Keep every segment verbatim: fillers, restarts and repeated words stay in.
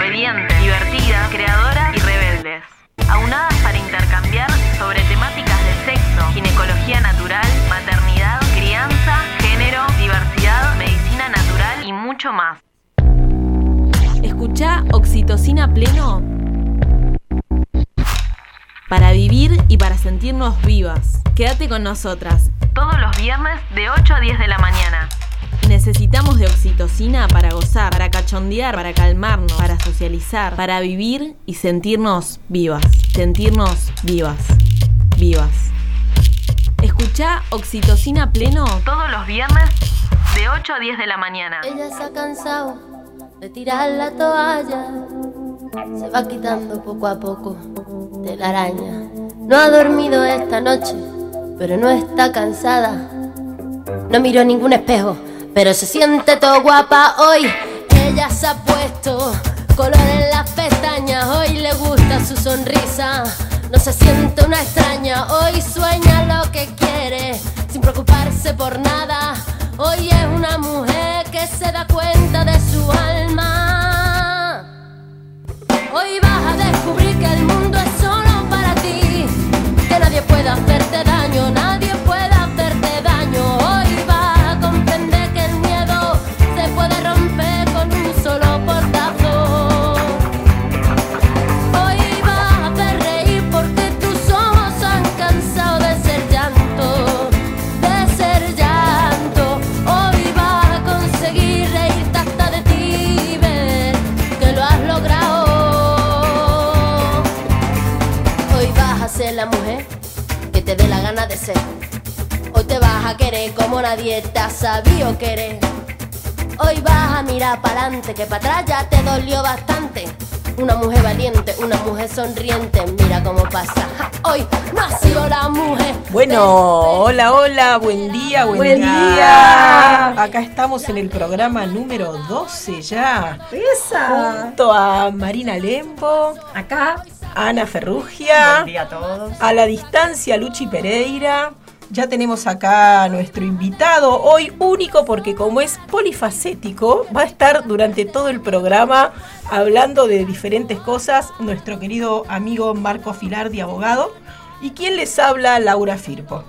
obedientes, divertidas, creadoras y rebeldes. Aunadas para intercambiar sobre temáticas de sexo, ginecología natural, maternidad, crianza, género, diversidad, medicina natural y mucho más. Escuchá Oxitocina Pleno para vivir y para sentirnos vivas. Quédate con nosotras. Todos los viernes de ocho a diez de la mañana. Necesitamos de oxitocina para gozar, para cachondear, para calmarnos, para socializar, para vivir y sentirnos vivas. Sentirnos vivas. Vivas. Escuchá Oxitocina Pleno todos los viernes de ocho a diez de la mañana. Ella se ha cansado de tirar la toalla, se va quitando poco a poco de la araña. No ha dormido esta noche, pero no está cansada. No miró ningún espejo, pero se siente todo guapa hoy. Ella se ha puesto color en las pestañas, hoy le gusta su sonrisa. No se siente una extraña, hoy sueña lo que quiere, sin preocuparse por nada. Hoy es una mujer que se da cuenta de su alma. Hoy vas a descubrir que el mundo es solo para ti, que nadie puede hacerte daño, nadie puede hacerte daño. Hoy vas a comprender que el miedo se puede romper con un solo portazo. Hoy vas a hacer reír porque tus ojos han cansado de ser llanto, de ser llanto. Hoy vas a conseguir reírte hasta de ti, ver que lo has logrado. Hoy vas a ser la mujer que te dé la gana de ser. Hoy te vas a querer como nadie te ha sabido querer. Hoy vas a mirar para adelante, que para atrás ya te dolió bastante. Una mujer valiente, una mujer sonriente, mira cómo pasa. Ja, hoy nació la mujer. Bueno, hola, hola, buen día, buen, Buen día. día. Acá estamos en el programa número doce ya. ¡Esa! Junto a Marina Lembo, Acá. Ana Ferrugia. Buen día a todos. A la distancia, Luchi Pereira. Ya tenemos acá a nuestro invitado, hoy único porque como es polifacético, va a estar durante todo el programa hablando de diferentes cosas, nuestro querido amigo Marco Filardi, abogado, y quien les habla, Laura Firpo.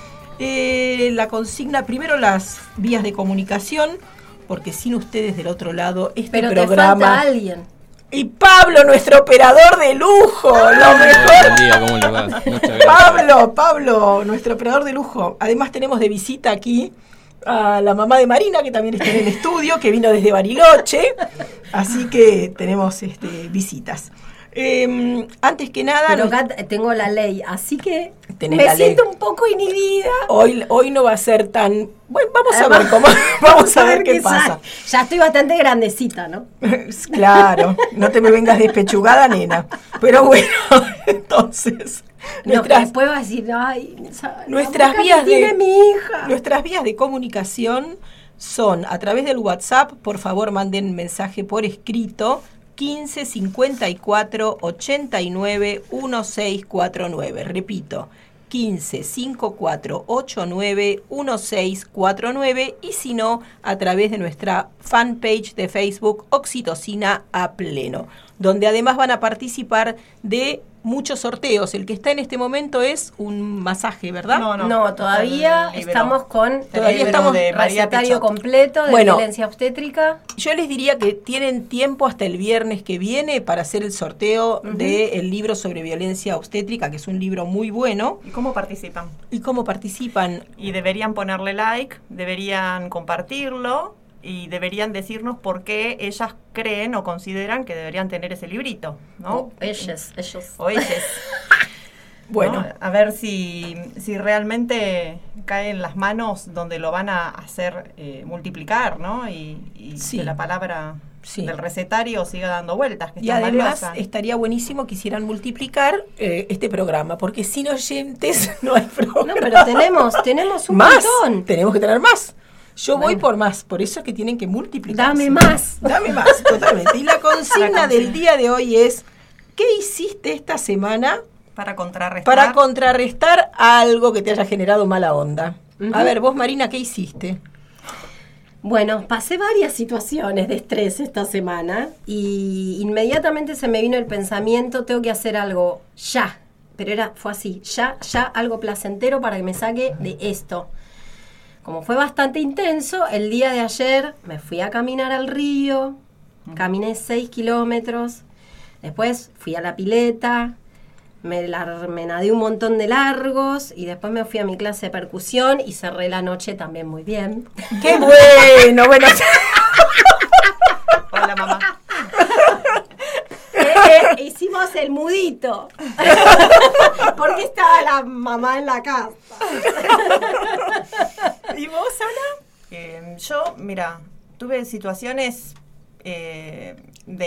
Eh, la consigna, primero las vías de comunicación, porque sin ustedes del otro lado, este Pero programa... te falta alguien. Y Pablo, nuestro operador de lujo, lo mejor. Buen día, ¿cómo le va? Muchas gracias. Pablo, Pablo, nuestro operador de lujo. Además tenemos de visita aquí a la mamá de Marina, que también está en el estudio, que vino desde Bariloche. Así que tenemos este, visitas. Eh, antes que nada... Pero nos- acá tengo la ley, así que Tenés me la ley. siento un poco inhibida. Hoy, hoy no va a ser tan... Bueno, vamos a ver cómo... Vamos a ver qué pasa. sale. Ya estoy bastante grandecita, ¿no? Claro, no te me vengas despechugada, nena. Pero bueno, entonces... No, nuestras- después va a decir, ay, esa- Nuestras la boca vías que tiene de mi hija. Nuestras vías de comunicación son a través del WhatsApp, por favor manden mensaje por escrito quince cincuenta y cuatro ochenta y nueve dieciséis cuarenta y nueve. Repito, quince cincuenta y cuatro ochenta y nueve dieciséis cuarenta y nueve y si no, a través de nuestra fanpage de Facebook Oxitocina a Pleno, donde además van a participar de muchos sorteos. El que está en este momento es un masaje, ¿verdad? No, no. No, todavía El libro. estamos con Todavía el libro estamos de María recetario Pichot. completo de Bueno. violencia obstétrica. Yo les diría que tienen tiempo hasta el viernes que viene para hacer el sorteo Ujú. del libro sobre violencia obstétrica, que es un libro muy bueno. ¿Y cómo participan? ¿Y cómo participan? Y deberían ponerle like, deberían compartirlo y deberían decirnos por qué ellas creen o consideran que deberían tener ese librito, ¿no? Oh, ellos, ellos. O ellas. Bueno, ¿no? A ver si, si realmente cae en las manos donde lo van a hacer eh, multiplicar, ¿no? Y, y Sí. que la palabra Sí. del recetario siga dando vueltas. Que y es tan además valiosa. estaría buenísimo que hicieran multiplicar eh, este programa, porque sin oyentes no hay programa. No, pero tenemos, tenemos un más. montón. Tenemos que tener más. Yo voy Bueno. por más, por eso es que tienen que multiplicar. Dame más. Dame más, totalmente. Y la consigna La consigna. del día de hoy es, ¿qué hiciste esta semana Para contrarrestar. para contrarrestar algo que te haya generado mala onda? Ujú. A ver, vos, Marina, ¿qué hiciste? Bueno, pasé varias situaciones de estrés esta semana y inmediatamente se me vino el pensamiento, tengo que hacer algo ya. Pero era, fue así, ya, ya algo placentero para que me saque de esto. Como fue bastante intenso, el día de ayer me fui a caminar al río, caminé seis kilómetros, después fui a la pileta, me, lar- me nadé un montón de largos y después me fui a mi clase de percusión y cerré la noche también muy bien. ¡Qué bueno! Bueno, Hola, mamá. Eh, eh, hicimos el mudito porque estaba la mamá en la casa. ¿Y vos, Ana? Eh, yo, mira, tuve situaciones eh,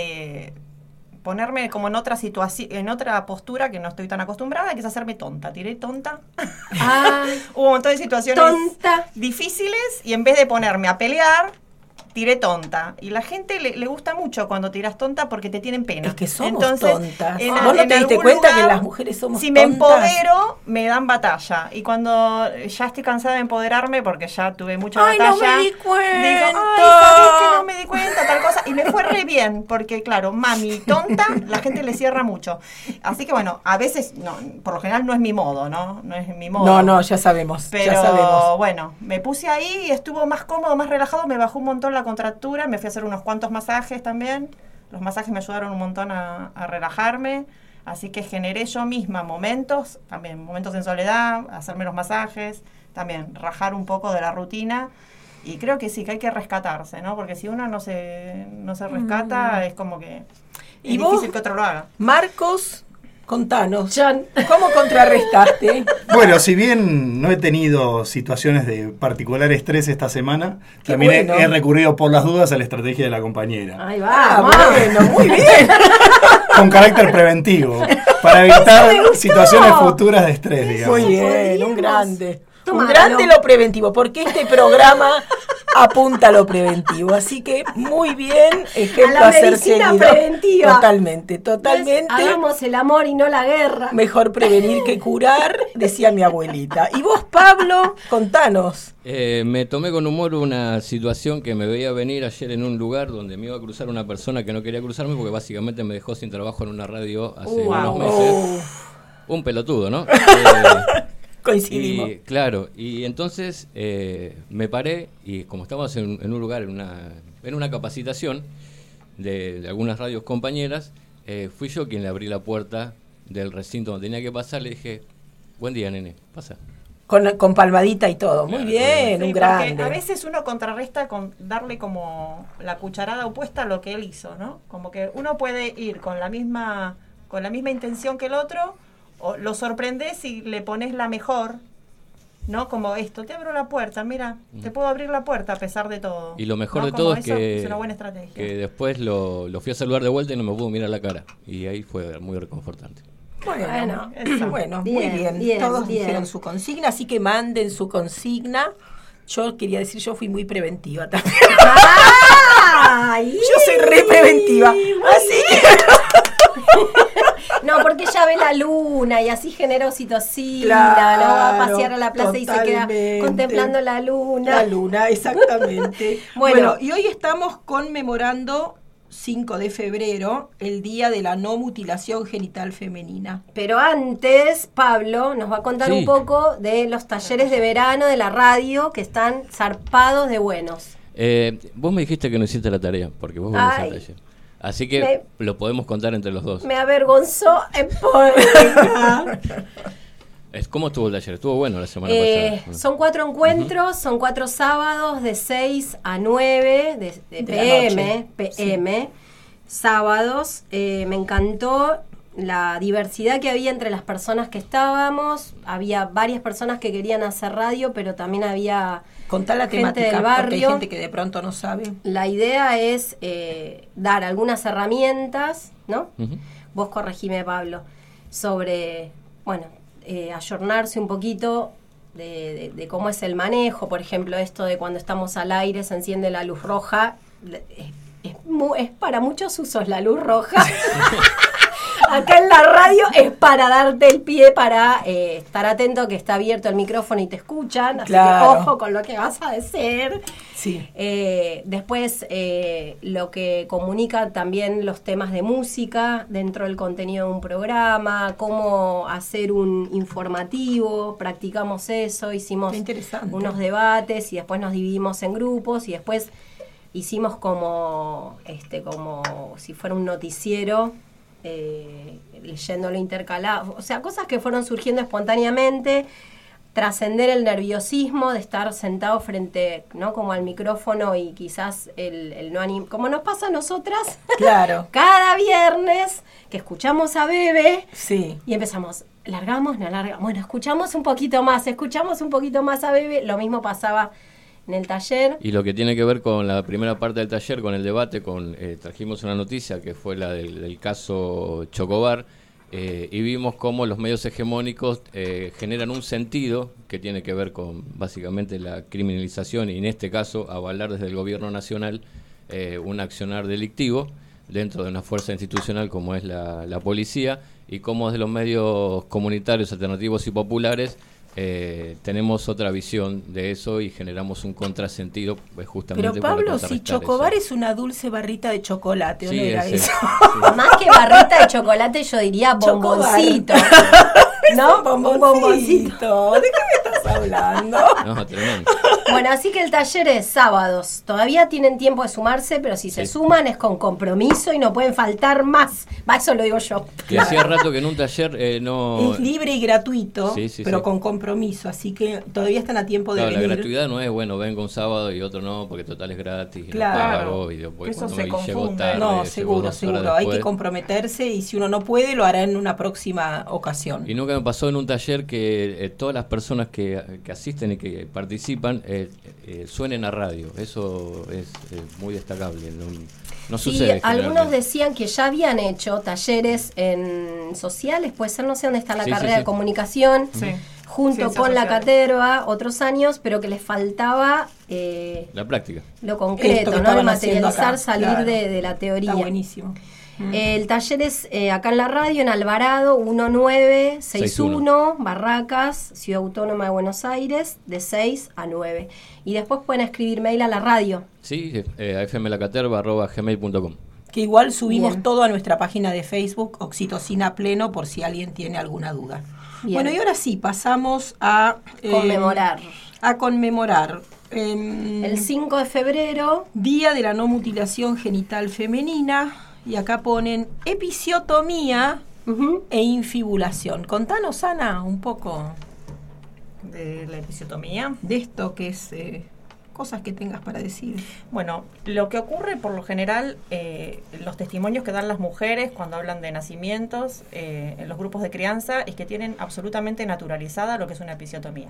de ponerme como en otra situación, en otra postura que no estoy tan acostumbrada, que es hacerme tonta. Tiré tonta. Ah, Hubo un montón de situaciones tonta. difíciles y en vez de ponerme a pelear, tiré tonta. Y la gente le, le gusta mucho cuando tiras tonta porque te tienen pena. es que somos Entonces, tontas. en- ¿Vos no en te diste algún cuenta lugar, que las mujeres somos si me tontas? empodero, me dan batalla. Y cuando ya estoy cansada de empoderarme porque ya tuve mucha Ay, no batalla, me di cuenta. digo, ay, ¿sabés que no me di cuenta? Tal cosa. Y me fue re bien, porque claro, mami, tonta, la gente le cierra mucho. Así que bueno, a veces, no, por lo general no es mi modo, ¿no? No es mi modo. No, no, ya sabemos, Pero ya sabemos. bueno, me puse ahí y estuvo más cómodo, más relajado, me bajó un montón la contractura, me fui a hacer unos cuantos masajes también. Los masajes me ayudaron un montón a, a relajarme, así que generé yo misma momentos, también momentos en soledad, hacerme los masajes, también rajar un poco de la rutina. Y creo que sí, que hay que rescatarse, ¿no? Porque si uno no se, no se rescata, es como que es ¿Y vos? difícil que otro lo haga. Marcos, contanos, John. ¿cómo contrarrestaste? Bueno, si bien no he tenido situaciones de particular estrés esta semana, Qué también he- bueno. he, recurrido por las dudas a la estrategia de la compañera, Ahí Ah, va, bueno, muy bien. con carácter preventivo, para evitar situaciones futuras de estrés, digamos. Muy bien, un podíamos. grande. Un Tómalo. grande lo preventivo, porque este programa apunta a lo preventivo. Así que muy bien, ejemplo A la a ser medicina seguido. preventiva. Totalmente, totalmente. Hagamos el amor y no la guerra. Mejor prevenir que curar, decía mi abuelita. Y vos, Pablo, contanos. Eh, me tomé con humor una situación que me veía venir ayer en un lugar donde me iba a cruzar una persona que no quería cruzarme porque básicamente me dejó sin trabajo en una radio hace Wow. unos meses. Un pelotudo, ¿no? Eh, Coincidimos. Y, claro, y entonces eh, me paré y como estábamos en, en un lugar, en una, en una capacitación de, de algunas radios compañeras, eh, fui yo quien le abrí la puerta del recinto donde tenía que pasar. Le dije, buen día, nene, pasa. Con, con palmadita y todo. Muy Claro, bien, Sí, un porque grande. a veces uno contrarresta con darle como la cucharada opuesta a lo que él hizo, ¿no? Como que uno puede ir con la misma, con la misma intención que el otro, o lo sorprendes y le pones la mejor, ¿no? Como esto, te abro la puerta, mira, te puedo abrir la puerta a pesar de todo. Y lo mejor ¿no? de Como todo es eso que, es una buena estrategia. que después lo, lo fui a saludar de vuelta y no me pudo mirar la cara. Y ahí fue muy reconfortante. Bueno, Bueno, eso. bueno, Bien, muy bien. bien, Todos bien. dijeron su consigna, así que manden su consigna. Yo quería decir, yo fui muy preventiva también. Ay, Yo soy re preventiva. Así que no, porque ella ve la luna y así genera oxitocina, Claro, ¿no? Va a pasear a la plaza y se queda totalmente. contemplando la luna. la luna, exactamente. Bueno. bueno, y hoy estamos conmemorando cinco de febrero, el Día de la No Mutilación Genital Femenina. Pero antes, Pablo nos va a contar Sí. un poco de los talleres de verano de la radio que están zarpados de buenos. Eh, vos me dijiste que no hiciste la tarea, porque vos venís Ay. al taller. Así que Me- lo podemos contar entre los dos. Me avergonzó en público. Es, ¿Cómo estuvo el taller? Estuvo bueno la semana Eh, pasada. son cuatro encuentros, son cuatro sábados de seis a nueve de, de De la P M, noche, P M, sábados. Eh, me encantó la diversidad que había entre las personas que estábamos. Había varias personas que querían hacer radio, pero también había Contá la gente temática, del porque hay barrio. gente que de pronto no sabe. La idea es eh, dar algunas herramientas, ¿no? Ujú. Vos corregime, Pablo, sobre, bueno, eh, ayornarse un poquito de, de- de cómo es el manejo, por ejemplo, esto de cuando estamos al aire se enciende la luz roja, es, es mu- es para muchos usos la luz roja. acá en la radio es para darte el pie para eh, estar atento que está abierto el micrófono y te escuchan, así Claro. que ojo con lo que vas a decir. Sí. Eh, después eh, lo que comunica también los temas de música dentro del contenido de un programa, cómo hacer un informativo, practicamos eso, hicimos Qué interesante. unos debates y después nos dividimos en grupos y después hicimos como este como si fuera un noticiero, eh, leyéndolo intercalado, o sea, cosas que fueron surgiendo espontáneamente, trascender el nerviosismo de estar sentado frente, ¿no? Como al micrófono y quizás el, el no anim... como nos pasa a nosotras, Claro. cada viernes que escuchamos a Bebe Sí. y empezamos, largamos, no largamos, bueno, escuchamos un poquito más, escuchamos un poquito más a Bebe, lo mismo pasaba en el taller. Y lo que tiene que ver con la primera parte del taller, con el debate, con eh, trajimos una noticia que fue la del, del caso Chocobar, eh, y vimos cómo los medios hegemónicos eh, generan un sentido que tiene que ver con básicamente la criminalización y en este caso avalar desde el gobierno nacional eh, un accionar delictivo dentro de una fuerza institucional como es la, la policía, y cómo desde los medios comunitarios, alternativos y populares Eh, tenemos otra visión de eso y generamos un contrasentido pues, justamente Pero para Pablo, si contrarrestar Chocobar eso. es una dulce barrita de chocolate, ¿o Sí, no era es eso? el- Más que barrita de chocolate, yo diría bomboncito. ¿No? Un Un bomboncito. ¿De qué me estás hablando? No, tremendo. Bueno, así que el taller es sábados. Todavía tienen tiempo de sumarse, pero si se Sí. suman es con compromiso y no pueden faltar más. Va, eso lo digo yo. Y hacía rato que en un taller eh, no... Es libre y gratuito, Sí, sí, pero sí. con compromiso, así que todavía están a tiempo de Claro, la venir. gratuidad no es, bueno, vengo un sábado y otro no, porque total es gratis. Y Claro. no pago, y después Eso cuando se me llego confunde. tarde, No, llego seguro, dos horas seguro. Hay que después. comprometerse y si uno no puede, lo hará en una próxima ocasión. Y nunca me pasó en un taller que eh, todas las personas que, que asisten y que participan eh, eh, suenen a radio. Eso es eh, muy destacable. No, no Sí, sucede. algunos generalmente. decían que ya habían hecho talleres en sociales, puede ser, no sé dónde está la Sí, sí, carrera sí. de comunicación, Sí. junto Ciencias con la sociales. caterva, otros años, pero que les faltaba eh, La práctica. lo Esto concreto, que ¿no? De estaban haciendo materializar, acá, salir claro. de, de la teoría. Está buenísimo. Mm. El taller es eh, acá en la radio, en Alvarado, uno nueve seis uno, Barracas, Ciudad Autónoma de Buenos Aires, de seis a nueve. Y después pueden escribir mail a la radio. Sí, eh, a fmlacaterva arroba gmail punto com. Que igual subimos Bien. todo a nuestra página de Facebook, Oxitocina Pleno, por si alguien tiene alguna duda. Bien. Bueno, y ahora sí, pasamos a... eh, Conmemorar. A conmemorar. em, El cinco de febrero, Día de la no mutilación genital femenina. Y acá ponen episiotomía ujú, e infibulación. Contanos, Ana, un poco De la episiotomía. de esto que es... eh, cosas que tengas para decir. Bueno, lo que ocurre por lo general, eh, los testimonios que dan las mujeres cuando hablan de nacimientos eh, en los grupos de crianza es que tienen absolutamente naturalizada lo que es una episiotomía.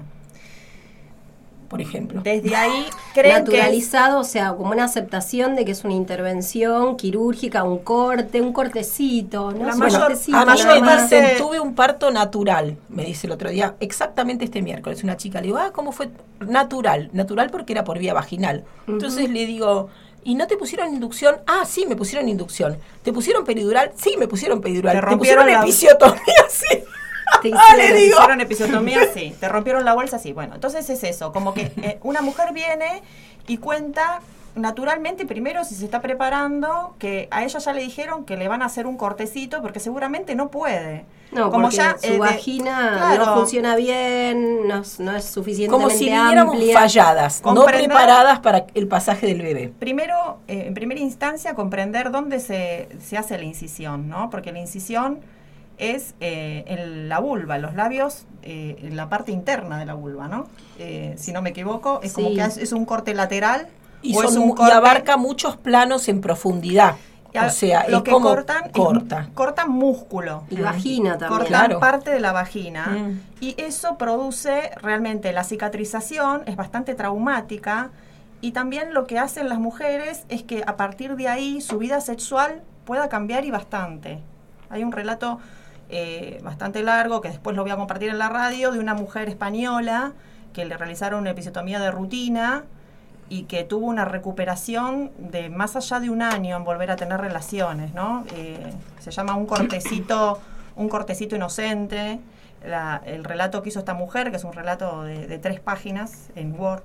Por ejemplo. Desde ahí creen que es- naturalizado, o sea, como una aceptación de que es una intervención quirúrgica, un corte, un cortecito, ¿no? La Es un mayor- cortecito, A mí mayor me nada más. parte- dicen, tuve un parto natural, me dice el otro día, exactamente este miércoles, una chica, le digo, ah, ¿cómo fue? Natural, natural porque era por vía vaginal. Entonces le digo, ¿y no te pusieron inducción? Ah, sí, me pusieron inducción. ¿Te pusieron peridural? Sí, me pusieron peridural. Te ¿Te, rompieron pusieron la- episiotomía? Sí. Te Ah, hicieron- le ¿Te digo. hicieron episiotomía? Sí. ¿Te rompieron la bolsa? Sí. Bueno, entonces es eso, como que eh, una mujer viene y cuenta naturalmente, primero, si se está preparando, que a ella ya le dijeron que le van a hacer un cortecito porque seguramente no puede. No, como porque ya, su eh, de- vagina claro. no funciona bien, no, es- no es suficientemente Como si viniéramos amplia. falladas, no Comprender- preparadas para el pasaje del bebé. Primero, eh, en primera instancia, comprender dónde se, se hace la incisión, ¿no? Porque la incisión es eh, en la vulva, en los labios, eh, en la parte interna de la vulva, ¿no? Eh, si no me equivoco, es como Sí. que es, es un corte lateral Y, o es son un mu- y corte... abarca muchos planos en profundidad. y a- O sea, lo es que como cortan es- corta. cortan músculo. Y vagina también. Cortan Claro. parte de la vagina Mm. y eso produce realmente la cicatrización, es bastante traumática y también lo que hacen las mujeres es que a partir de ahí su vida sexual pueda cambiar y bastante. Hay un relato eh, bastante largo que después lo voy a compartir en la radio de una mujer española que le realizaron una episiotomía de rutina y que tuvo una recuperación de más allá de un año en volver a tener relaciones, ¿no? Eh, se llama Un cortecito, un cortecito inocente, la, el relato que hizo esta mujer, que es un relato de, de tres páginas en Word,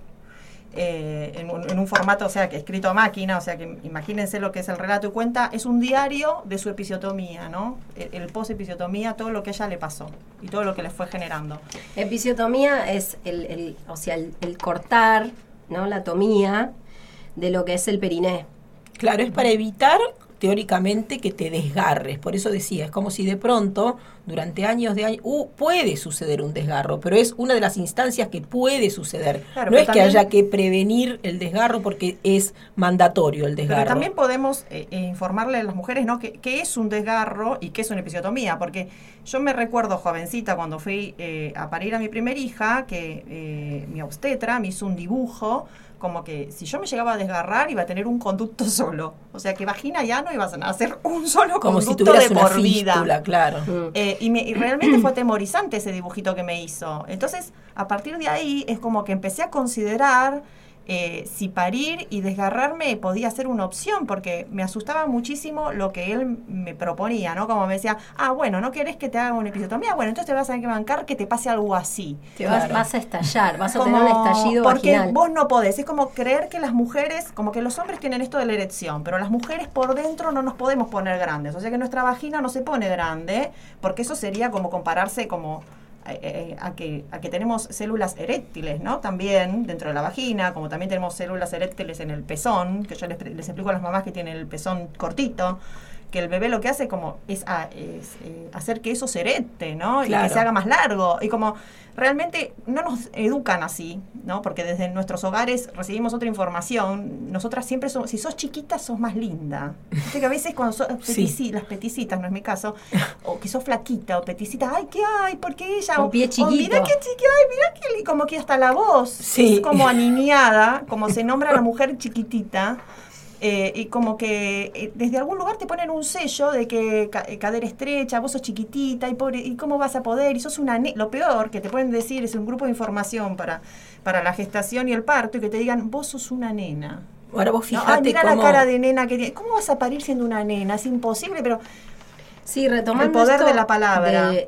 eh, en, un, en un formato, o sea, que escrito a máquina, o sea, que imagínense lo que es el relato y cuenta, es un diario de su episiotomía, ¿no? El, el post-episiotomía, todo lo que a ella le pasó y todo lo que le fue generando. Episiotomía es el, el o sea, el, el cortar, ¿no? La tomía de lo que es el periné. Claro, es para evitar teóricamente que te desgarres. Por eso decía, es como si de pronto, durante años de años, uh, puede suceder un desgarro, pero es una de las instancias que puede suceder. Claro, no es también, que haya que prevenir el desgarro porque es mandatorio el desgarro. Pero también podemos eh, eh, informarle a las mujeres, ¿no? que, que es un desgarro y que es una episiotomía, porque yo me recuerdo jovencita cuando fui eh, a parir a mi primer hija, que eh, mi obstetra me hizo un dibujo como que si yo me llegaba a desgarrar iba a tener un conducto solo, o sea que vagina ya no ibas a hacer un solo como conducto si tuvieras de una por vida. fístula, claro. Mm. Eh, y, me, y realmente fue atemorizante ese dibujito que me hizo. Entonces, a partir de ahí es como que empecé a considerar eh, si parir y desgarrarme podía ser una opción, porque me asustaba muchísimo lo que él me proponía, ¿no? Como me decía, ah, bueno, ¿no querés que te haga una episiotomía? Bueno, entonces te vas a tener que bancar que te pase algo así. Te vas, Claro. vas a estallar, vas a Como- tener un estallido porque vaginal. vos no podés, es como creer que las mujeres, como que los hombres tienen esto de la erección, pero las mujeres por dentro no nos podemos poner grandes, o sea que nuestra vagina no se pone grande, porque eso sería como compararse como eh, eh, a que a que tenemos células eréctiles, ¿no? También dentro de la vagina, como también tenemos células eréctiles en el pezón, que yo les, les explico a las mamás que tienen el pezón cortito, que el bebé lo que hace como es, a, es eh, hacer que eso se erecte, ¿no? Claro. Y que se haga más largo. Y como realmente no nos educan así, ¿no? Porque desde nuestros hogares recibimos otra información. Nosotras siempre somos, si sos chiquita, sos más linda. Viste que a veces cuando sos Sí. petici- las peticitas, no es mi caso, o que sos flaquita o peticita, ay, ¿qué hay? ¿Por qué ella? Un pie O, chiquito. o mirá qué chiquita, ay, mirá que li-", como que hasta la voz Sí. es como aniñada, como se nombra a la mujer chiquitita. Eh, y como que eh, desde algún lugar te ponen un sello de que ca- eh, cadera estrecha, vos sos chiquitita y pobre, y cómo vas a poder, y sos una ne- lo peor que te pueden decir es un grupo de información para, para la gestación y el parto, y que te digan, vos sos una nena. Ahora vos No, fijate ay, mira cómo... la cara de nena que tiene. ¿Cómo vas a parir siendo una nena? Es imposible, pero Sí, retomando el poder esto de la palabra. De,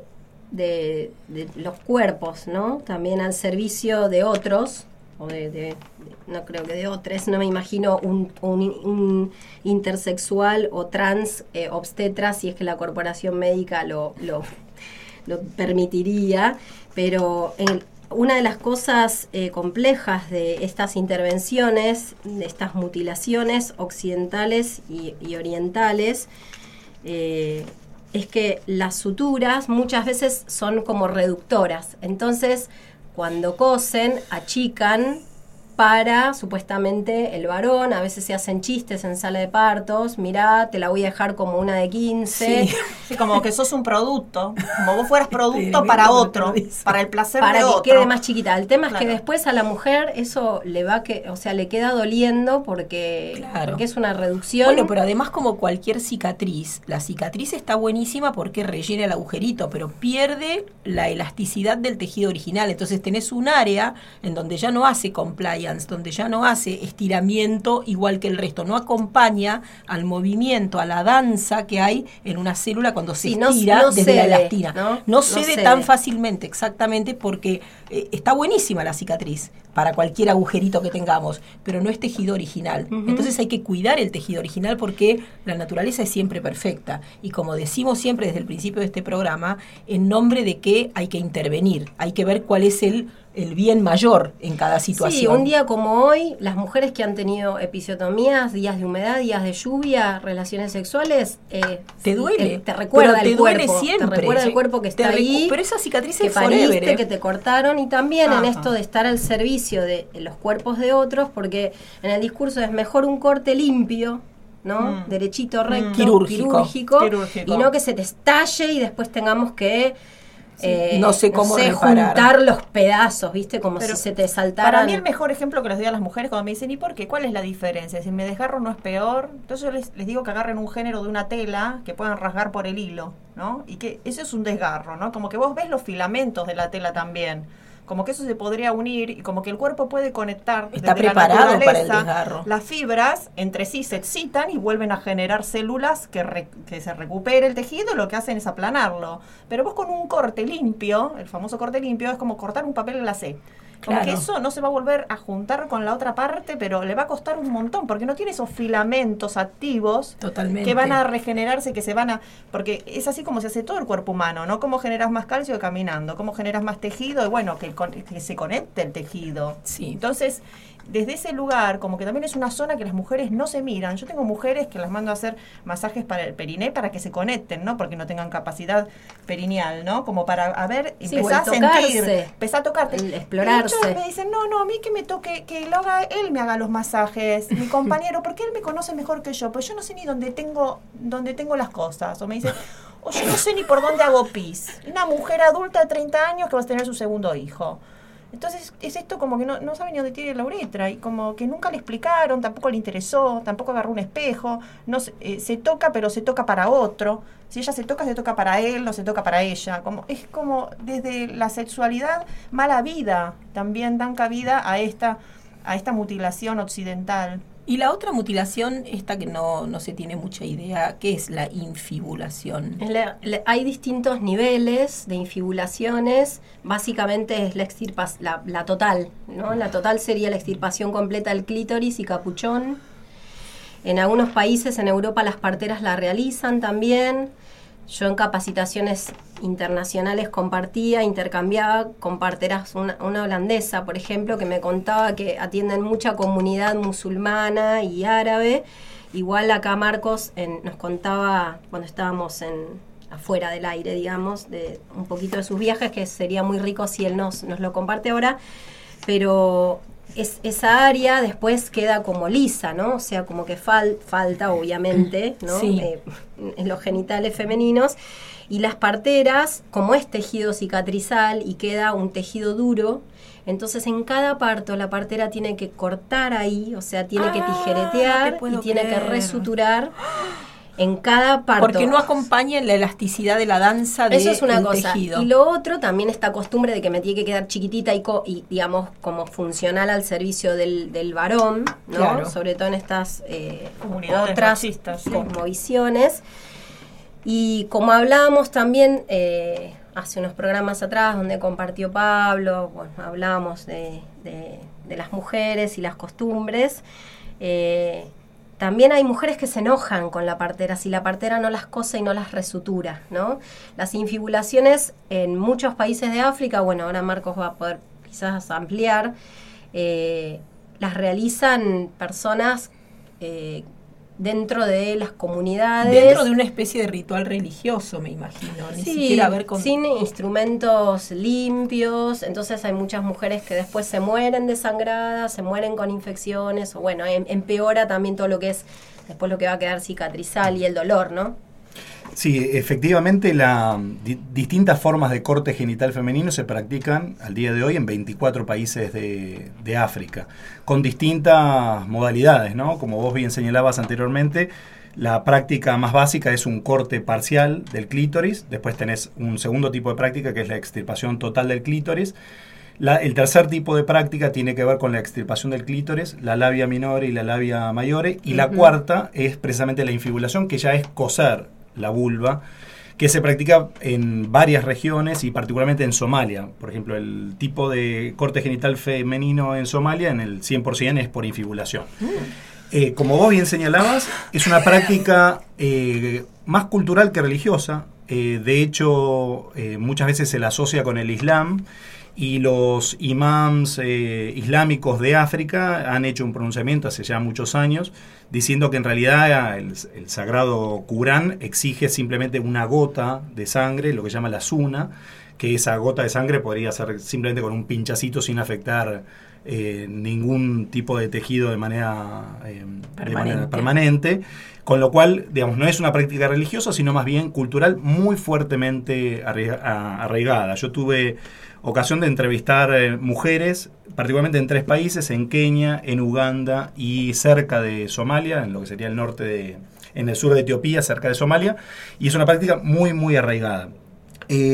de- de los cuerpos, ¿no? También al servicio de otros, o de, de- de- no creo que de otros, no me imagino un, un, un intersexual o trans eh, obstetra, si es que la corporación médica lo, lo, lo permitiría, pero en, una de las cosas eh, complejas de estas intervenciones, de estas mutilaciones occidentales y, y orientales, eh, es que las suturas muchas veces son como reductoras. Entonces, cuando cosen, achican para, supuestamente, el varón. A veces se hacen chistes en sala de partos. Mirá, te la voy a dejar como una de quince. Sí. Sí, como que sos un producto, como vos fueras producto Tremendo para como otro, lo dice. para el placer Para de que otro. quede más chiquita. El tema es que Claro. después a la mujer eso le va que, o sea, le queda doliendo porque, Claro. porque es una reducción. Bueno, pero además como cualquier cicatriz, la cicatriz está buenísima porque rellena el agujerito, pero pierde la elasticidad del tejido original. Entonces tenés un área en donde ya no hace compliance, donde ya no hace estiramiento igual que el resto, no acompaña al movimiento, a la danza que hay en una célula cuando se Sí, no- estira no desde la cede, elastina. ¿no? No, No cede cede. tan fácilmente, exactamente, porque eh, está buenísima la cicatriz para cualquier agujerito que tengamos, pero no es tejido original. Ujú. Entonces hay que cuidar el tejido original porque la naturaleza es siempre perfecta. Y como decimos siempre desde el principio de este programa, en nombre de que hay que intervenir, hay que ver cuál es el, el bien mayor en cada situación. Sí, un día como hoy, las mujeres que han tenido episiotomías, días de humedad, días de lluvia, relaciones sexuales, eh, Te duele, eh, te recuerda pero el te duele cuerpo, siempre. te recuerda el cuerpo que Te está recu- ahí, pero esa cicatriz que es forever, pariste, ¿eh? que te cortaron, y también en Ajá. esto de estar al servicio de los cuerpos de otros, porque en el discurso es mejor un corte limpio, ¿no? Mm. Derechito, recto, Quirúrgico. quirúrgico, Quirúrgico. y no que se te estalle y después tengamos que eh, no sé cómo reparar. juntar los pedazos, ¿viste? Como Pero si se te saltaran. Para mí el mejor ejemplo que les doy a las mujeres cuando me dicen, ¿y por qué? ¿Cuál es la diferencia? Si me desgarro no es peor. Entonces yo les, les digo que agarren un género de una tela que puedan rasgar por el hilo, ¿no? Y que eso es un desgarro, ¿no? Como que vos ves los filamentos de la tela también. como que eso se podría unir y como que el cuerpo puede conectar. Está desde la preparado para el naturaleza. desgarro. Las fibras entre sí se excitan y vuelven a generar células que, re- que se recupere el tejido, lo que hacen es aplanarlo. Pero vos con un corte limpio, el famoso corte limpio, es como cortar un papel glacé. Como Claro. que eso no se va a volver a juntar con la otra parte, pero le va a costar un montón, porque no tiene esos filamentos activos Totalmente. que van a regenerarse, que se van a... Porque es así como se hace todo el cuerpo humano, ¿no? Cómo generas más calcio caminando, cómo generas más tejido, y bueno, que, con- que se conecte el tejido. Sí. Entonces, desde ese lugar, como que también es una zona que las mujeres no se miran. Yo tengo mujeres que las mando a hacer masajes para el periné para que se conecten, ¿no? Porque no tengan capacidad perineal, ¿no? Como para, a ver, Sí, empezar a o el tocarse, sentir, empezar a tocarte. el Y explorarse. muchos me dicen, no, no, a mí que me toque, que lo haga él, me haga los masajes, mi compañero, porque él me conoce mejor que yo, pues yo no sé ni dónde tengo, dónde tengo las cosas. O me dicen, o yo no sé ni por dónde hago pis. Una mujer adulta de treinta años que va a tener su segundo hijo. Entonces es esto como que no, no sabe ni dónde tiene la uretra y como que nunca le explicaron, tampoco le interesó, tampoco agarró un espejo, no se, eh, se toca pero se toca para otro, si ella se toca se toca para él, no se toca para ella, como es como desde la sexualidad mala vida también dan cabida a esta a esta mutilación occidental. Y la otra mutilación, esta que no, no se tiene mucha idea, ¿qué es la infibulación? Es la- la- hay distintos niveles de infibulaciones. Básicamente es la extirpas, la, la total, ¿no? La total sería la extirpación completa del clítoris y capuchón. En algunos países en Europa las parteras la realizan también. Yo en capacitaciones internacionales compartía, intercambiaba con parteras, una, una holandesa, por ejemplo, que me contaba que atienden mucha comunidad musulmana y árabe. Igual acá Marcos en- nos contaba cuando estábamos en afuera del aire, digamos, de un poquito de sus viajes, que sería muy rico si él nos, nos lo comparte ahora, pero es, esa área después queda como lisa, ¿no? O sea, como que fal, falta, obviamente, ¿no? Sí. Eh, en los genitales femeninos. Y las parteras, como es tejido cicatrizal y queda un tejido duro, entonces en cada parto la partera tiene que cortar ahí, o sea, tiene que Ah, tijeretear te puedo y tiene que creer. resuturar en cada parto. Porque no acompaña la elasticidad de la danza del Eso es una cosa. tejido. Y lo otro, también esta costumbre de que me tiene que quedar chiquitita y, co- y digamos, como funcional al servicio del, del varón, ¿no? Claro. Sobre todo en estas eh, Comunidades otras machistas, sí. cosmovisiones. Y como hablábamos también eh, hace unos programas atrás donde compartió Pablo, bueno, hablábamos de, de, de las mujeres y las costumbres. Eh, también hay mujeres que se enojan con la partera si la partera no las cose y no las resutura, ¿no? Las infibulaciones en muchos países de África, bueno, ahora Marcos va a poder quizás ampliar, eh, las realizan personas eh, dentro de las comunidades. Dentro de una especie de ritual religioso, me imagino. Ni Sí, siquiera ver con... sin instrumentos limpios, entonces hay muchas mujeres que después se mueren desangradas, se mueren con infecciones, o bueno, em- empeora también todo lo que es después lo que va a quedar cicatrizal y el dolor, ¿no? Sí, efectivamente, las di- distintas formas de corte genital femenino se practican al día de hoy en veinticuatro países de, de África, con distintas modalidades, ¿no? Como vos bien señalabas anteriormente, la práctica más básica es un corte parcial del clítoris, después tenés un segundo tipo de práctica que es la extirpación total del clítoris. La- el tercer tipo de práctica tiene que ver con la extirpación del clítoris, la labia minore y la labia mayore, y la Ujú. cuarta es precisamente la infibulación, que ya es coser la vulva, que se practica en varias regiones y particularmente en Somalia. Por ejemplo, el tipo de corte genital femenino en Somalia en el cien por ciento es por infibulación. Eh, como vos bien señalabas, es una práctica eh, más cultural que religiosa. Eh, de hecho, eh, muchas veces se la asocia con el Islam, y los imams eh, islámicos de África han hecho un pronunciamiento hace ya muchos años diciendo que en realidad el, el sagrado Corán exige simplemente una gota de sangre, lo que llama la suna, que esa gota de sangre podría ser simplemente con un pinchacito sin afectar eh, ningún tipo de tejido de manera, eh, de manera permanente, con lo cual, digamos, no es una práctica religiosa, sino más bien cultural muy fuertemente arraiga- a- arraigada. Yo tuve ocasión de entrevistar eh, mujeres, particularmente en tres países, en Kenia, en Uganda y cerca de Somalia, en lo que sería el norte de, en el sur de Etiopía, cerca de Somalia, y es una práctica muy, muy arraigada. Eh,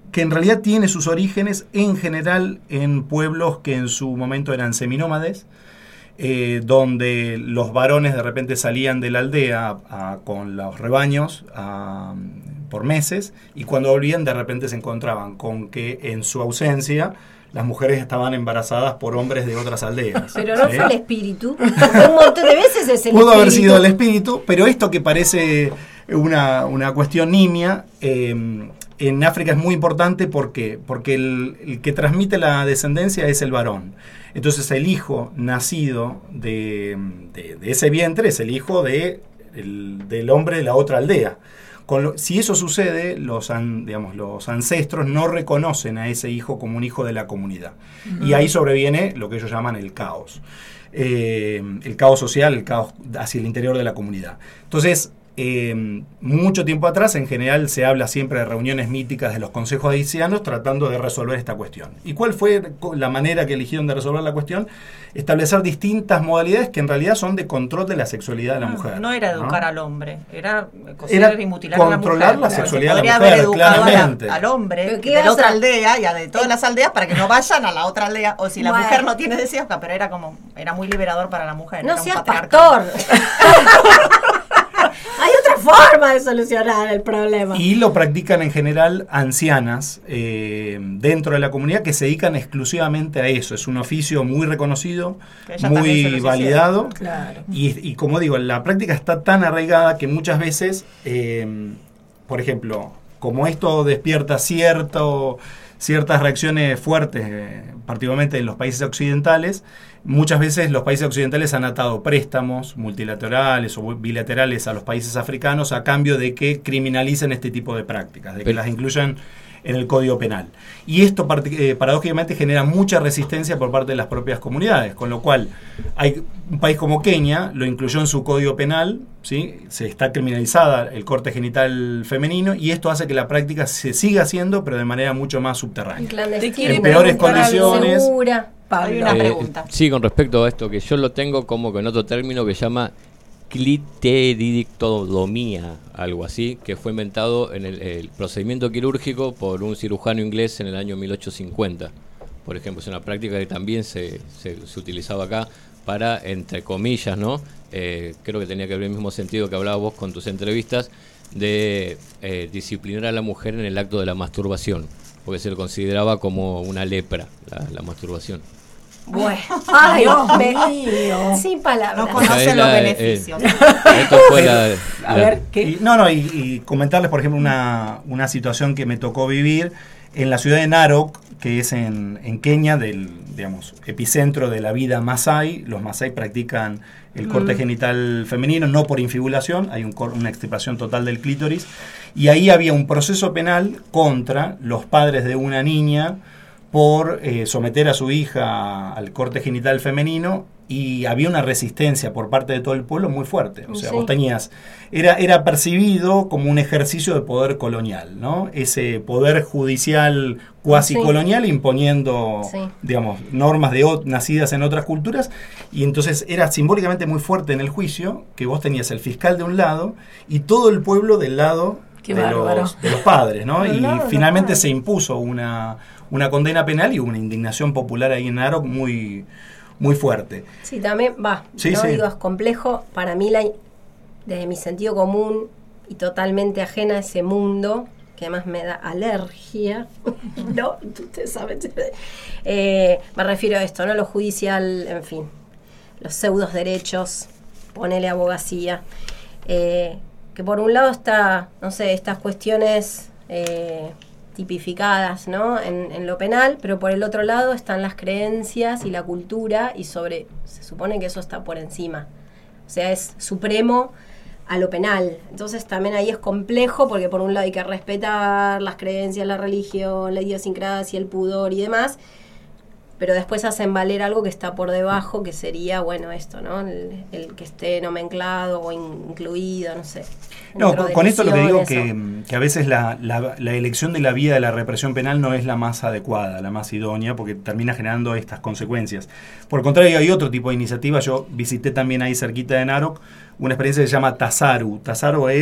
que en realidad tiene sus orígenes en general en pueblos que en su momento eran seminómades, eh, donde los varones de repente salían de la aldea a, a, con los rebaños a, por meses, y cuando volvían de repente se encontraban con que en su ausencia las mujeres estaban embarazadas por hombres de otras aldeas. Pero no ¿sí? fue el espíritu. Un montón de veces es el Pudo espíritu. haber sido el espíritu, pero esto que parece una, una cuestión nimia, eh, en África es muy importante. ¿Por qué? Porque el, el que transmite la descendencia es el varón. Entonces el hijo nacido de, de, de ese vientre es el hijo de, el, del hombre de la otra aldea. Con lo, si eso sucede, los, an, digamos, los ancestros no reconocen a ese hijo como un hijo de la comunidad. Uh-huh. Y ahí sobreviene lo que ellos llaman el caos. Eh, el caos social, el caos hacia el interior de la comunidad. Entonces, eh, mucho tiempo atrás, en general, se habla siempre de reuniones míticas de los consejos haitianos tratando de resolver esta cuestión. ¿Y cuál fue la manera que eligieron de resolver la cuestión? Establecer distintas modalidades que en realidad son de control de la sexualidad de la no, mujer. No era educar ¿no? al hombre, era coser y mutilar controlar a la mujer. la sexualidad de podría la mujer, haber educado claramente. a la, al hombre ¿Qué de la otra a... aldea y a de todas las aldeas para que no vayan a la otra aldea. O si la bueno. mujer no tiene deseos, pero era como, era muy liberador para la mujer. No era seas un patriarcado. pastor. Hay otra forma de solucionar el problema. Y lo practican en general ancianas eh, dentro de la comunidad que se dedican exclusivamente a eso. Es un oficio muy reconocido, muy validado. Claro. Y, y como digo, la práctica está tan arraigada que muchas veces, eh, por ejemplo, como esto despierta cierto, ciertas reacciones fuertes, eh, particularmente en los países occidentales, muchas veces los países occidentales han atado préstamos multilaterales o bilaterales a los países africanos a cambio de que criminalicen este tipo de prácticas, de que Pero, las incluyan en el Código Penal. Y esto eh, paradójicamente genera mucha resistencia por parte de las propias comunidades, con lo cual hay un país como Kenia lo incluyó en su Código Penal, ¿sí? Se está criminalizada el corte genital femenino y esto hace que la práctica se siga haciendo, pero de manera mucho más subterránea. En peores condiciones. Segura. Hay una Eh, pregunta. sí, con respecto a esto, que yo lo tengo como con otro término que se llama cliteridictodomía, algo así, que fue inventado en el, el procedimiento quirúrgico por un cirujano inglés en el año mil ochocientos cincuenta. Por ejemplo, es una práctica que también se, se, se utilizaba acá para, entre comillas, ¿no? Eh, creo que tenía que ver el mismo sentido que hablabas vos con tus entrevistas, de eh, disciplinar a la mujer en el acto de la masturbación, porque se lo consideraba como una lepra, la, la masturbación. Bueno, ay, Dios me, mío. sin palabras. No conocen los beneficios. Eh, esto fue la, A la- ver, ¿qué? Y, no, no, y, y comentarles, por ejemplo, una, una situación que me tocó vivir en la ciudad de Narok, que es en, en Kenia, del, digamos, epicentro de la vida Masái. Los Masái practican el corte mm. genital femenino, no por infibulación, hay un, una extirpación total del clítoris. Y ahí había un proceso penal contra los padres de una niña por eh, someter a su hija al corte genital femenino, y había una resistencia por parte de todo el pueblo muy fuerte. O sea, sí. vos tenías, era, era percibido como un ejercicio de poder colonial, ¿no? Ese poder judicial cuasi colonial sí. imponiendo, sí. digamos, normas de o, nacidas en otras culturas, y entonces era simbólicamente muy fuerte en el juicio que vos tenías el fiscal de un lado y todo el pueblo del lado de los, de los padres, ¿no? Y no, finalmente no, no. se impuso una, una condena penal y una indignación popular ahí en Narok muy... muy fuerte. Sí, también va, sí, no sí. digo es complejo, para mí la, desde mi sentido común y totalmente ajena a ese mundo, que además me da alergia, ¿no? Ustedes saben, eh, me refiero a esto, ¿no? Lo judicial, en fin, los pseudos derechos, ponele abogacía, eh, que por un lado está, no sé, estas cuestiones... Eh, tipificadas, ¿no? en, en lo penal, pero por el otro lado están las creencias y la cultura, y sobre, se supone que eso está por encima, o sea, es supremo a lo penal. Entonces también ahí es complejo, porque por un lado hay que respetar las creencias, la religión, la idiosincrasia, el pudor y demás, pero después hacen valer algo que está por debajo, que sería, bueno, esto, ¿no? El, el que esté nomenclado o incluido, no sé. No, con, con esto lo que digo que, que a veces la, la, la elección de la vía de la represión penal no es la más adecuada, la más idónea, porque termina generando estas consecuencias. Por el contrario, hay otro tipo de iniciativa. Yo visité también ahí cerquita de Narok una experiencia que se llama Tasaru. Tasaru es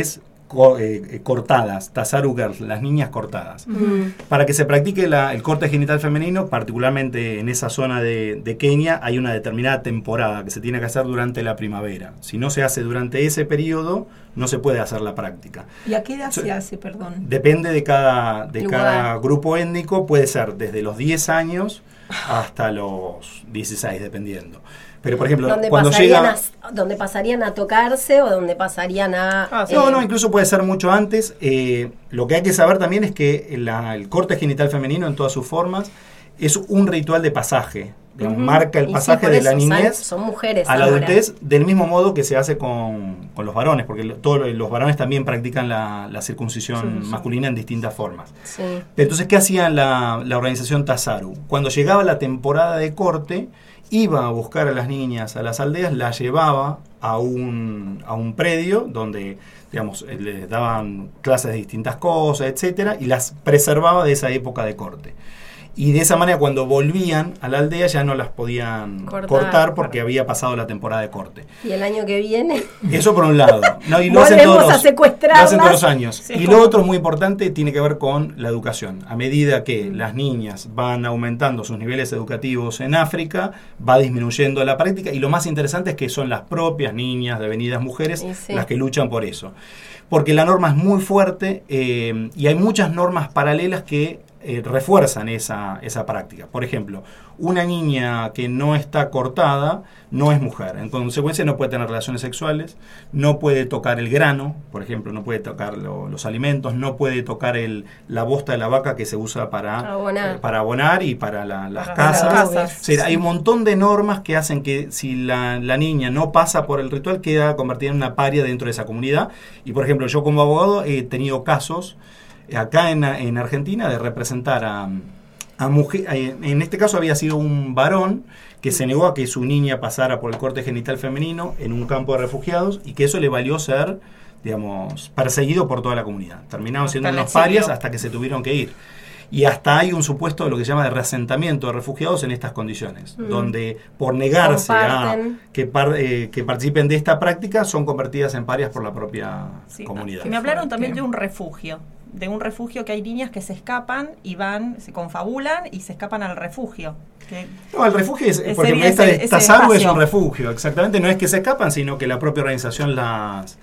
co- eh, cortadas, Tazaru Girls, las niñas cortadas. Mm. Para que se practique la- el corte genital femenino, particularmente en esa zona de, de Kenia, hay una determinada temporada que se tiene que hacer durante la primavera. Si no se hace durante ese periodo, no se puede hacer la práctica. ¿Y a qué edad So- se hace, perdón? Depende de cada, de Lugar. cada grupo étnico, puede ser desde los diez años hasta los dieciséis, dependiendo. Pero, por ejemplo, Donde cuando pasarían, llega... a, donde pasarían a tocarse o donde pasarían a... Ah, sí. No, eh, no, incluso puede ser mucho antes. Eh, lo que hay que saber también es que la- el corte genital femenino en todas sus formas es un ritual de pasaje. Digamos, ujú. marca el Y sí, pasaje por de la eso, niñez son, son mujeres a la ahora. adultez, del mismo modo que se hace con, con los varones, porque lo- todos los varones también practican la, la circuncisión Sí, sí. masculina en distintas formas. Sí. Entonces, ¿qué hacía la, la organización Tazaru? Cuando llegaba la temporada de corte, iba a buscar a las niñas a las aldeas, las llevaba a un, a un predio donde, digamos, eh, les daban clases de distintas cosas, etcétera, y las preservaba de esa época de corte. Y de esa manera, cuando volvían a la aldea, ya no las podían Cortar. cortar, porque había pasado la temporada de corte. Y el año que viene... Eso por un lado. No, y lo hacen Volvemos todos a los, secuestrarlas. lo hacen todos los años. Sí, y como- lo otro muy importante tiene que ver con la educación. A medida que las niñas van aumentando sus niveles educativos en África, va disminuyendo la práctica. Y lo más interesante es que son las propias niñas, devenidas mujeres, Y sí. las que luchan por eso. Porque la norma es muy fuerte eh, y hay muchas normas paralelas que eh, refuerzan esa, esa práctica. Por ejemplo, una niña que no está cortada no es mujer. En consecuencia, no puede tener relaciones sexuales, no puede tocar el grano, por ejemplo, no puede tocar lo- los alimentos, no puede tocar el, la bosta de la vaca que se usa para Abonar. eh, para abonar y para la- las Para las casas. casas. O sea, hay un montón de normas que hacen que si la, la niña no pasa por el ritual, queda convertida en una paria dentro de esa comunidad. Y, por ejemplo, yo como abogado he tenido casos acá en, en Argentina de representar a, a mujer, en este caso había sido un varón que se negó a que su niña pasara por el corte genital femenino en un campo de refugiados y que eso le valió ser, digamos, perseguido por toda la comunidad. Terminaron siendo Hasta el unos parias exilio. hasta que se tuvieron que ir. Y hasta hay un supuesto de lo que se llama de reasentamiento de refugiados en estas condiciones, Mm. donde por negarse a Comparten. que, par- eh, que participen de esta práctica son convertidas en parias por la propia Sí. comunidad. Me hablaron también Fuerte. de un refugio, de un refugio que hay niñas que se escapan y van, se confabulan y se escapan al refugio. Que No, el refugio es, Ese por ejemplo, día esta ese- de ese Tazaru es espacio. un refugio, exactamente, no es que se escapan, sino que la propia organización las,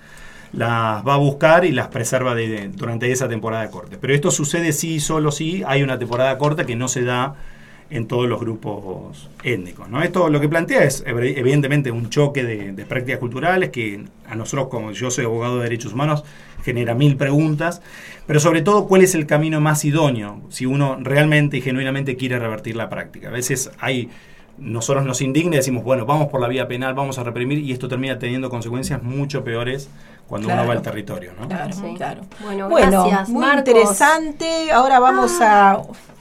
las va a buscar y las preserva de- de- durante esa temporada de corte. Pero esto sucede sí, solo sí, hay una temporada corta que no se da en todos los grupos étnicos, ¿no? Esto lo que plantea es ev- evidentemente un choque de, de prácticas culturales que a nosotros, como yo soy abogado de derechos humanos, genera mil preguntas, pero sobre todo cuál es el camino más idóneo si uno realmente y genuinamente quiere revertir la práctica. A veces hay, nosotros nos indigna y decimos, bueno, vamos por la vía penal, vamos a reprimir, y esto termina teniendo consecuencias mucho peores cuando Claro. uno va al territorio, ¿no? Claro, Sí. claro. Bueno, Bueno, gracias, muy Marcos. interesante. Ahora vamos a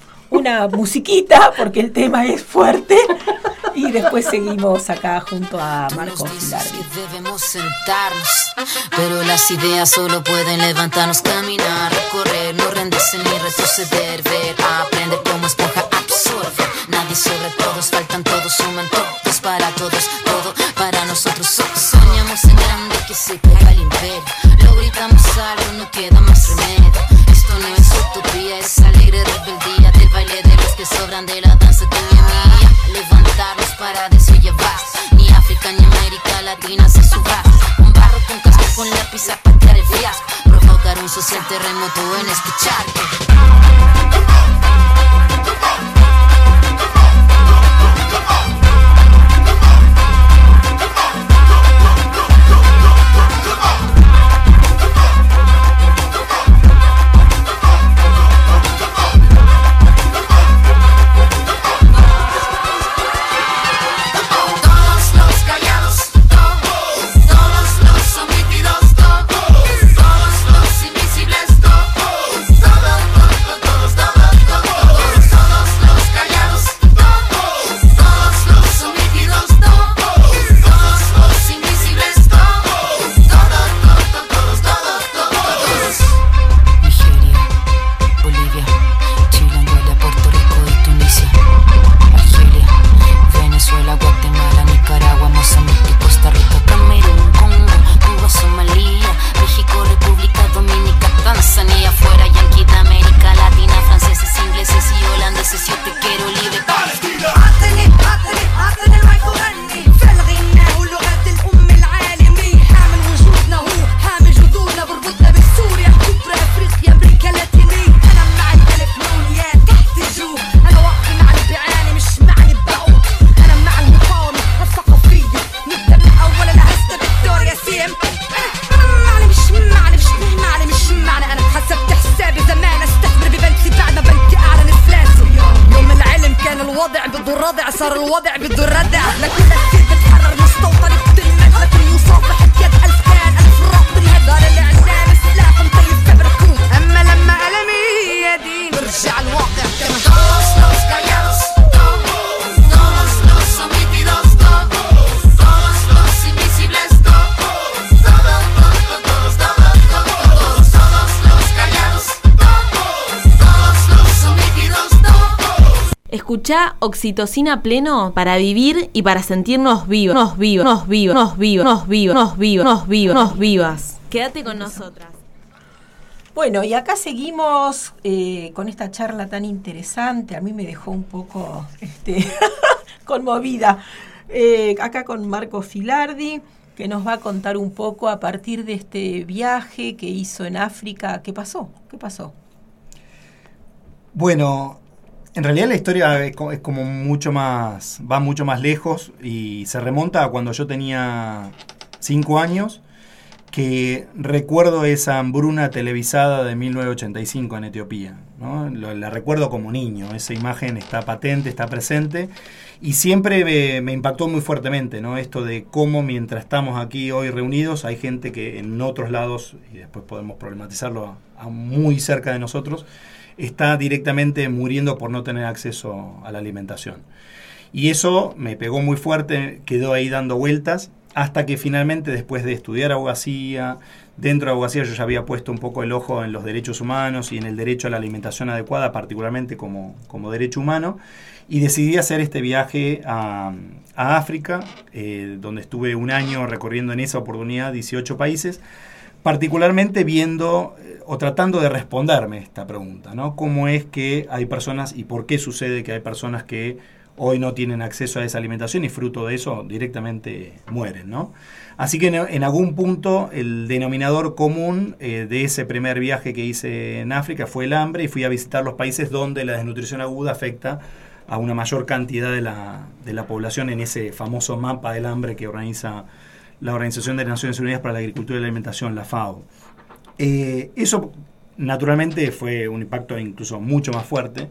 una musiquita porque el tema es fuerte y después seguimos acá junto a Tú nos Marcos dices Hilardi. que debemos sentarnos, pero las ideas solo pueden levantarnos, caminar, correr, no rendirse ni retroceder, ver, aprender como esponja, absorber. Nadie sobre todos, faltan todos, suman todos para todos, todo para nosotros. So- soñamos en grande que se caiga el imperio, lo gritamos algo, no queda más remedio. Esto no es utopía, es alegre rebeldía del baile de los que sobran de la danza tuya y mía. Levantarnos para de eso llevar, ni África ni América Latina se suba. Un barro con casco con lápiz a patear el fiasco, provocar un social terremoto en este charco. Todos los callados, todos, todos los omitidos, todos, todos los invisibles, todos, todos, todos. الوضع بده ردع لكل كتير بتحرر مستوطن بتلمع لكل يوصف بحكيات ألف كان ألف راح بالهدار اللي عندنا سلاح مطيب كبركوم أما لما ألمي يدي برجع الواقع كما todos los callados todos los sometidos todos los invisibles todos todos todos todos todos los callados todos los sometidos todos. Escuchá Oxitocina Pleno para vivir y para sentirnos vivos, nos vivos, nos vivos, nos vivos, nos vivos, nos vivos, nos vivos, nos vivas. Quédate con nosotras. Bueno, y acá seguimos eh, con esta charla tan interesante. A mí me dejó un poco este, conmovida. Eh, acá con Marco Filardi, que nos va a contar un poco a partir de este viaje que hizo en África. ¿Qué pasó? ¿Qué pasó? Bueno, en realidad la historia es como mucho más, va mucho más lejos y se remonta a cuando yo tenía cinco años, que recuerdo esa hambruna televisada de mil novecientos ochenta y cinco en Etiopía, ¿no? La, la recuerdo como niño, esa imagen está patente, está presente y siempre me, me impactó muy fuertemente, ¿no? Esto de cómo mientras estamos aquí hoy reunidos hay gente que en otros lados, y después podemos problematizarlo a, a muy cerca de nosotros, está directamente muriendo por no tener acceso a la alimentación. Y eso me pegó muy fuerte, quedó ahí dando vueltas, hasta que finalmente, después de estudiar abogacía, dentro de abogacía yo ya había puesto un poco el ojo en los derechos humanos y en el derecho a la alimentación adecuada, particularmente como, como derecho humano, y decidí hacer este viaje a, a África, eh, donde estuve un año recorriendo en esa oportunidad dieciocho países, particularmente viendo eh, o tratando de responderme esta pregunta, ¿no? ¿Cómo es que hay personas y por qué sucede que hay personas que hoy no tienen acceso a esa alimentación y fruto de eso directamente mueren, ¿no? Así que en, en algún punto el denominador común eh, de ese primer viaje que hice en África fue el hambre y fui a visitar los países donde la desnutrición aguda afecta a una mayor cantidad de la, de la población en ese famoso mapa del hambre que organiza la Organización de Naciones Unidas para la Agricultura y la Alimentación, la FAO. Eh, eso naturalmente fue un impacto incluso mucho más fuerte,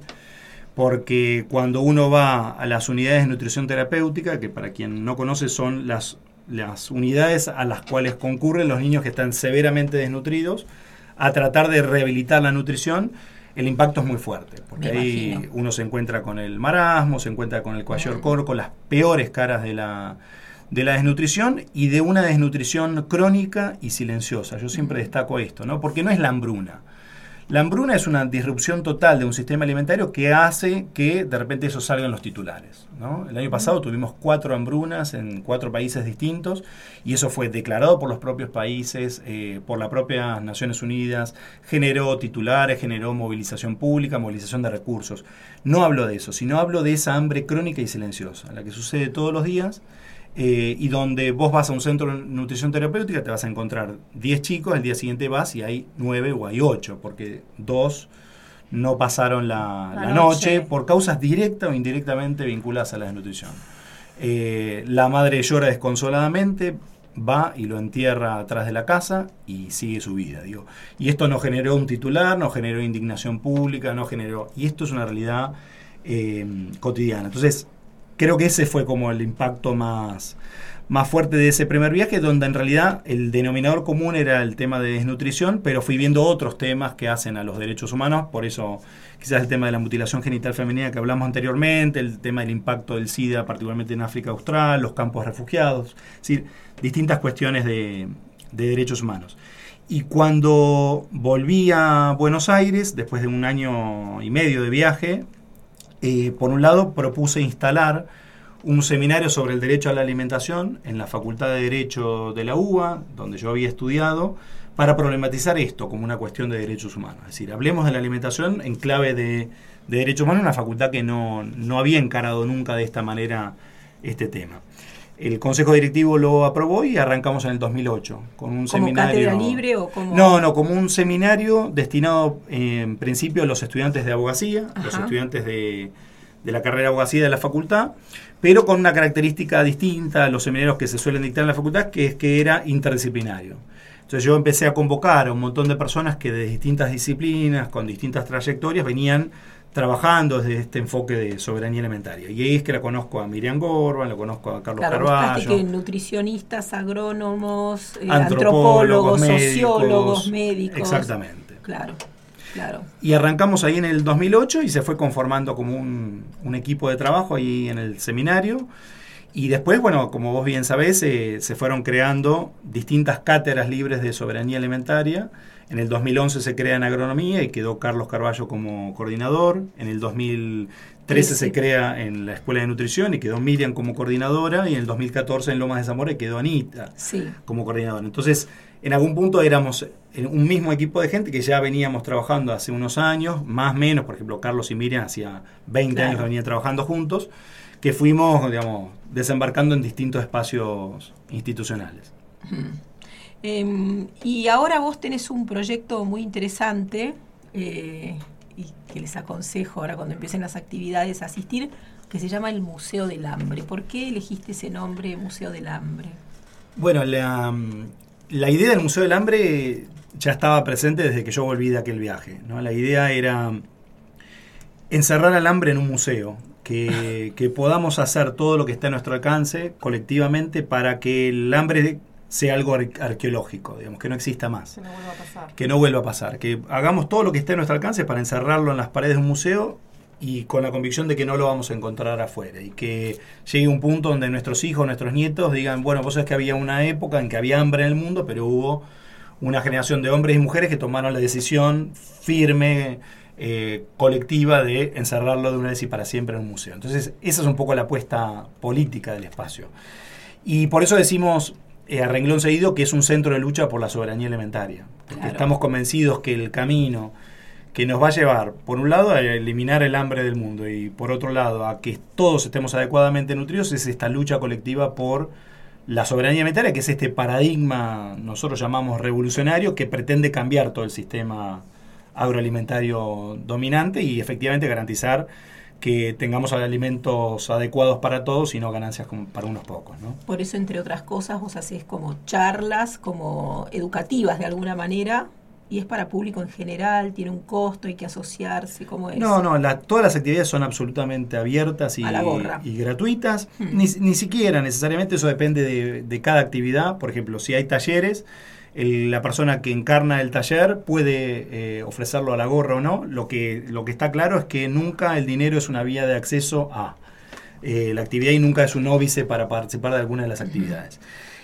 porque cuando uno va a las unidades de nutrición terapéutica, que para quien no conoce son las, las unidades a las cuales concurren los niños que están severamente desnutridos, a tratar de rehabilitar la nutrición, el impacto es muy fuerte, porque Me ahí imagino. uno se encuentra con el marasmo, se encuentra con el kwashiorkor, con las peores caras de la de la desnutrición y de una desnutrición crónica y silenciosa. Yo siempre destaco esto, ¿no? Porque no es la hambruna. La hambruna es una disrupción total de un sistema alimentario que hace que de repente eso salga en los titulares, ¿no? El año pasado tuvimos cuatro hambrunas en cuatro países distintos y eso fue declarado por los propios países, eh, por las propias Naciones Unidas, generó titulares, generó movilización pública, movilización de recursos. No hablo de eso, sino hablo de esa hambre crónica y silenciosa, la que sucede todos los días. Eh, y donde vos vas a un centro de nutrición terapéutica te vas a encontrar diez chicos, el día siguiente vas y hay nueve o hay ocho, porque dos no pasaron la, la, la noche. noche por causas directas o indirectamente vinculadas a la desnutrición. Eh, la madre llora desconsoladamente, va y lo entierra atrás de la casa y sigue su vida, digo. Y esto no generó un titular, no generó indignación pública, no generó... Y esto es una realidad eh, cotidiana. Entonces, creo que ese fue como el impacto más, más fuerte de ese primer viaje, donde en realidad el denominador común era el tema de desnutrición, pero fui viendo otros temas que hacen a los derechos humanos, por eso quizás el tema de la mutilación genital femenina que hablamos anteriormente, el tema del impacto del SIDA, particularmente en África Austral, los campos refugiados, es decir, distintas cuestiones de, de derechos humanos. Y cuando volví a Buenos Aires, después de un año y medio de viaje, Eh, por un lado, propuse instalar un seminario sobre el derecho a la alimentación en la Facultad de Derecho de la U B A, donde yo había estudiado, para problematizar esto como una cuestión de derechos humanos. Es decir, hablemos de la alimentación en clave de, de derechos humanos, una facultad que no, no había encarado nunca de esta manera este tema. El Consejo Directivo lo aprobó y arrancamos en el dos mil ocho con un ¿Como seminario. cátedra libre o como...? No, no, como un seminario destinado eh, en principio a los estudiantes de abogacía, Ajá. los estudiantes de, de la carrera de abogacía de la facultad, pero con una característica distinta a los seminarios que se suelen dictar en la facultad, que es que era interdisciplinario. Entonces yo empecé a convocar a un montón de personas que de distintas disciplinas, con distintas trayectorias, venían trabajando desde este enfoque de soberanía alimentaria. Y ahí es que la conozco a Miriam Gorban, la conozco a Carlos claro, Carballo. Que nutricionistas, agrónomos, eh, antropólogos, antropólogos, sociólogos, médicos. Exactamente. Claro, claro. Y arrancamos ahí en el dos mil ocho y se fue conformando como un, un equipo de trabajo ahí en el seminario. Y después, bueno, como vos bien sabés, eh, se fueron creando distintas cátedras libres de soberanía alimentaria. En el dos mil once se crea en agronomía y quedó Carlos Carballo como coordinador. En el dos mil trece sí, sí. se crea en la Escuela de Nutrición y quedó Miriam como coordinadora. Y en el dos mil catorce en Lomas de Zamora quedó Anita sí. como coordinadora. Entonces, en algún punto éramos un mismo equipo de gente que ya veníamos trabajando hace unos años, más o menos. Por ejemplo, Carlos y Miriam hacía veinte claro. años que venían trabajando juntos, que fuimos, digamos, desembarcando en distintos espacios institucionales. Hmm. Eh, y ahora vos tenés un proyecto muy interesante eh, y que les aconsejo ahora cuando empiecen las actividades a asistir, que se llama el Museo del Hambre. ¿Por qué elegiste ese nombre, Museo del Hambre? Bueno, la, la idea del Museo del Hambre ya estaba presente desde que yo volví de aquel viaje, ¿no? La idea era encerrar al hambre en un museo, que, que podamos hacer todo lo que está a nuestro alcance colectivamente para que el hambre sea algo ar- arqueológico, digamos, que no exista más. Que no vuelva a pasar. Que no vuelva a pasar. Que hagamos todo lo que esté a nuestro alcance para encerrarlo en las paredes de un museo y con la convicción de que no lo vamos a encontrar afuera. Y que llegue un punto donde nuestros hijos, nuestros nietos digan, bueno, vos sabés que había una época en que había hambre en el mundo, pero hubo una generación de hombres y mujeres que tomaron la decisión firme, eh, colectiva, de encerrarlo de una vez y para siempre en un museo. Entonces, esa es un poco la apuesta política del espacio. Y por eso decimos... Eh, a renglón seguido, que es un centro de lucha por la soberanía alimentaria. Porque claro. estamos convencidos que el camino que nos va a llevar, por un lado, a eliminar el hambre del mundo y por otro lado, a que todos estemos adecuadamente nutridos, es esta lucha colectiva por la soberanía alimentaria, que es este paradigma, nosotros llamamos revolucionario, que pretende cambiar todo el sistema agroalimentario dominante y efectivamente garantizar que tengamos alimentos adecuados para todos y no ganancias para unos pocos, ¿no? Por eso, entre otras cosas, vos hacés como charlas, como educativas de alguna manera, y es para público en general, tiene un costo, hay que asociarse, ¿cómo es? No, no, la, todas las actividades son absolutamente abiertas y, a la gorra. y gratuitas, Hmm. ni, ni siquiera necesariamente, eso depende de, de cada actividad. Por ejemplo, si hay talleres, el, la persona que encarna el taller puede eh, ofrecerlo a la gorra o no. Lo que, lo que está claro es que nunca el dinero es una vía de acceso a eh, la actividad y nunca es un óbice para participar de alguna de las actividades.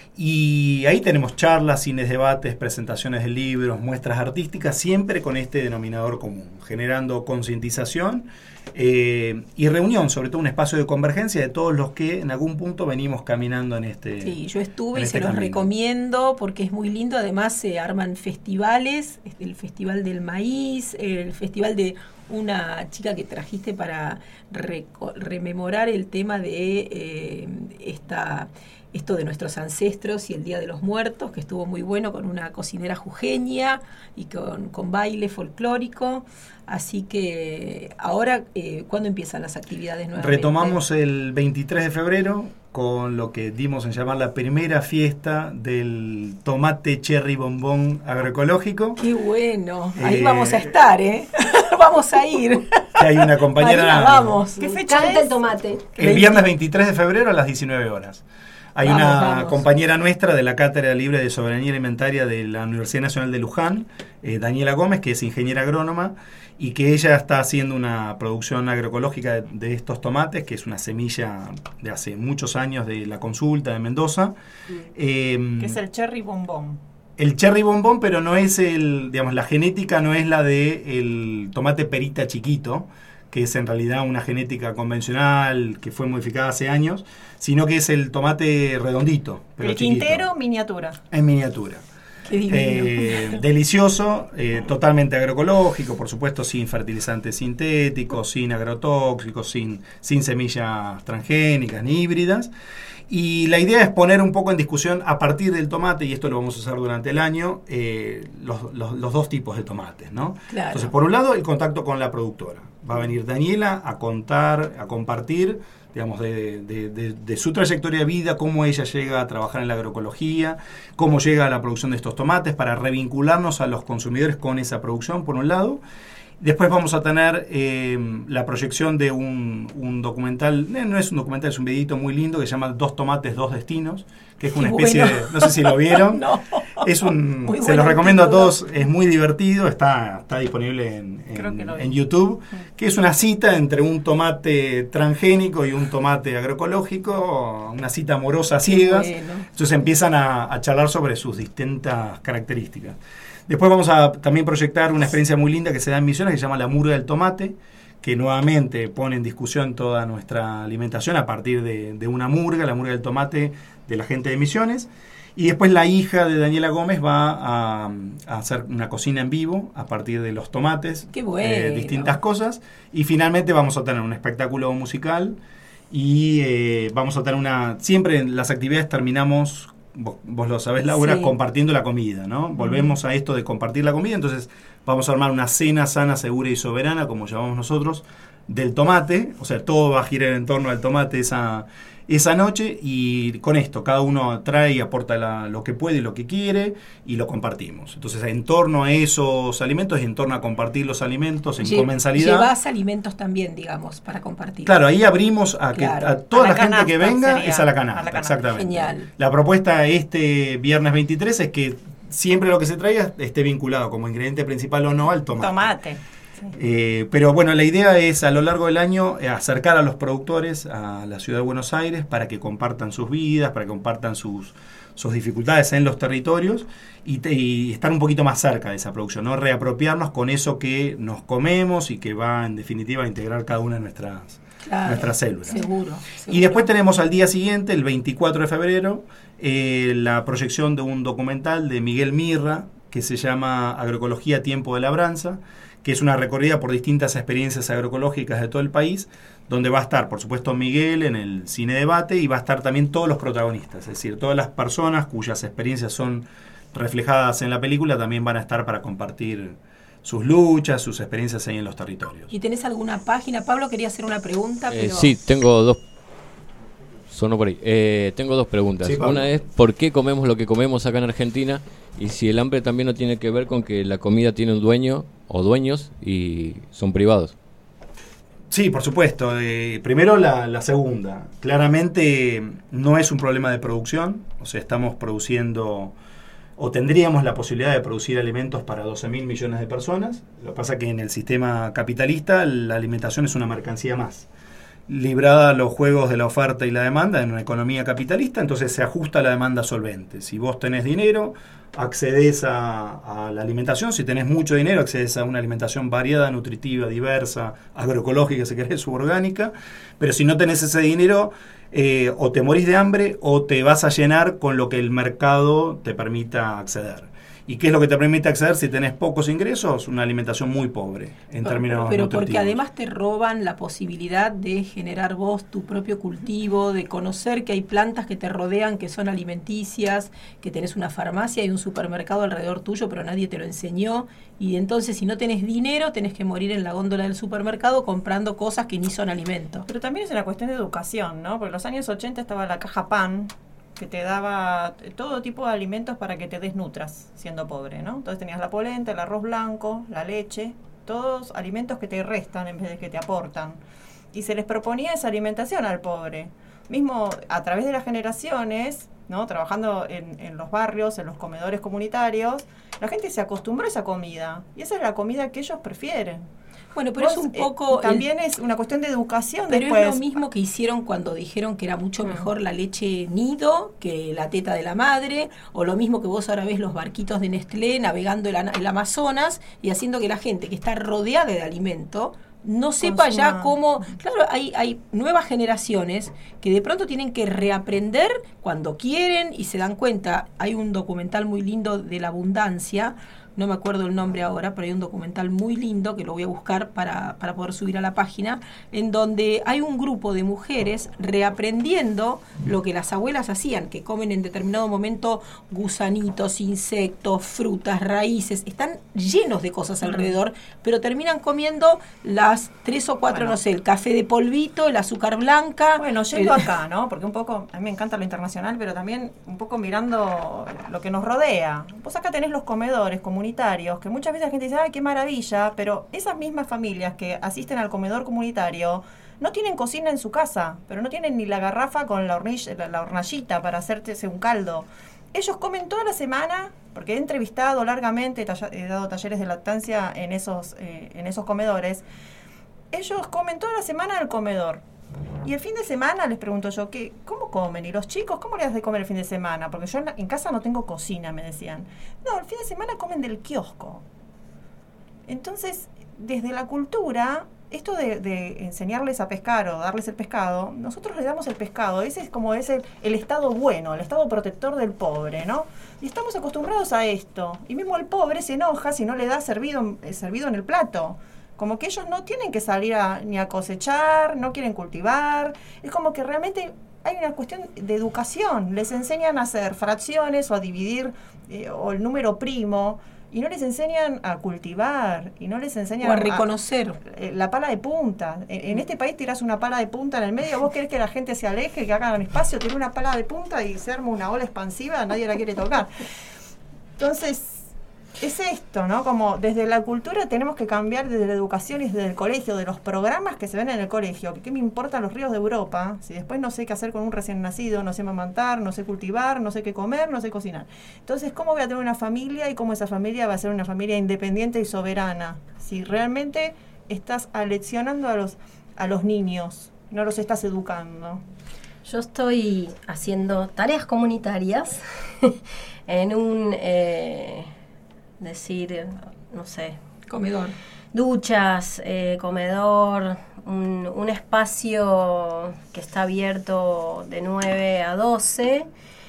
Y ahí tenemos charlas, cines, debates, presentaciones de libros, muestras artísticas, siempre con este denominador común, generando concientización eh, y reunión, sobre todo un espacio de convergencia de todos los que en algún punto venimos caminando en este Sí, yo estuve y este se los camino. recomiendo porque es muy lindo. Además se arman festivales, el Festival del Maíz, el Festival de una chica que trajiste para reco- rememorar el tema de eh, esta... esto de nuestros ancestros y el Día de los Muertos, que estuvo muy bueno, con una cocinera jujeña y con, con baile folclórico. Así que ahora, eh, ¿cuándo empiezan las actividades nuevamente? Retomamos el veintitrés de febrero con lo que dimos en llamar la primera fiesta del tomate cherry bombón agroecológico. ¡Qué bueno! Ahí Eh, vamos a estar, ¿eh? Vamos a ir. Hay una compañera... Marina, vamos. ¿Qué fecha canta el tomate? El viernes veintitrés de febrero a las diecinueve horas. Hay Vamos, una vamos. compañera nuestra de la Cátedra Libre de Soberanía Alimentaria de la Universidad Nacional de Luján, eh, Daniela Gómez, que es ingeniera agrónoma, y que ella está haciendo una producción agroecológica de, de estos tomates, que es una semilla de hace muchos años de la Consulta de Mendoza. Eh, Que es el cherry bombón. el cherry bombón, pero no es el, digamos, la genética no es la de el tomate perita chiquito, que es en realidad una genética convencional que fue modificada hace años, sino que es el tomate redondito, pero El chiquito, Quintero, miniatura. en miniatura. Qué divino. Eh, delicioso, eh, totalmente agroecológico, por supuesto sin fertilizantes sintéticos, sin agrotóxicos, sin, sin semillas transgénicas ni híbridas. Y la idea es poner un poco en discusión a partir del tomate, y esto lo vamos a hacer durante el año, eh, los, los, los dos tipos de tomates, ¿no? Claro. Entonces, por un lado, el contacto con la productora. Va a venir Daniela a contar, a compartir, digamos, de, de, de, de su trayectoria de vida, cómo ella llega a trabajar en la agroecología, cómo llega a la producción de estos tomates, para revincularnos a los consumidores con esa producción, por un lado. Después vamos a tener eh, la proyección de un, un documental, eh, no es un documental, es un videito muy lindo que se llama Dos tomates, dos destinos, que es una especie bueno. de, no sé si lo vieron, No. es un, Muy se bueno los recomiendo título. a todos, es muy divertido, está, está disponible en, Creo que en, lo vi. en YouTube, que es una cita entre un tomate transgénico y un tomate agroecológico, una cita amorosa a ciegas, bueno. entonces empiezan a, a charlar sobre sus distintas características. Después vamos a también proyectar una experiencia muy linda que se da en Misiones, que se llama La Murga del Tomate, que nuevamente pone en discusión toda nuestra alimentación a partir de, de una murga, la murga del tomate de la gente de Misiones. Y después la hija de Daniela Gómez va a, a hacer una cocina en vivo a partir de los tomates, Qué bueno. eh, distintas cosas. Y finalmente vamos a tener un espectáculo musical y eh, vamos a tener una... Siempre en las actividades terminamos... Vos, vos lo sabés, Laura, Sí. compartiendo la comida, ¿no? Volvemos a esto de compartir la comida, entonces vamos a armar una cena sana, segura y soberana, como llamamos nosotros, del tomate, o sea, todo va a girar en torno al tomate esa, esa noche, y con esto cada uno trae y aporta la, lo que puede y lo que quiere, y lo compartimos. Entonces, en torno a esos alimentos y en torno a compartir los alimentos en Lle- comensalidad... Llevas alimentos también, digamos, para compartir. Claro, ahí abrimos a que Claro. a toda A la, la gente que canasta venga sería, es a la canasta, a la canasta. exactamente. Genial. La propuesta este viernes veintitrés es que siempre lo que se traiga esté vinculado como ingrediente principal o no al tomate. Tomate. Sí. Eh, pero bueno, la idea es a lo largo del año eh, acercar a los productores a la ciudad de Buenos Aires para que compartan sus vidas, para que compartan sus, sus dificultades en los territorios y, te- y estar un poquito más cerca de esa producción, no reapropiarnos con eso que nos comemos y que va en definitiva a integrar cada una de nuestras, Claro, nuestras células. Seguro, Y seguro. después tenemos al día siguiente, el veinticuatro de febrero, eh, la proyección de un documental de Miguel Mirra que se llama Agroecología, Tiempo de Labranza, que es una recorrida por distintas experiencias agroecológicas de todo el país, donde va a estar, por supuesto, Miguel en el cine debate y va a estar también todos los protagonistas, es decir, todas las personas cuyas experiencias son reflejadas en la película también van a estar para compartir sus luchas, sus experiencias ahí en los territorios. ¿Y tenés alguna página? Pablo quería hacer una pregunta, Eh, pero... sí, tengo dos. Sonó por ahí. Eh, tengo dos preguntas. Sí, Pablo. Una es ¿por qué comemos lo que comemos acá en Argentina? Y si el hambre también no tiene que ver con que la comida tiene un dueño o dueños y son privados. Sí, por supuesto. Eh, primero la, la segunda. Claramente no es un problema de producción, o sea, estamos produciendo o tendríamos la posibilidad de producir alimentos para doce mil millones de personas. Lo que pasa es que en el sistema capitalista la alimentación es una mercancía más, librada a los juegos de la oferta y la demanda en una economía capitalista, entonces se ajusta a la demanda solvente. Si vos tenés dinero, accedes a, a la alimentación. Si tenés mucho dinero, accedes a una alimentación variada, nutritiva, diversa, agroecológica, si querés, suborgánica. Pero si no tenés ese dinero, eh, o te morís de hambre o te vas a llenar con lo que el mercado te permita acceder. ¿Y qué es lo que te permite acceder si tenés pocos ingresos? Una alimentación muy pobre en términos Pero porque nutritivos. además te roban la posibilidad de generar vos tu propio cultivo, de conocer que hay plantas que te rodean, que son alimenticias, que tenés una farmacia y un supermercado alrededor tuyo, pero nadie te lo enseñó. Y entonces si no tenés dinero, tenés que morir en la góndola del supermercado comprando cosas que ni son alimento. Pero también es una cuestión de educación, ¿no? Porque en los años ochenta estaba la caja PAN, que te daba todo tipo de alimentos para que te desnutras siendo pobre, ¿no? Entonces tenías la polenta, el arroz blanco, la leche, todos alimentos que te restan en vez de que te aportan. Y se les proponía esa alimentación al pobre. Mismo a través de las generaciones, ¿no? Trabajando en, en los barrios, en los comedores comunitarios, la gente se acostumbró a esa comida. Y esa es la comida que ellos prefieren. Bueno, pero Vos, es un eh, poco... el- también es una cuestión de educación Pero después. es lo mismo que hicieron cuando dijeron que era mucho Mm. mejor la leche nido que la teta de la madre, o lo mismo que vos ahora ves los barquitos de Nestlé navegando el, ana- el Amazonas y haciendo que la gente que está rodeada de alimento no sepa ya Consuma. cómo... Claro, hay, hay nuevas generaciones que de pronto tienen que reaprender cuando quieren y se dan cuenta. Hay un documental muy lindo de la abundancia no me acuerdo el nombre ahora, pero hay un documental muy lindo que lo voy a buscar para, para poder subir a la página, en donde hay un grupo de mujeres reaprendiendo lo que las abuelas hacían, que comen en determinado momento gusanitos, insectos, frutas, raíces, están llenos de cosas alrededor, pero terminan comiendo las tres o cuatro, bueno, no sé, el café de polvito, el azúcar blanca. Bueno, yendo el... acá, ¿no? Porque un poco, a mí me encanta lo internacional, pero también un poco mirando lo que nos rodea. Vos acá tenés los comedores comunitarios, que muchas veces la gente dice, ay, qué maravilla, pero esas mismas familias que asisten al comedor comunitario no tienen cocina en su casa, pero no tienen ni la garrafa con la, hornilla, la, la hornallita para hacerse un caldo. Ellos comen toda la semana, porque he entrevistado largamente, he dado talleres de lactancia en esos, eh, en esos comedores. Ellos comen toda la semana en el comedor. Y el fin de semana les pregunto yo, ¿qué, ¿cómo comen? ¿Y los chicos cómo les das de comer el fin de semana? Porque yo en, en casa no tengo cocina, me decían. No, el fin de semana comen del kiosco. Entonces, desde la cultura, esto de, de enseñarles a pescar o darles el pescado, nosotros les damos el pescado. Ese es como es el, el estado bueno, el estado protector del pobre, ¿no? Y estamos acostumbrados a esto. Y mismo el pobre se enoja si no le da servido, eh, servido en el plato. Como que ellos no tienen que salir a, ni a cosechar, no quieren cultivar. Es como que realmente hay una cuestión de educación. Les enseñan a hacer fracciones o a dividir eh, o el número primo. Y no les enseñan a cultivar, y no les enseñan o a reconocer a, a, la pala de punta. En, en este país tirás una pala de punta en el medio, vos querés que la gente se aleje, que hagan espacio, tirás una pala de punta y se arma una ola expansiva, nadie la quiere tocar. Entonces, es esto, ¿no? Como desde la cultura tenemos que cambiar desde la educación y desde el colegio, de los programas que se ven en el colegio. ¿Qué me importan los ríos de Europa? Si después no sé qué hacer con un recién nacido, no sé amamantar, no sé cultivar, no sé qué comer, no sé cocinar. Entonces, ¿cómo voy a tener una familia y cómo esa familia va a ser una familia independiente y soberana? Si realmente estás aleccionando a los, a los niños, no los estás educando. Yo estoy haciendo tareas comunitarias en un... Eh, decir, no sé, comedor, duchas, eh, comedor, un, un espacio que está abierto de nueve a doce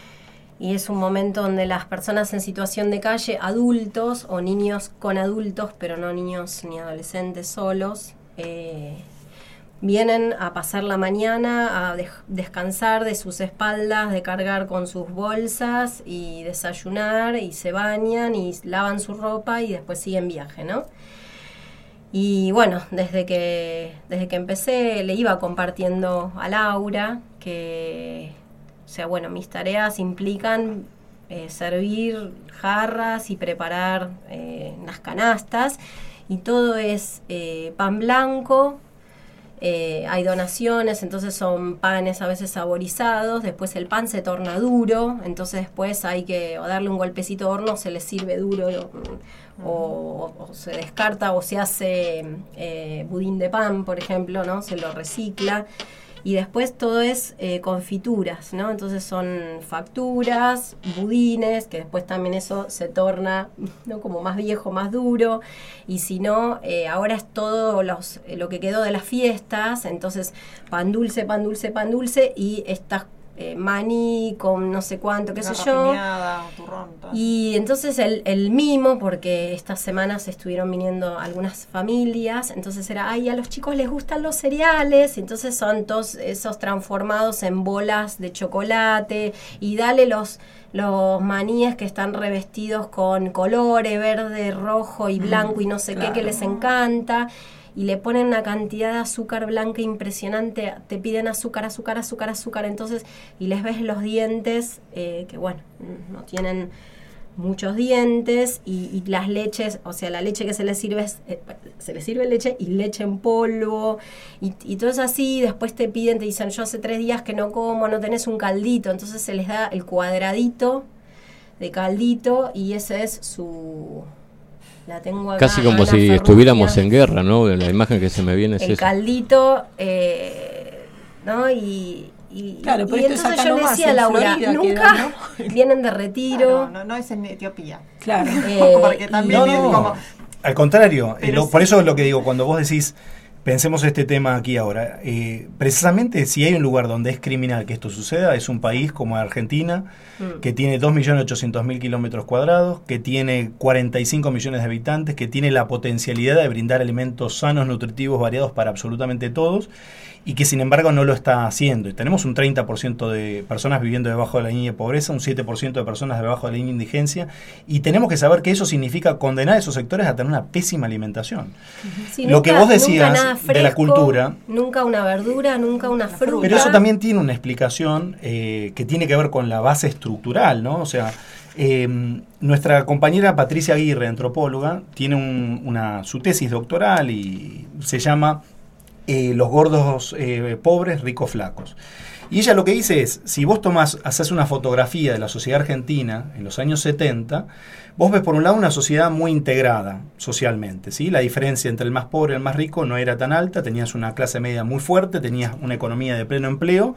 y es un momento donde las personas en situación de calle, adultos o niños con adultos, pero no niños ni adolescentes solos, eh, vienen a pasar la mañana, a de- descansar de sus espaldas, de cargar con sus bolsas y desayunar y se bañan y lavan su ropa y después siguen viaje, ¿no? Y bueno, desde que, desde que empecé le iba compartiendo a Laura que, o sea, bueno, mis tareas implican eh, servir jarras y preparar eh, las canastas y todo es eh, pan blanco. Eh, hay donaciones, entonces son panes a veces saborizados, después el pan se torna duro, entonces después hay que o darle un golpecito de horno, se le sirve duro o, o, o se descarta o se hace eh, budín de pan, por ejemplo, ¿no? Se lo recicla. Y después todo es eh, confituras, ¿no? Entonces son facturas, budines, que después también eso se torna, ¿no? Como más viejo, más duro. Y si no, eh, ahora es todo los, eh, lo que quedó de las fiestas. Entonces, pan dulce, pan dulce, pan dulce. Y estas eh, maní con no sé cuánto, qué sé yo. Piñada, turrón, tal. Y entonces el, el mimo, porque estas semanas estuvieron viniendo algunas familias, entonces era, ay, a los chicos les gustan los cereales, entonces son todos esos transformados en bolas de chocolate, y dale los, los maníes que están revestidos con colores, verde, rojo y blanco y no sé claro. qué, que les encanta. Y le ponen una cantidad de azúcar blanca impresionante, te piden azúcar, azúcar, azúcar, azúcar, entonces, y les ves los dientes, eh, que bueno, no tienen muchos dientes, y, y las leches, o sea, la leche que se les sirve, es, eh, se les sirve leche y leche en polvo, y, y todo es así, después te piden, te dicen, yo hace tres días que no como, no tenés un caldito, entonces se les da el cuadradito de caldito, y ese es su... La tengo acá, casi como ¿no? si La estuviéramos ferrugia. en guerra, ¿no? La imagen que se me viene es El esa. caldito, eh, ¿no? Y, y, Claro, pero y esto es entonces acá yo le nomás, decía a en Laura, Florida nunca queda, ¿no? vienen de retiro. Ah, no, no, no es en Etiopía. Claro. Eh, Porque también No, viene no, como... al contrario, eh, Pero lo- sí. por eso es lo que digo, cuando vos decís Pensemos este tema aquí ahora. Eh, precisamente si hay un lugar donde es criminal que esto suceda, es un país como Argentina, mm. que tiene dos millones ochocientos mil kilómetros cuadrados, que tiene cuarenta y cinco millones de habitantes, que tiene la potencialidad de brindar alimentos sanos, nutritivos, variados para absolutamente todos, y que sin embargo no lo está haciendo. Y tenemos un treinta por ciento de personas viviendo debajo de la línea de pobreza, un siete por ciento de personas debajo de la línea de indigencia, y tenemos que saber que eso significa condenar a esos sectores a tener una pésima alimentación. Sí, lo nunca, que vos decías fresco, de la cultura... Nunca una verdura, nunca una fruta. Pero eso también tiene una explicación eh, que tiene que ver con la base estructural, ¿no? O sea, eh, nuestra compañera Patricia Aguirre, antropóloga, tiene un, una, su tesis doctoral y se llama... Eh, los gordos eh, pobres, ricos flacos. Y ella lo que dice es, si vos tomás, haces una fotografía de la sociedad argentina en los años setenta, vos ves por un lado una sociedad muy integrada socialmente, ¿sí? La diferencia entre el más pobre y el más rico no era tan alta, tenías una clase media muy fuerte, tenías una economía de pleno empleo,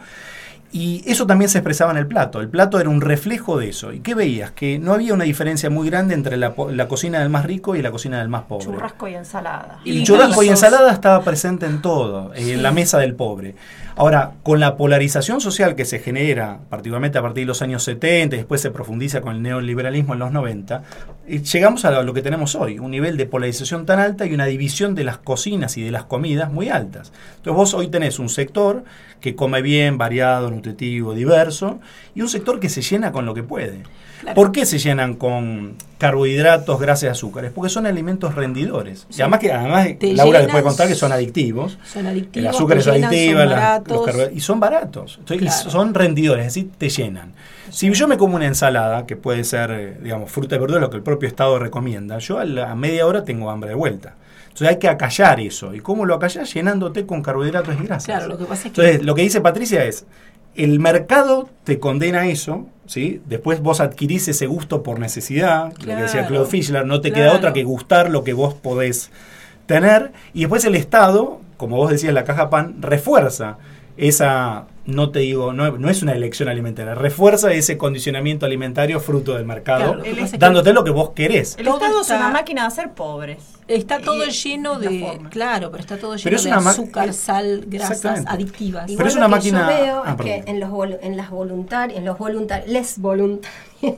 y eso también se expresaba en el plato. El plato era un reflejo de eso. ¿Y qué veías? Que no había una diferencia muy grande entre la, la cocina del más rico y la cocina del más pobre. Churrasco y ensalada. El y churrasco y ensalada estaba presente en todo, sí. En la mesa del pobre. Ahora, con la polarización social que se genera, particularmente a partir de los años setenta, y después se profundiza con el neoliberalismo en los noventa, llegamos a lo que tenemos hoy, un nivel de polarización tan alta y una división de las cocinas y de las comidas muy altas. Entonces vos hoy tenés un sector que come bien, variado, nutritivo, diverso, y un sector que se llena con lo que puede. Claro. ¿Por qué se llenan con carbohidratos, grasas y azúcares? Porque son alimentos rendidores. Sí. Y además, que, además Laura le puede contar que son adictivos. Son adictivos. El azúcar es adictiva, la, los carbohidratos. Y son baratos. Entonces, claro. Son rendidores, es decir, te llenan. Sí. Si yo me como una ensalada, que puede ser, digamos, fruta y verdura, lo que el propio Estado recomienda, yo a, la, a media hora tengo hambre de vuelta. Entonces hay que acallar eso. ¿Y cómo lo acallás? Llenándote con carbohidratos y grasas. Claro, lo que pasa es que... Entonces, lo que dice Patricia es, el mercado te condena a eso, ¿sí? Después vos adquirís ese gusto por necesidad, claro, lo que decía Claude Fischler, no te claro. queda otra que gustar lo que vos podés tener, y después el Estado, como vos decías, la caja pan, refuerza esa, no te digo, no, no es una elección alimentaria, refuerza ese condicionamiento alimentario fruto del mercado, claro, dándote que lo que vos querés. El Estado es una máquina de hacer pobres. Está todo y, lleno de, claro, pero está todo lleno de azúcar, ma- sal, grasas adictivas. Igual pero es una lo que máquina. Yo veo ah, es que en los vol- en las voluntarias, en los voluntarios, les voluntarios,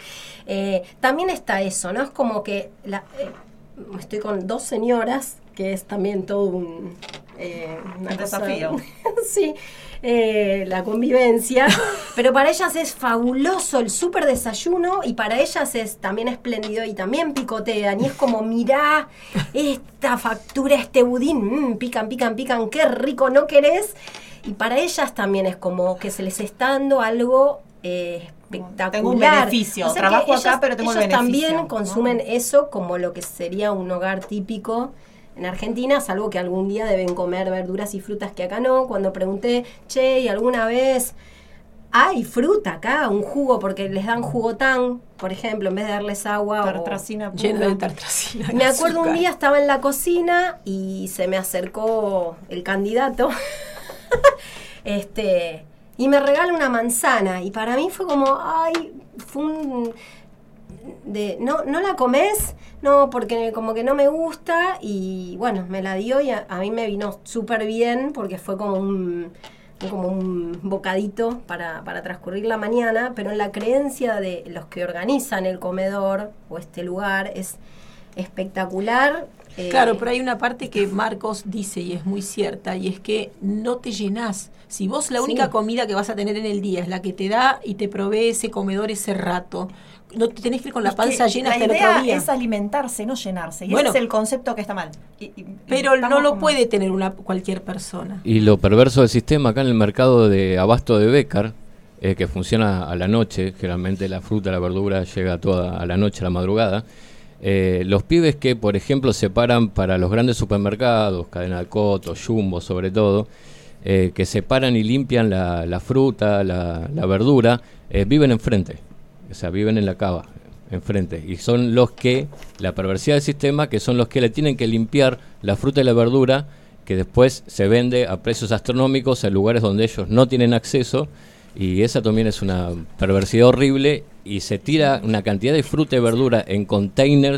eh, también está eso, ¿no? Es como que la, eh, estoy con dos señoras que es también todo un eh, una un cosa, desafío. Sí. Eh, la convivencia, pero para ellas es fabuloso el súper desayuno y para ellas es también espléndido y también picotean y es como, mirá esta factura, este budín, mmm, pican, pican, pican, qué rico, ¿no querés? Y para ellas también es como que se les está dando algo eh, espectacular. Tengo un beneficio, o sea, trabajo ellas, acá pero tengo el beneficio. Ellos también consumen, ¿no?, eso como lo que sería un hogar típico en Argentina, salvo que algún día deben comer verduras y frutas que acá no. Cuando pregunté, che, ¿y alguna vez hay fruta acá? Un jugo, porque les dan jugotán, por ejemplo, en vez de darles agua. Tartracina o lleno de tartracina. Me acuerdo azúcar. Un día estaba en la cocina y se me acercó el candidato este y me regala una manzana. Y para mí fue como, ay, fue un... de no no la comes, no, porque como que no me gusta, y bueno, me la dio y a, a mí me vino súper bien porque fue como un como un bocadito para, para transcurrir la mañana, pero en la creencia de los que organizan el comedor o este lugar es espectacular. Eh, claro, pero hay una parte que Marcos dice y es muy cierta, y es que no te llenás. Si vos la única sí. comida que vas a tener en el día es la que te da y te provee ese comedor ese rato, no te tenés que ir con la panza es llena hasta el otro día. La idea es alimentarse, no llenarse. Y bueno, ese es el concepto que está mal. Y, y, pero no lo como... puede tener una cualquier persona. Y lo perverso del sistema acá en el mercado de abasto de Bécar, eh, que funciona a la noche, generalmente la fruta, la verdura llega toda a la noche, a la madrugada. Eh, los pibes que, por ejemplo, separan para los grandes supermercados, Cadena de Coto, Jumbo sobre todo, eh, que separan y limpian la, la fruta, la, la verdura, eh, viven enfrente. O sea, viven en la cava, enfrente. Y son los que, la perversidad del sistema, que son los que le tienen que limpiar la fruta y la verdura, que después se vende a precios astronómicos en lugares donde ellos no tienen acceso. Y esa también es una perversidad horrible. Y se tira una cantidad de fruta y verdura en containers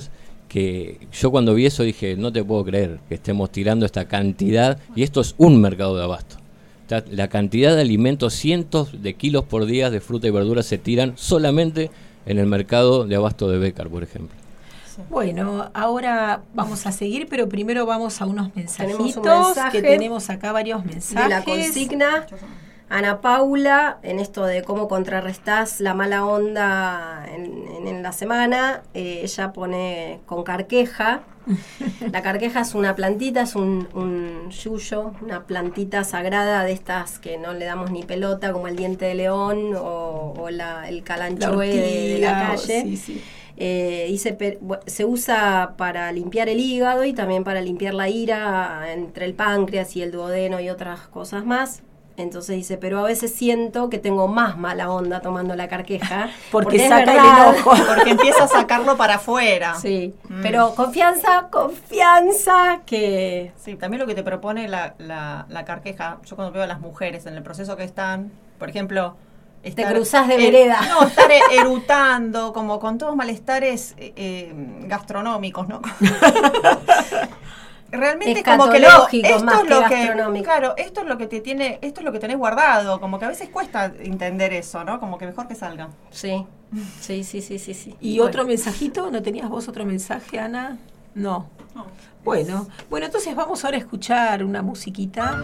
que yo cuando vi eso dije, no te puedo creer que estemos tirando esta cantidad, y esto es un mercado de abasto. La cantidad de alimentos, cientos de kilos por día de fruta y verduras se tiran solamente en el mercado de abasto de Bécar, por ejemplo. Bueno, ahora vamos a seguir, pero primero vamos a unos mensajitos, Tenemos un mensaje que tenemos acá varios mensajes. De la consigna, Ana Paula, en esto de cómo contrarrestás la mala onda en, en, en la semana, eh, ella pone con carqueja. La carqueja es una plantita, es un, un yuyo, una plantita sagrada de estas que no le damos ni pelota, como el diente de león o, o la, el calanchoe de, de la calle. Sí, sí. Eh, dice, se usa para limpiar el hígado y también para limpiar la ira entre el páncreas y el duodeno y otras cosas más. Entonces dice, pero a veces siento que tengo más mala onda tomando la carqueja. Porque, porque saca verdad, el enojo. Porque empieza a sacarlo para afuera. Sí, Mm. pero confianza, confianza que... Sí, también lo que te propone la, la, la carqueja, yo cuando veo a las mujeres en el proceso que están, por ejemplo... Te cruzás de vereda. No, estar erutando, como con todos malestares eh, eh, gastronómicos, ¿no? Realmente es como que luego, esto más es lo que que, gastronómico. claro, esto es lo que te tiene, esto es lo que tenés guardado, como que a veces cuesta entender eso, ¿no? Como que mejor que salga. Sí, sí, sí, sí, sí, sí. ¿Y bueno. otro mensajito? ¿No tenías vos otro mensaje, Ana? No. No. Bueno, bueno, entonces vamos ahora a escuchar una musiquita.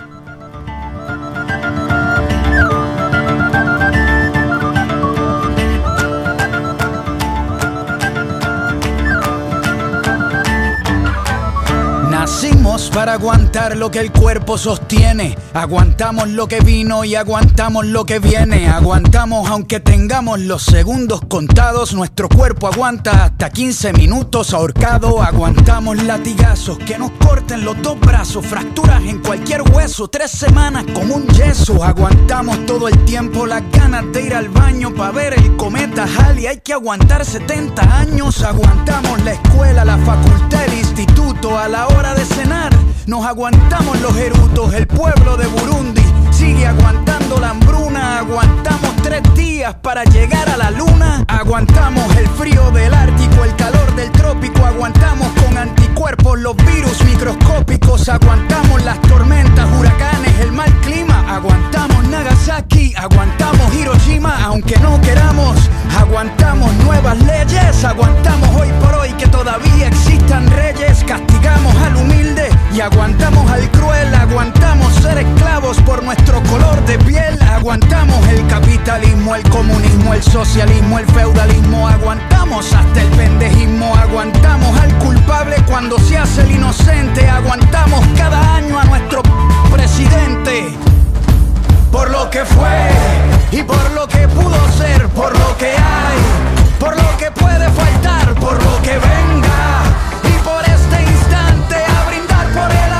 Nacimos para aguantar lo que el cuerpo sostiene. Aguantamos lo que vino y aguantamos lo que viene. Aguantamos aunque tengamos los segundos contados. Nuestro cuerpo aguanta hasta quince minutos ahorcado. Aguantamos latigazos que nos corten los dos brazos. Fracturas en cualquier hueso, tres semanas como un yeso. Aguantamos todo el tiempo las ganas de ir al baño para ver el cometa Halley. Hay que aguantar setenta años. Aguantamos la escuela, la facultad, el instituto. A la hora de cenar nos aguantamos los erutos. El pueblo de Burundi sigue aguantando la hambruna. Aguantamos tres días para llegar a la luna. Aguantamos el frío del Ártico, el calor del trópico. Aguantamos con anticuerpos los virus microscópicos. Aguantamos las tormentas, huracanes, el mal clima. Aguantamos Nagasaki, aguantamos Hiroshima. Aunque no queramos, aguantamos nuevas leyes. Aguantamos hoy por hoy que todavía existan reyes. Castigamos al humilde y aguantamos al cruel. Aguantamos ser esclavos por nuestro color de piel. Aguantamos el capitalismo, el comunismo, el socialismo, el feudalismo. Aguantamos hasta el pendejismo. Aguantamos al culpable cuando se hace el inocente. Aguantamos cada año a nuestro presidente. Por lo que fue y por lo que pudo ser, por lo que hay, por lo que puede faltar, por lo que venga y por este instante a brindar por el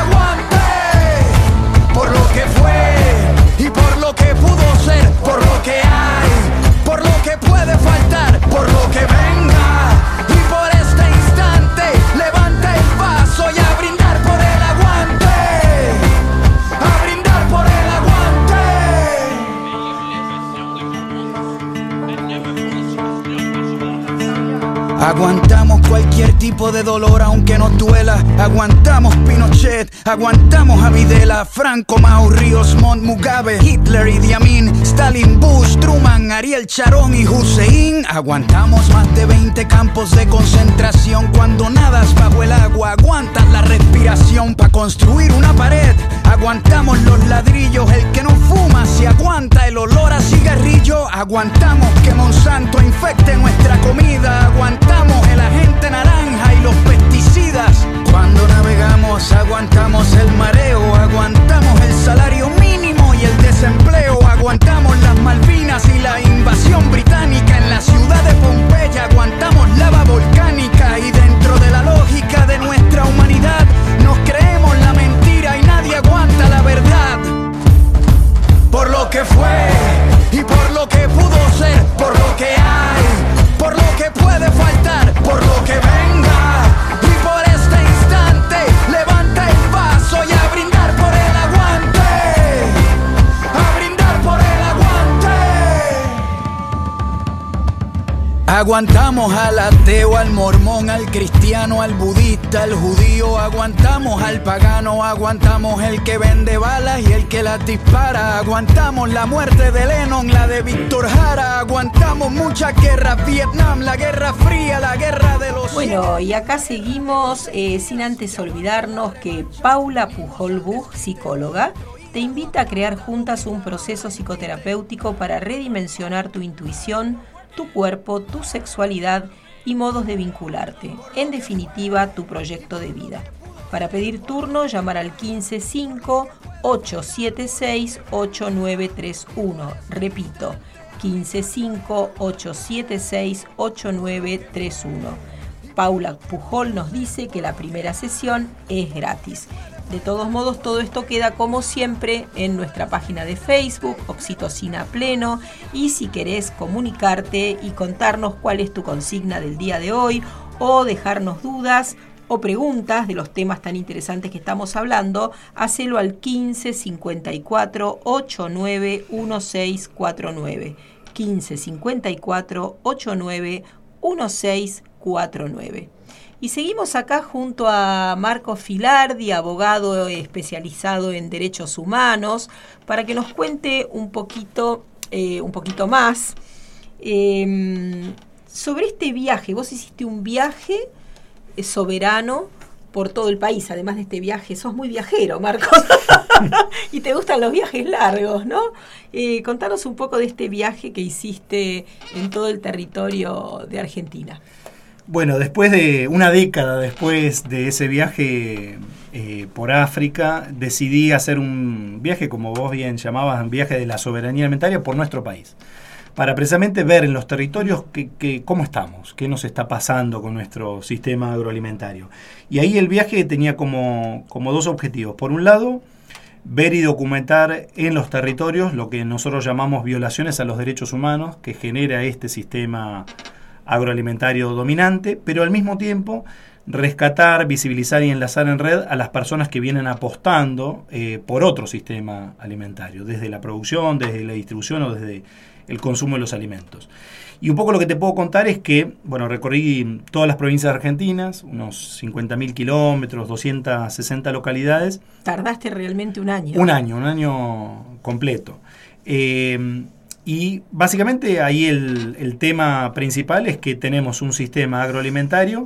aguante. Por lo que fue y por lo que pudo ser, por lo que hay, por lo que puede faltar, por lo que venga y por este instante levanta el vaso y a brindar por el aguante. A brindar por el aguante. Aguantamos cualquier tipo de dolor aunque nos duela. Aguantamos Pinochet, aguantamos a Videla, Franco, Mao, Ríos Montt, Mugabe, Hitler, Idi Amin, Stalin, Bush, Truman, Ariel Sharon y Hussein. Aguantamos más de veinte campos de concentración. Cuando nadas bajo el agua aguantas la respiración para construir una pared. Aguantamos los ladrillos, el que no fuma si aguanta el olor a cigarrillo. Aguantamos que Monsanto infecte nuestra comida. Aguantamos el agente naranja y los pesticidas. Cuando navegamos aguantamos el mareo. Aguantamos el salario mínimo y el desempleo. Aguantamos las Malvinas y la invasión británica. En la ciudad de Pompeya aguantamos lava volcánica. Y dentro de la lógica de nuestra humanidad nos creemos la mentira y nadie aguanta la verdad. Por lo que fue y por lo que pudo ser, por lo que hay, por Aguantamos al ateo, al mormón, al cristiano, al budista, al judío. Aguantamos al pagano, aguantamos el que vende balas y el que las dispara. Aguantamos la muerte de Lennon, la de Víctor Jara. Aguantamos muchas guerras, Vietnam, la Guerra Fría, la guerra de los... Bueno, y acá seguimos eh, sin antes olvidarnos que Paula Pujol-Buch, psicóloga, te invita a crear juntas un proceso psicoterapéutico para redimensionar tu intuición, tu cuerpo, tu sexualidad y modos de vincularte. En definitiva, tu proyecto de vida. Para pedir turno, llamar al quince cinco, ocho siete seis, ocho nueve tres uno. Repito, quince cinco, ocho siete seis, ocho nueve tres uno. Paula Pujol nos dice que la primera sesión es gratis. De todos modos, todo esto queda como siempre en nuestra página de Facebook, Oxitocina Pleno, y si querés comunicarte y contarnos cuál es tu consigna del día de hoy, o dejarnos dudas o preguntas de los temas tan interesantes que estamos hablando, hacelo al quince cincuenta y cuatro, ochenta y nueve, dieciséis cuarenta y nueve. quince cincuenta y cuatro, ochenta y nueve, dieciséis cuarenta y nueve. Y seguimos acá junto a Marco Filardi, abogado especializado en derechos humanos, para que nos cuente un poquito, eh, un poquito más eh, sobre este viaje. Vos hiciste un viaje eh, soberano por todo el país, además de este viaje. Sos muy viajero, Marcos, y te gustan los viajes largos, ¿no? Eh, contanos un poco de este viaje que hiciste en todo el territorio de Argentina. Bueno, después de una década después de ese viaje eh, por África, decidí hacer un viaje, como vos bien llamabas, un viaje de la soberanía alimentaria por nuestro país, para precisamente ver en los territorios que, que, cómo estamos, qué nos está pasando con nuestro sistema agroalimentario. Y ahí el viaje tenía como, como dos objetivos. Por un lado, ver y documentar en los territorios lo que nosotros llamamos violaciones a los derechos humanos que genera este sistema agroalimentario dominante, pero al mismo tiempo rescatar, visibilizar y enlazar en red a las personas que vienen apostando eh, por otro sistema alimentario, desde la producción, desde la distribución o desde el consumo de los alimentos. Y un poco lo que te puedo contar es que, bueno, recorrí todas las provincias argentinas, unos cincuenta mil kilómetros, doscientas sesenta localidades. Tardaste realmente un año. Un año, un año completo. Eh, Y básicamente ahí el, el tema principal es que tenemos un sistema agroalimentario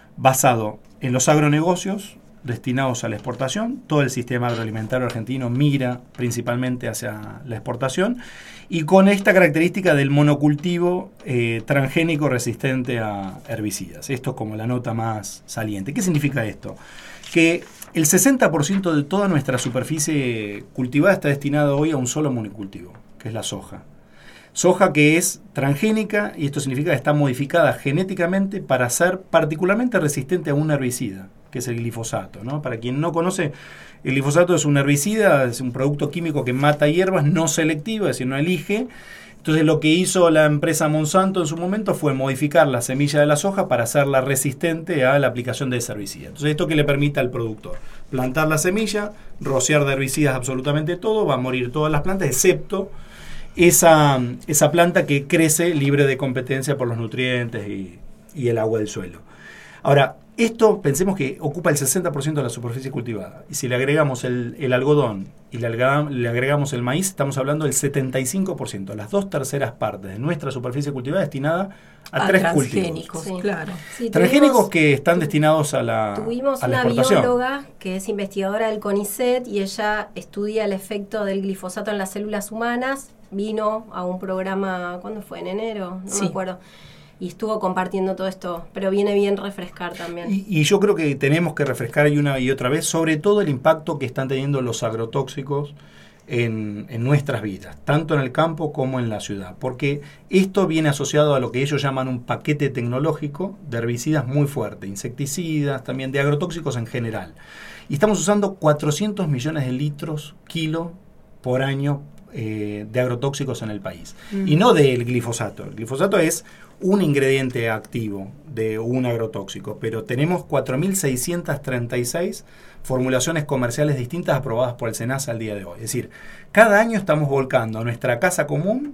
basado en los agronegocios destinados a la exportación. Todo el sistema agroalimentario argentino mira principalmente hacia la exportación y con esta característica del monocultivo eh, transgénico resistente a herbicidas. Esto es como la nota más saliente. ¿Qué significa esto? Que el sesenta por ciento de toda nuestra superficie cultivada está destinada hoy a un solo monocultivo, que es la soja. Soja que es transgénica, y esto significa que está modificada genéticamente para ser particularmente resistente a un herbicida, que es el glifosato, ¿no? Para quien no conoce, el glifosato es un herbicida, es un producto químico que mata hierbas, no selectivo, es decir, no elige. Entonces lo que hizo la empresa Monsanto en su momento fue modificar la semilla de la soja para hacerla resistente a la aplicación de ese herbicida. Entonces esto que le permite al productor plantar la semilla, rociar de herbicidas absolutamente todo, va a morir todas las plantas, excepto esa, esa planta que crece libre de competencia por los nutrientes y, y el agua del suelo. Ahora, esto pensemos que ocupa el sesenta por ciento de la superficie cultivada. Y si le agregamos el, el algodón y le agregamos, le agregamos el maíz, estamos hablando del setenta y cinco por ciento. Las dos terceras partes de nuestra superficie cultivada destinada a, a tres cultivos. Sí, claro. Sí, transgénicos tuvimos, que están destinados a la Tuvimos a la una exportación. bióloga que es investigadora del CONICET y ella estudia el efecto del glifosato en las células humanas. Vino a un programa, ¿cuándo fue? ¿En enero? No sí. me acuerdo. Y estuvo compartiendo todo esto, pero viene bien refrescar también. Y, y yo creo que tenemos que refrescar y una y otra vez, sobre todo el impacto que están teniendo los agrotóxicos en, en nuestras vidas, tanto en el campo como en la ciudad, porque esto viene asociado a lo que ellos llaman un paquete tecnológico de herbicidas muy fuerte, insecticidas, también de agrotóxicos en general. Y estamos usando cuatrocientos millones de litros, kilo, por año eh, de agrotóxicos en el país. Mm. Y no del glifosato. El glifosato es un ingrediente activo de un agrotóxico, pero tenemos cuatro mil seiscientas treinta y seis formulaciones comerciales distintas aprobadas por el SENASA al día de hoy. Es decir, cada año estamos volcando a nuestra casa común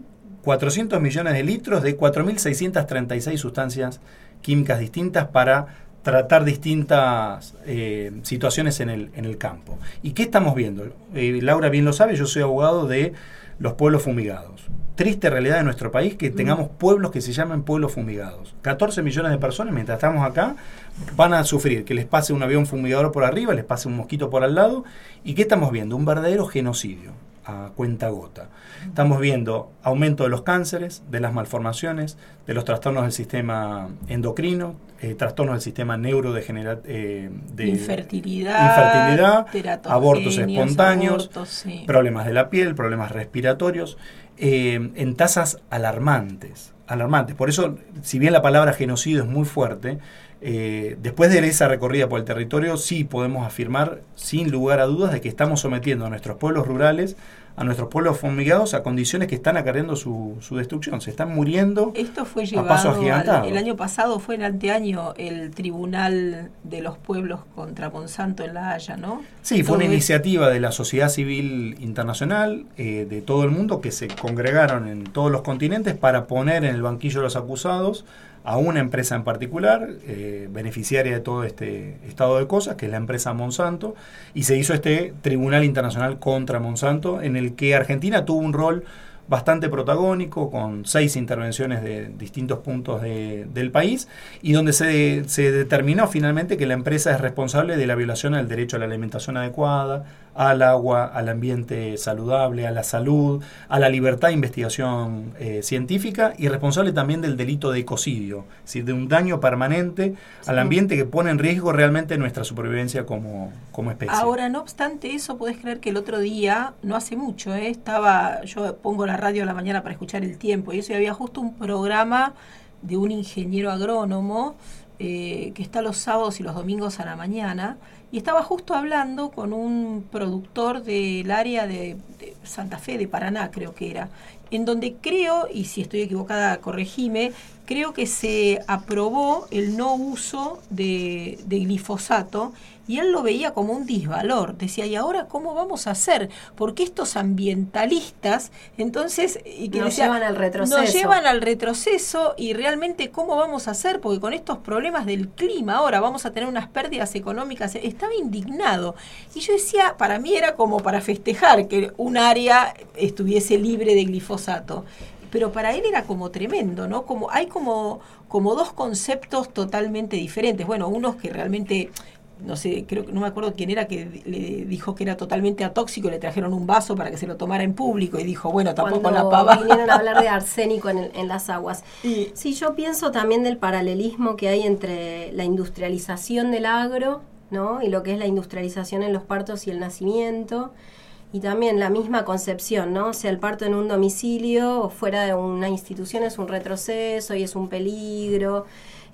cuatrocientos millones de litros de cuatro mil seiscientas treinta y seis sustancias químicas distintas para tratar distintas eh, situaciones en el, en el campo. ¿Y qué estamos viendo? Eh, Laura bien lo sabe, yo soy abogado de los pueblos fumigados. Triste realidad de nuestro país que tengamos pueblos que se llamen pueblos fumigados. catorce millones de personas, mientras estamos acá, van a sufrir que les pase un avión fumigador por arriba, les pase un mosquito por al lado. ¿Y qué estamos viendo? Un verdadero genocidio a cuenta gota. Estamos viendo aumento de los cánceres, de las malformaciones, de los trastornos del sistema endocrino, eh, trastornos del sistema neurodegenerativo, eh, de infertilidad, infertilidad abortos espontáneos, abortos, sí. problemas de la piel, problemas respiratorios, eh, en tasas alarmantes, alarmantes. Por eso, si bien la palabra genocidio es muy fuerte, Eh, después de esa recorrida por el territorio, sí podemos afirmar, sin lugar a dudas, de que estamos sometiendo a nuestros pueblos rurales, a nuestros pueblos fumigados, a condiciones que están acarreando su, su destrucción. Se están muriendo Esto fue a pasos llevado agigantados. al- el año pasado, fue el anteaño, el Tribunal de los Pueblos contra Monsanto en La Haya, ¿no? Sí, fue Todo una es- iniciativa de la sociedad civil internacional, eh, de todo el mundo, que se congregaron en todos los continentes para poner en el banquillo de los acusados a una empresa en particular, eh, beneficiaria de todo este estado de cosas, que es la empresa Monsanto, y se hizo este Tribunal Internacional contra Monsanto, en el que Argentina tuvo un rol bastante protagónico, con seis intervenciones de distintos puntos de, del país, y donde se, se determinó finalmente que la empresa es responsable de la violación al derecho a la alimentación adecuada, al agua, al ambiente saludable, a la salud, a la libertad de investigación eh, científica, y responsable también del delito de ecocidio, es decir, de un daño permanente al ambiente que pone en riesgo realmente nuestra supervivencia como, como especie. Ahora, no obstante eso, podés creer que el otro día, no hace mucho, ¿eh? estaba, yo pongo la radio a la mañana para escuchar El Tiempo, y eso, y había justo un programa de un ingeniero agrónomo eh, que está los sábados y los domingos a la mañana, y estaba justo hablando con un productor del área de, de Santa Fe, de Paraná creo que era, en donde creo, y si estoy equivocada corregime, creo que se aprobó el no uso de, de glifosato, y él lo veía como un disvalor. Decía, ¿y ahora cómo vamos a hacer? Porque estos ambientalistas, entonces, y que Nos decía, llevan al retroceso. Nos llevan al retroceso, y realmente, ¿cómo vamos a hacer? Porque con estos problemas del clima ahora vamos a tener unas pérdidas económicas. Estaba indignado. Y yo decía, para mí era como para festejar que un área estuviese libre de glifosato. Pero para él era como tremendo, ¿no? Como hay como, como dos conceptos totalmente diferentes. Bueno, unos que realmente, no sé, creo que no me acuerdo quién era que le dijo que era totalmente atóxico, le trajeron un vaso para que se lo tomara en público y dijo, bueno, tampoco Cuando la pava. vinieron a hablar de arsénico en, el- en las aguas. Y- Sí, yo pienso también del paralelismo que hay entre la industrialización del agro, ¿no? Y lo que es la industrialización en los partos y el nacimiento. Y también la misma concepción, ¿no? O sea, el parto en un domicilio o fuera de una institución es un retroceso y es un peligro.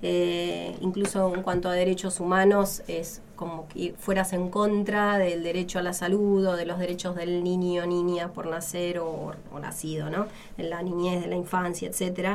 Eh, incluso en cuanto a derechos humanos, es como que fueras en contra del derecho a la salud o de los derechos del niño o niña por nacer o, o nacido, ¿no? De la niñez, de la infancia, etcétera.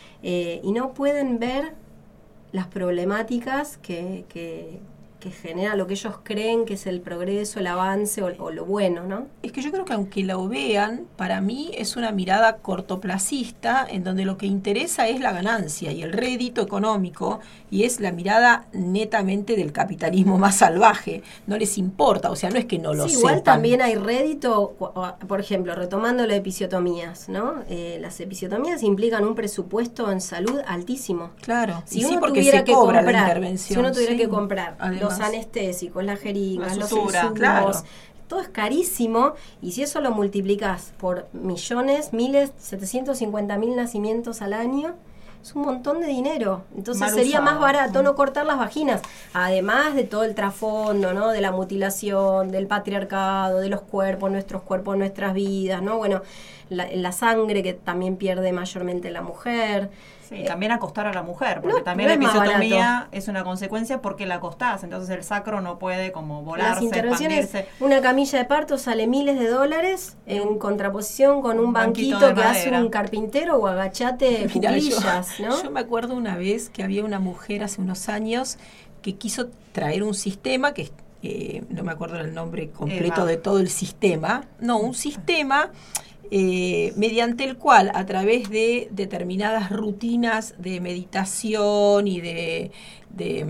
Eh, y no pueden ver las problemáticas que, que, que genera lo que ellos creen que es el progreso, el avance o, o lo bueno, ¿no? Es que yo creo que aunque lo vean, para mí es una mirada cortoplacista en donde lo que interesa es la ganancia y el rédito económico, y es la mirada netamente del capitalismo más salvaje. No les importa, o sea, no es que no lo Sí, sepan. igual también hay rédito, cu- o- por ejemplo, retomando las episiotomías, ¿no? Eh, las episiotomías implican un presupuesto en salud altísimo. Claro, Si y sí, uno porque tuviera se que cobra la comprar, intervención. si uno tuviera sí. que comprar Además. los anestésicos, las jeringas, La los sutura, insumos, claro. todo es carísimo, y si eso lo multiplicas por millones, miles, setecientos cincuenta mil nacimientos al año, es un montón de dinero. Entonces Mal sería usado. más barato no cortar las vaginas, además de todo el trasfondo, ¿no? De la mutilación, del patriarcado, de los cuerpos, nuestros cuerpos, nuestras vidas, ¿no? Bueno, la, la sangre que también pierde mayormente la mujer. Sí, también acostar a la mujer, porque No, también no la es más episiotomía barato. es una consecuencia porque la acostás, entonces el sacro no puede como volarse, Las intervenciones, expandirse. una camilla de parto sale miles de dólares en contraposición con un, Un banquito banquito, de que hace madera. un carpintero o agachate Mirá, yo, cuclillas, ¿no? yo me acuerdo una vez que había una mujer hace unos años que quiso traer un sistema que eh, no me acuerdo el nombre completo Eva. de todo el sistema, no, un sistema eh, mediante el cual, a través de determinadas rutinas de meditación y de, de,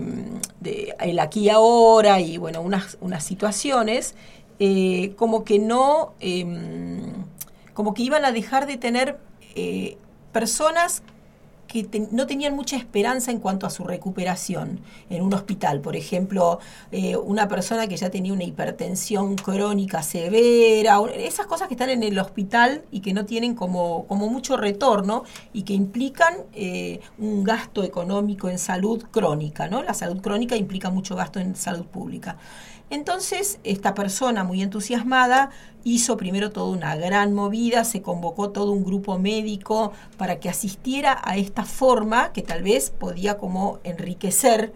de el aquí y ahora y bueno, unas, unas situaciones, eh, como que no, eh, como que iban a dejar de tener eh, personas que te, no tenían mucha esperanza en cuanto a su recuperación en un hospital. Por ejemplo, eh, una persona que ya tenía una hipertensión crónica severa, esas cosas que están en el hospital y que no tienen como, como mucho retorno y que implican eh, un gasto económico en salud crónica, ¿no? La salud crónica implica mucho gasto en salud pública. Entonces, esta persona muy entusiasmada hizo primero toda una gran movida, se convocó todo un grupo médico para que asistiera a esta forma que tal vez podía como enriquecer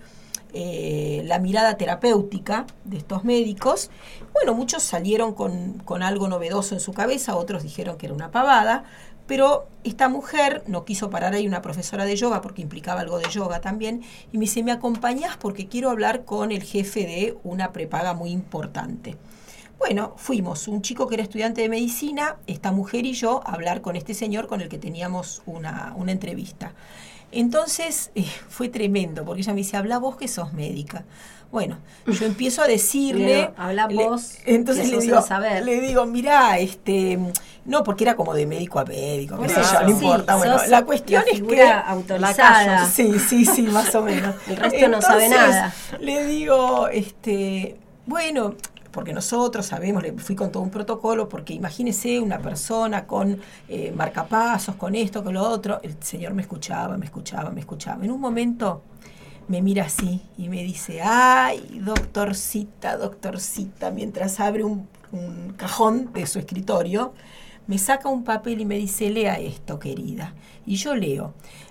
eh, la mirada terapéutica de estos médicos. Bueno, muchos salieron con, con algo novedoso en su cabeza, otros dijeron que era una pavada, pero esta mujer no quiso parar ahí, una profesora de yoga, porque implicaba algo de yoga también, y me dice, ¿me acompañás? Porque quiero hablar con el jefe de una prepaga muy importante. Bueno, fuimos, un chico que era estudiante de medicina, esta mujer y yo, a hablar con este señor con el que teníamos una, una entrevista. Entonces, eh, fue tremendo, porque ella me dice, habla vos que sos médica. Bueno, yo empiezo a decirle... habla vos, le, entonces le digo, saber. le digo, mirá, este... No, porque era como de médico a médico, qué sé Claro. yo, no Sí, importa. Bueno, sos la cuestión la es figura que... autorizada. Sí, sí, sí, más o menos. El resto no sabe nada. Le digo, este... Bueno... porque nosotros sabemos, le fui con todo un protocolo, porque imagínese una persona con eh, marcapasos, con esto, con lo otro. El señor me escuchaba, me escuchaba, me escuchaba. En un momento me mira así y me dice, ay, doctorcita, doctorcita, mientras abre un, un cajón de su escritorio, me saca un papel y me dice, lea esto, querida. Y yo leo,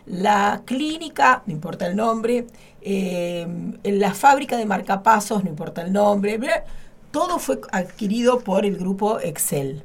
la clínica, no importa el nombre, eh, la fábrica de marcapasos, no importa el nombre, todo fue adquirido por el grupo Excel.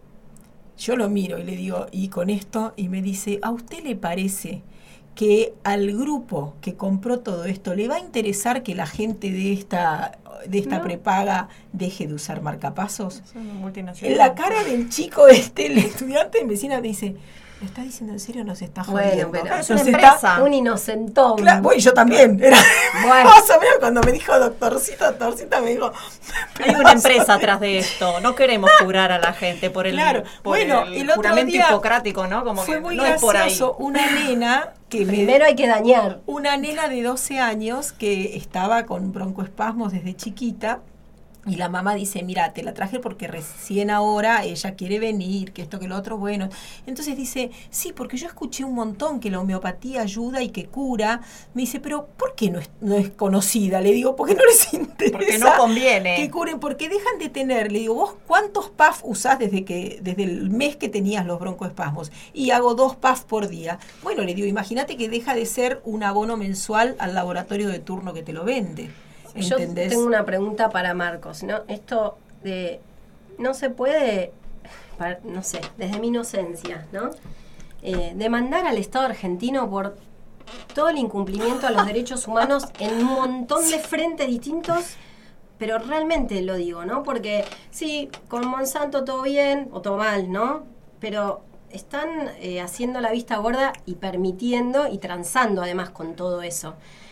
Yo lo miro y le digo, y con esto, y me dice, ¿a usted le parece que al grupo que compró todo esto le va a interesar que la gente de esta, de esta no. prepaga deje de usar marcapasos? Son multinacionales. En la cara del chico este, el estudiante de medicina, me dice, ¿lo está diciendo en serio o nos está jodiendo? Bueno, pero es una Nos empresa. está- Un inocentón. Claro, bueno, yo también. Era Bueno. más o menos cuando me dijo doctorcita, doctorcita, me dijo... Hay una empresa atrás de esto. No queremos curar a la gente por el, Claro. por Bueno, el, el otro juramento día hipocrático, ¿no? Como Fue que muy no es por ahí. gracioso. Una nena que me... Primero hay que dañar. Una nena de doce años que estaba con broncoespasmos desde chiquita y la mamá dice, mira, te la traje porque recién ahora ella quiere venir, que esto, que lo otro, bueno. Entonces dice, sí, porque yo escuché un montón que la homeopatía ayuda y que cura. Me dice, pero ¿por qué no es, no es conocida? Le digo, porque no les interesa. Porque no conviene. Que curen, porque dejan de tener. Le digo, ¿vos cuántos P A F usás desde que desde el mes que tenías los broncoespasmos? Y hago dos P A F por día. Bueno, le digo, imagínate que deja de ser un abono mensual al laboratorio de turno que te lo vende. ¿Entendés? Yo tengo una pregunta para Marcos, ¿no? Esto de no se puede, para- no sé, desde mi inocencia, ¿no? Eh, demandar al Estado argentino por todo el incumplimiento a los derechos humanos en un montón de frentes distintos, pero realmente lo digo, ¿no? Porque sí, con Monsanto todo bien o todo mal, ¿no? Pero están eh, haciendo la vista gorda y permitiendo y transando además con todo eso.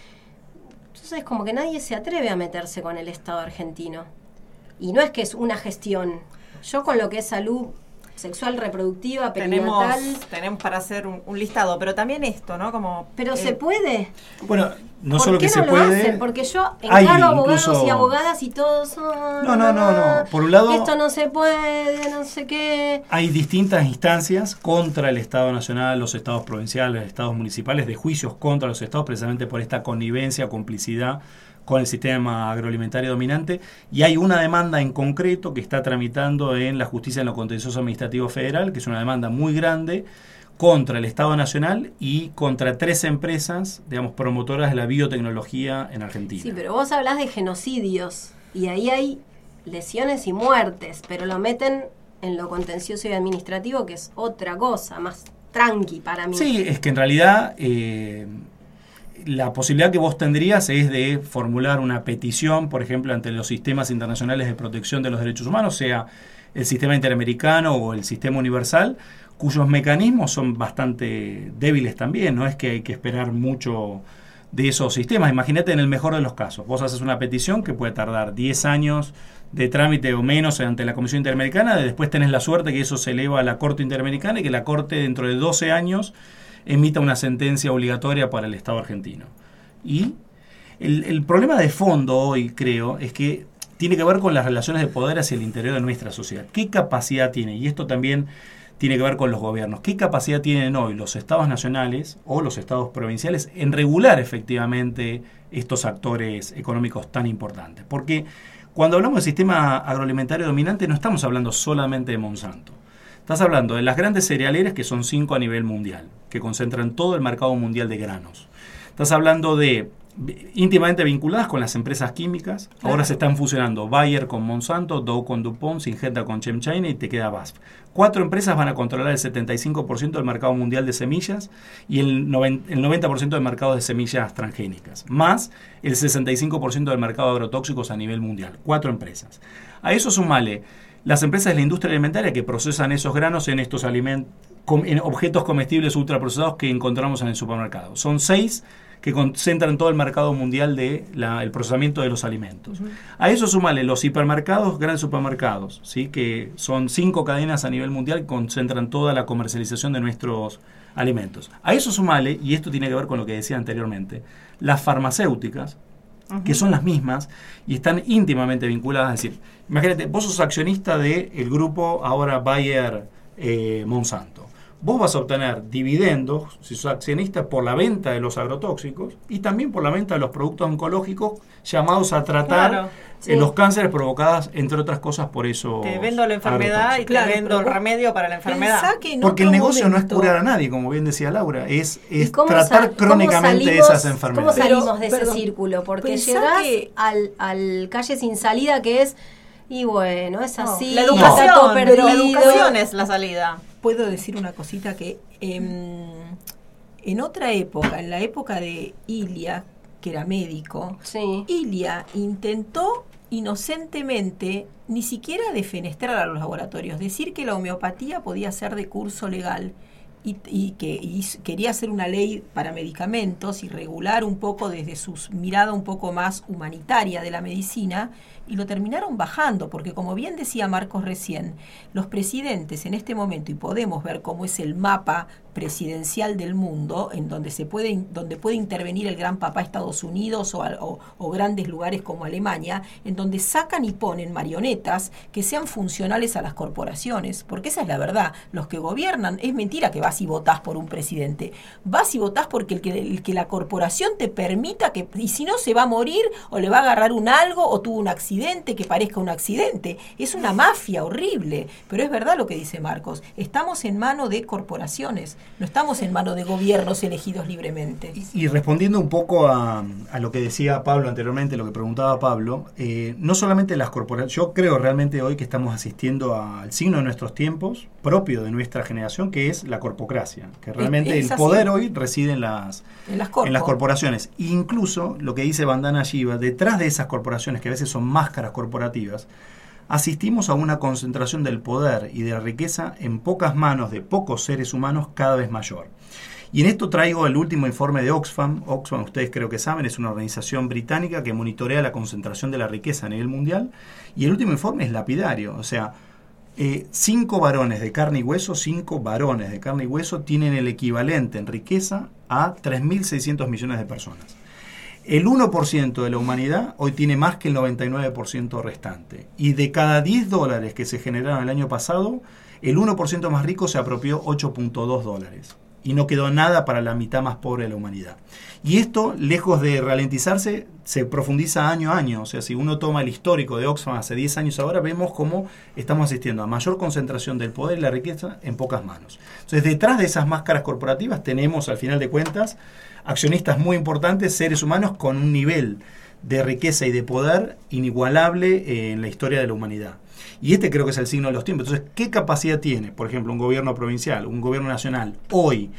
Entonces como que nadie se atreve a meterse con el Estado argentino. Y no es que es una gestión. Yo con lo que es salud sexual reproductiva, Tenemos, perinatal... tenemos para hacer un, un listado, pero también esto, ¿no? Como Pero eh, se puede. Bueno, no ¿Por solo qué que no se lo puede. hacen? Porque yo hay encargo abogados incluso- y abogadas y todos... "Ah, No, no, no, no. Por un lado- esto no se puede, no sé qué... Hay distintas instancias contra el Estado Nacional, los estados provinciales, los estados municipales, de juicios contra los estados precisamente por esta connivencia o complicidad con el sistema agroalimentario dominante, y hay una demanda en concreto que está tramitando en la Justicia en lo Contencioso Administrativo Federal, que es una demanda muy grande contra el Estado Nacional y contra tres empresas, digamos, promotoras de la biotecnología en Argentina. Sí, pero vos hablás de genocidios y ahí hay lesiones y muertes, pero lo meten en lo contencioso y administrativo, que es otra cosa, más tranqui para mí. Sí, es que en realidad eh, la posibilidad que vos tendrías es de formular una petición, por ejemplo, ante los sistemas internacionales de protección de los derechos humanos, sea el sistema interamericano o el sistema universal, cuyos mecanismos son bastante débiles también. No es que hay que esperar mucho de esos sistemas. Imagínate en el mejor de los casos, vos haces una petición que puede tardar diez años de trámite o menos ante la Comisión Interamericana, después tenés la suerte que eso se eleva a la Corte Interamericana y que la Corte dentro de doce años emita una sentencia obligatoria para el Estado argentino. Y el, el problema de fondo hoy, creo, es que tiene que ver con las relaciones de poder hacia el interior de nuestra sociedad. ¿Qué capacidad tiene? Y esto también tiene que ver con los gobiernos. ¿Qué capacidad tienen hoy los estados nacionales o los estados provinciales en regular efectivamente estos actores económicos tan importantes? Porque cuando hablamos del sistema agroalimentario dominante no estamos hablando solamente de Monsanto. Estás hablando de las grandes cerealeras, que son cinco a nivel mundial, que concentran todo el mercado mundial de granos. Estás hablando de íntimamente vinculadas con las empresas químicas. Claro. Ahora se están fusionando Bayer con Monsanto, Dow con DuPont, Syngenta con ChemChina y te queda B A S F. Cuatro empresas van a controlar el setenta y cinco por ciento del mercado mundial de semillas y el noventa por ciento del mercado de semillas transgénicas, más el sesenta y cinco por ciento del mercado de agrotóxicos a nivel mundial. Cuatro empresas. A eso sumale las empresas de la industria alimentaria que procesan esos granos en estos alimentos, en objetos comestibles ultraprocesados que encontramos en el supermercado. Son seis que concentran todo el mercado mundial del de procesamiento de los alimentos. Uh-huh. A eso sumale los hipermercados, grandes supermercados, ¿sí? Que son cinco cadenas a nivel mundial que concentran toda la comercialización de nuestros alimentos. A eso sumale, y esto tiene que ver con lo que decía anteriormente, las farmacéuticas, uh-huh, que son las mismas y están íntimamente vinculadas. Es decir, imagínate, vos sos accionista del grupo ahora Bayer eh, Monsanto. Vos vas a obtener dividendos, si sos accionista, por la venta de los agrotóxicos y también por la venta de los productos oncológicos llamados a tratar claro, sí. eh, los cánceres provocados, entre otras cosas, por eso. Te vendo la enfermedad y claro, te vendo el remedio para la enfermedad. Porque el negocio momento, no es curar a nadie, como bien decía Laura, es, es tratar crónicamente salimos, esas enfermedades. ¿Cómo salimos de ese Perdón, círculo? Porque llegás que... al, al calle sin salida, que es, y bueno, es así. No, la educación, no, pero la educación es la salida. Puedo decir una cosita que eh, en otra época, en la época de Ilia, que era médico, sí. Ilia intentó inocentemente ni siquiera defenestrar a los laboratorios, decir que la homeopatía podía ser de curso legal y, y que y quería hacer una ley para medicamentos y regular un poco desde su mirada un poco más humanitaria de la medicina, y lo terminaron bajando, porque como bien decía Marcos recién, los presidentes en este momento, y podemos ver cómo es el mapa presidencial del mundo, en donde se puede, donde puede intervenir el gran papá Estados Unidos o, o, o grandes lugares como Alemania, en donde sacan y ponen marionetas que sean funcionales a las corporaciones, porque esa es la verdad, los que gobiernan, es mentira que vas y votás por un presidente, vas y votás porque el que, el que la corporación te permita que, y si no se va a morir, o le va a agarrar un algo, o tuvo un accidente que parezca un accidente, es una mafia horrible, pero es verdad lo que dice Marcos, estamos en mano de corporaciones, no estamos en manos de gobiernos elegidos libremente. Y, y respondiendo un poco a, a lo que decía Pablo anteriormente, lo que preguntaba Pablo, eh, no solamente las corporaciones, yo creo realmente hoy que estamos asistiendo al signo de nuestros tiempos, propio de nuestra generación, que es la corpocracia, que realmente es, es el poder hoy reside en las, en las, en las corporaciones. E incluso lo que dice Vandana Shiva, detrás de esas corporaciones, que a veces son máscaras corporativas, asistimos a una concentración del poder y de la riqueza en pocas manos de pocos seres humanos cada vez mayor. Y en esto traigo el último informe de Oxfam. Oxfam, ustedes creo que saben, es una organización británica que monitorea la concentración de la riqueza a nivel mundial. Y el último informe es lapidario. O sea, eh, cinco varones de carne y hueso, cinco varones de carne y hueso tienen el equivalente en riqueza a tres mil seiscientos millones de personas. El uno por ciento de la humanidad hoy tiene más que el noventa y nueve por ciento restante. Y de cada diez dólares que se generaron el año pasado, el uno por ciento más rico se apropió ocho punto dos dólares. Y no quedó nada para la mitad más pobre de la humanidad. Y esto, lejos de ralentizarse, se profundiza año a año. O sea, si uno toma el histórico de Oxfam hace diez años ahora, vemos cómo estamos asistiendo a mayor concentración del poder y la riqueza en pocas manos. Entonces, detrás de esas máscaras corporativas tenemos, al final de cuentas, accionistas muy importantes, seres humanos con un nivel de riqueza y de poder inigualable en la historia de la humanidad. Y este creo que es el signo de los tiempos. Entonces, ¿qué capacidad tiene, por ejemplo, un gobierno provincial, un gobierno nacional, hoy,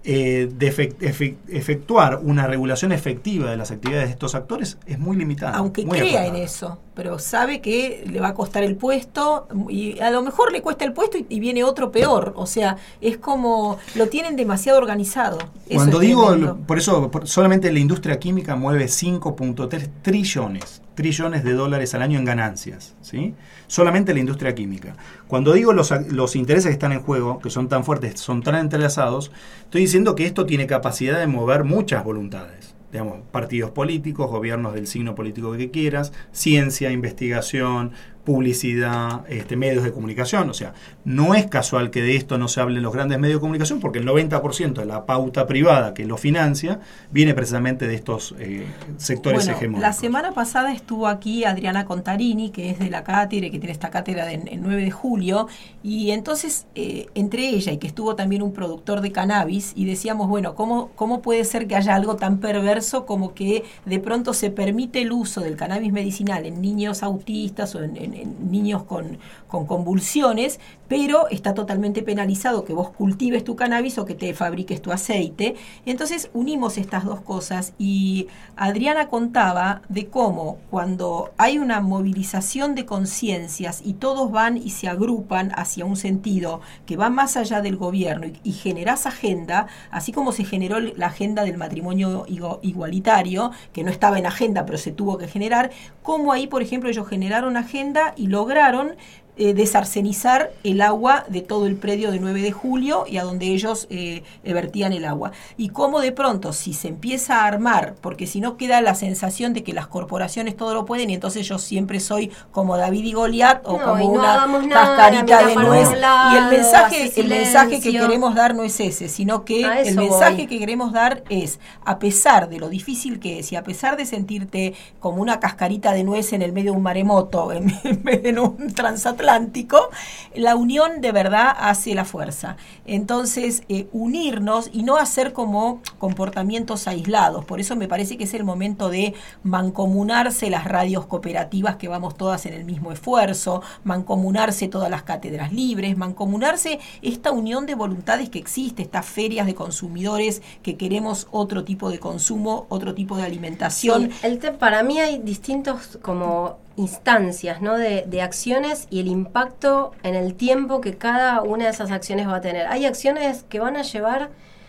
eh, de efect, efect, efectuar una regulación efectiva de las actividades de estos actores es muy limitada. Aunque muy crea acotada. en eso, pero sabe que le va a costar el puesto y a lo mejor le cuesta el puesto y, y viene otro peor. O sea, es como lo tienen demasiado organizado. Eso Cuando es digo, tremendo. por eso, por, solamente la industria química mueve cinco punto tres trillones, trillones de dólares al año en ganancias, ¿sí? Solamente la industria química. Cuando digo los, los intereses que están en juego, que son tan fuertes, son tan entrelazados, estoy diciendo que esto tiene capacidad de mover muchas voluntades. Digamos, partidos políticos, gobiernos del signo político que quieras, ciencia, investigación, publicidad, este, medios de comunicación. O sea, no es casual que de esto no se hable en los grandes medios de comunicación, porque el noventa por ciento de la pauta privada que lo financia viene precisamente de estos eh, sectores Bueno, hegemónicos. la semana pasada estuvo aquí Adriana Contarini, que es de la cátedra, que tiene esta cátedra de, el nueve de julio, y entonces eh, entre ella y que estuvo también un productor de cannabis, y decíamos, bueno, ¿cómo, cómo puede ser que haya algo tan perverso como que de pronto se permite el uso del cannabis medicinal en niños autistas o en, en, en niños con, con convulsiones, pero está totalmente penalizado que vos cultives tu cannabis o que te fabriques tu aceite? Entonces unimos estas dos cosas y Adriana contaba de cómo cuando hay una movilización de conciencias y todos van y se agrupan hacia un sentido que va más allá del gobierno y, y generás agenda, así como se generó la agenda del matrimonio igualitario, que no estaba en agenda pero se tuvo que generar, como ahí por ejemplo ellos generaron agenda y lograron Eh, desarsenizar el agua de todo el predio de nueve de julio y a donde ellos eh, vertían el agua. Y cómo de pronto, si se empieza a armar, porque si no queda la sensación de que las corporaciones todo lo pueden y entonces yo siempre soy como David y Goliat o No, como y no una hagamos nada, cascarita mira de para nuez. un lado, Y el mensaje, hace el mensaje que silencio. queremos dar no es ese, sino que A eso el mensaje voy. que queremos dar es, a pesar de lo difícil que es y a pesar de sentirte como una cascarita de nuez en el medio de un maremoto, en, en un transatlántico, la unión de verdad hace la fuerza. Entonces, eh, unirnos y no hacer como comportamientos aislados. Por eso me parece que es el momento de mancomunarse las radios cooperativas, que vamos todas en el mismo esfuerzo, mancomunarse todas las cátedras libres, mancomunarse esta unión de voluntades que existe, estas ferias de consumidores que queremos otro tipo de consumo, otro tipo de alimentación. Sí, el te- para mí hay distintos como instancias, ¿no? de, de acciones y el impacto en el tiempo que cada una de esas acciones va a tener. Hay acciones que van a llevar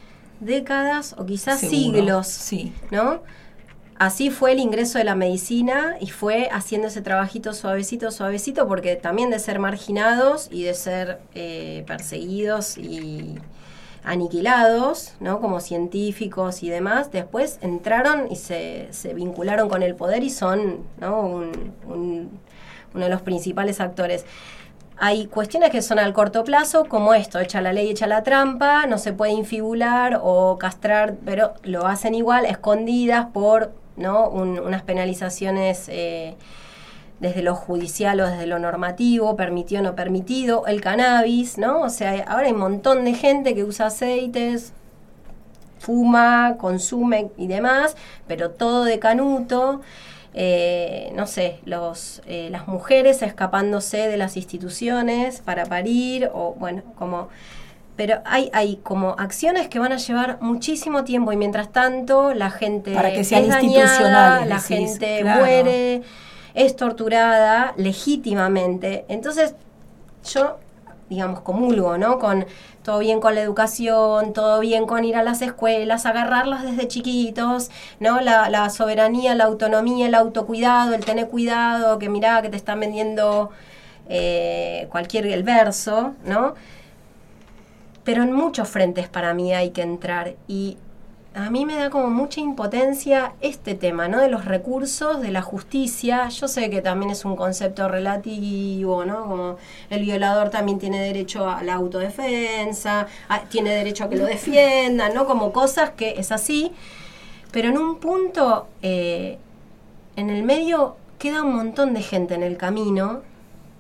décadas o quizás Seguro, siglos, sí. ¿no? Así fue el ingreso de la medicina y fue haciendo ese trabajito suavecito, suavecito, porque también de ser marginados y de ser eh, perseguidos y aniquilados, ¿no? Como científicos y demás, después entraron y se, se vincularon con el poder y son, ¿no? un, un, uno de los principales actores. Hay cuestiones que son al corto plazo, como esto, echa la ley, echa la trampa, no se puede infibular o castrar, pero lo hacen igual, escondidas por, ¿no? un, unas penalizaciones eh, desde lo judicial o desde lo normativo, permitido o no permitido, el cannabis, ¿no? O sea, ahora hay un montón de gente que usa aceites, fuma, consume y demás, pero todo de canuto. Eh, no sé, los, eh, las mujeres escapándose de las instituciones para parir, o bueno, como... Pero hay, hay como acciones que van a llevar muchísimo tiempo y mientras tanto la gente Para que sean es dañada, institucionales, la decís, gente claro. muere, es torturada legítimamente. Entonces yo, digamos, comulgo, ¿no? Con todo bien con la educación, todo bien con ir a las escuelas, agarrarlos desde chiquitos, ¿no? La, la soberanía, la autonomía, el autocuidado, el tener cuidado, que mirá que te están vendiendo eh, cualquier el verso, ¿no? Pero en muchos frentes para mí hay que entrar y a mí me da como mucha impotencia este tema, ¿no? De los recursos, de la justicia. Yo sé que también es un concepto relativo, ¿no? Como el violador también tiene derecho a la autodefensa, a, tiene derecho a que lo defiendan, ¿no? Como cosas que es así. Pero en un punto, eh, en el medio queda un montón de gente en el camino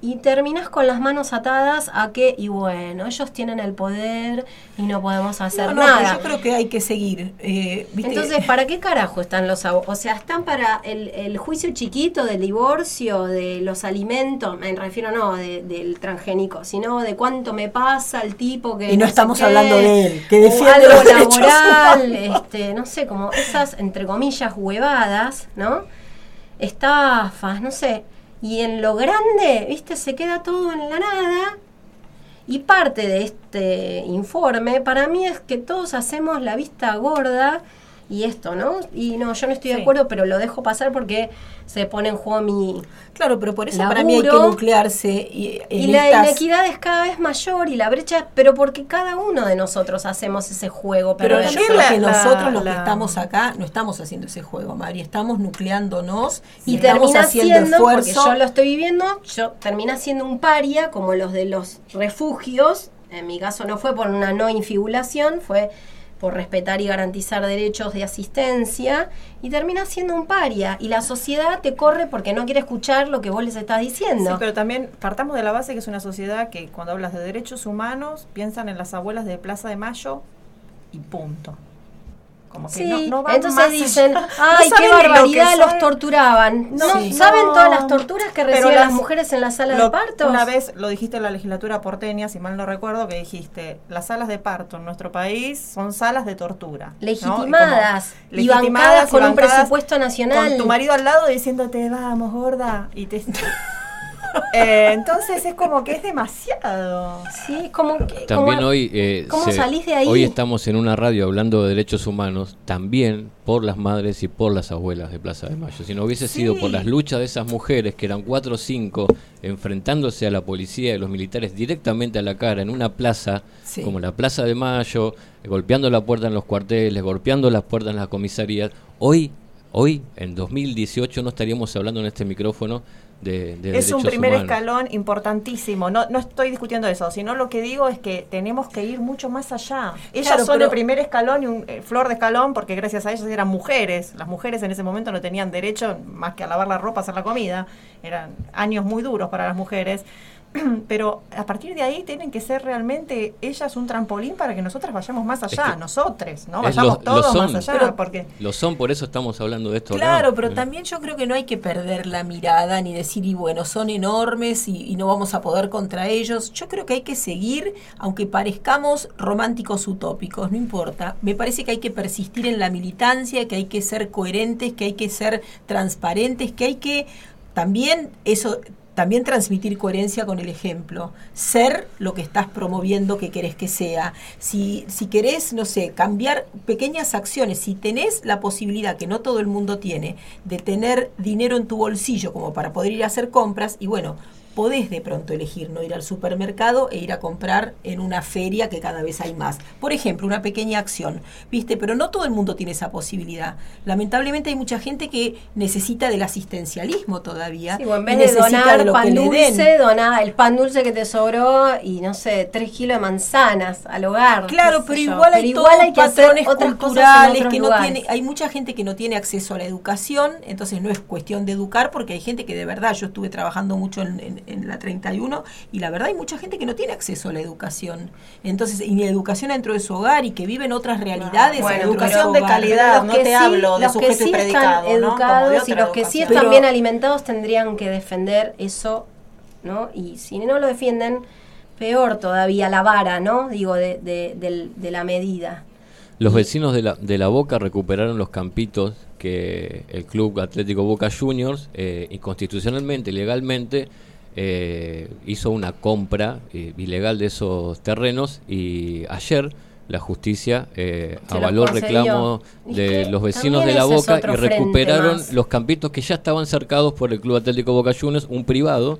y terminás con las manos atadas a que, y bueno, ellos tienen el poder y no podemos hacer no, no, nada. pero yo creo que hay que seguir. Eh, ¿viste? Entonces, ¿para qué carajo están los abogados? O sea, están para el, el juicio chiquito del divorcio, de los alimentos, me refiero no de, del transgénico, sino de cuánto me pasa el tipo que... Y no sé estamos qué, hablando de él, que o defiende algo los derechos laboral, humanos. este, no sé, como esas, entre comillas, huevadas, ¿no? Estafas, no sé. Y en lo grande, ¿viste? Se queda todo en la nada. Y parte de este informe, para mí, es que todos hacemos la vista gorda y esto, ¿no? Y no, yo no estoy Sí. de acuerdo, pero lo dejo pasar porque se pone en juego mi... Claro, pero por eso laburo, para mí hay que nuclearse. Y, en y la estas- inequidad es cada vez mayor y la brecha, pero porque cada uno de nosotros hacemos ese juego. Pero yo también creo la- que la- nosotros los la- que estamos acá no estamos haciendo ese juego, Mari. Estamos nucleándonos y, y estamos termina haciendo siendo, porque esfuerzo. yo lo estoy viviendo, yo termina siendo un paria como los de los refugios. En mi caso no fue por una no infibulación, fue por respetar y garantizar derechos de asistencia, y termina siendo un paria. Y la sociedad te corre porque no quiere escuchar lo que vos les estás diciendo. Sí, pero también partamos de la base que es una sociedad que cuando hablas de derechos humanos piensan en las abuelas de Plaza de Mayo y punto. Como que Sí, no, no van entonces más dicen, allá. ay, No qué saben ni lo que barbaridad, los son. torturaban. No, No, sí. ¿saben no, todas las torturas que pero reciben las las- mujeres en la sala Lo- de partos? Una vez lo dijiste en la legislatura porteña, si mal no recuerdo, que dijiste, las salas de parto en nuestro país son salas de tortura. ¿no? Y como- Legitimadas, y legitimadas bancadas y con un bancadas presupuesto nacional. Con tu marido al lado diciéndote, vamos, gorda, y te... Eh, entonces es como que es demasiado. Sí, como que... También como- hoy, eh, ¿cómo se- salís de ahí? hoy estamos en una radio hablando de derechos humanos, también por las madres y por las abuelas de Plaza de Mayo. Si no hubiese Sí. sido por las luchas de esas mujeres, que eran cuatro o cinco, enfrentándose a la policía y a los militares directamente a la cara en una plaza, Sí. como la Plaza de Mayo, golpeando la puerta en los cuarteles, golpeando las puertas en las comisarías, hoy, hoy, en dos mil dieciocho, no estaríamos hablando en este micrófono de, de Es un derechos primer humanos. escalón importantísimo. No, no estoy discutiendo eso, sino lo que digo es que tenemos que ir mucho más allá. Ellas Claro, son pero- el primer escalón y un eh, flor de escalón porque gracias a ellas eran mujeres. Las mujeres en ese momento no tenían derecho más que a lavar la ropa, hacer la comida. Eran años muy duros para las mujeres. Pero a partir de ahí tienen que ser realmente ellas un trampolín para que nosotras vayamos más allá, que nosotros, ¿no? es Vayamos lo- lo todos son. más allá, Pero- porque Lo son, por eso estamos hablando de esto acá. Claro, pero Mm. también yo creo que no hay que perder la mirada ni decir, y bueno, son enormes y, y no vamos a poder contra ellos. Yo creo que hay que seguir, aunque parezcamos románticos utópicos, no importa. Me parece que hay que persistir en la militancia, que hay que ser coherentes, que hay que ser transparentes, que hay que también eso... También transmitir coherencia con el ejemplo, ser lo que estás promoviendo que querés que sea. Si, si querés, no sé, cambiar pequeñas acciones, si tenés la posibilidad, que no todo el mundo tiene, de tener dinero en tu bolsillo como para poder ir a hacer compras, y bueno, podés de pronto elegir no ir al supermercado e ir a comprar en una feria que cada vez hay más. Por ejemplo, una pequeña acción, ¿viste? Pero no todo el mundo tiene esa posibilidad. Lamentablemente hay mucha gente que necesita del asistencialismo todavía. Sí, o en y vez de necesita donar de lo pan que le den. dulce, doná el pan dulce que te sobró y no sé, tres kilos de manzanas al hogar. Claro, qué pero sé yo. igual hay Pero todos igual hay que hacer patrones otras cosas en culturales otros que no lugares. tiene, hay mucha gente que no tiene acceso a la educación, entonces no es cuestión de educar, porque hay gente que de verdad, yo estuve trabajando mucho en, en, en la treinta y uno, y la verdad hay mucha gente que no tiene acceso a la educación, entonces, y ni educación dentro de su hogar, y que viven otras realidades. Bueno, dentro de educación su de hogar. calidad, Los no que te sí- hablo de los que sujeto sí y predicado, están ¿no? Como de educados otra y los que sí educación. están Pero- bien alimentados tendrían que defender eso, ¿no? Y si no lo defienden, peor todavía la vara, ¿no? Digo, de, de, del- de la medida. Los vecinos de la, de la Boca recuperaron los campitos que el Club Atlético Boca Juniors, eh, inconstitucionalmente, legalmente, eh, hizo una compra eh, ilegal de esos terrenos, y ayer la justicia eh, Se avaló el los concedió. reclamo ¿Y de qué? los vecinos También de la ese es Boca otro y frente recuperaron más. los campitos que ya estaban cercados por el Club Atlético Boca Juniors, un privado.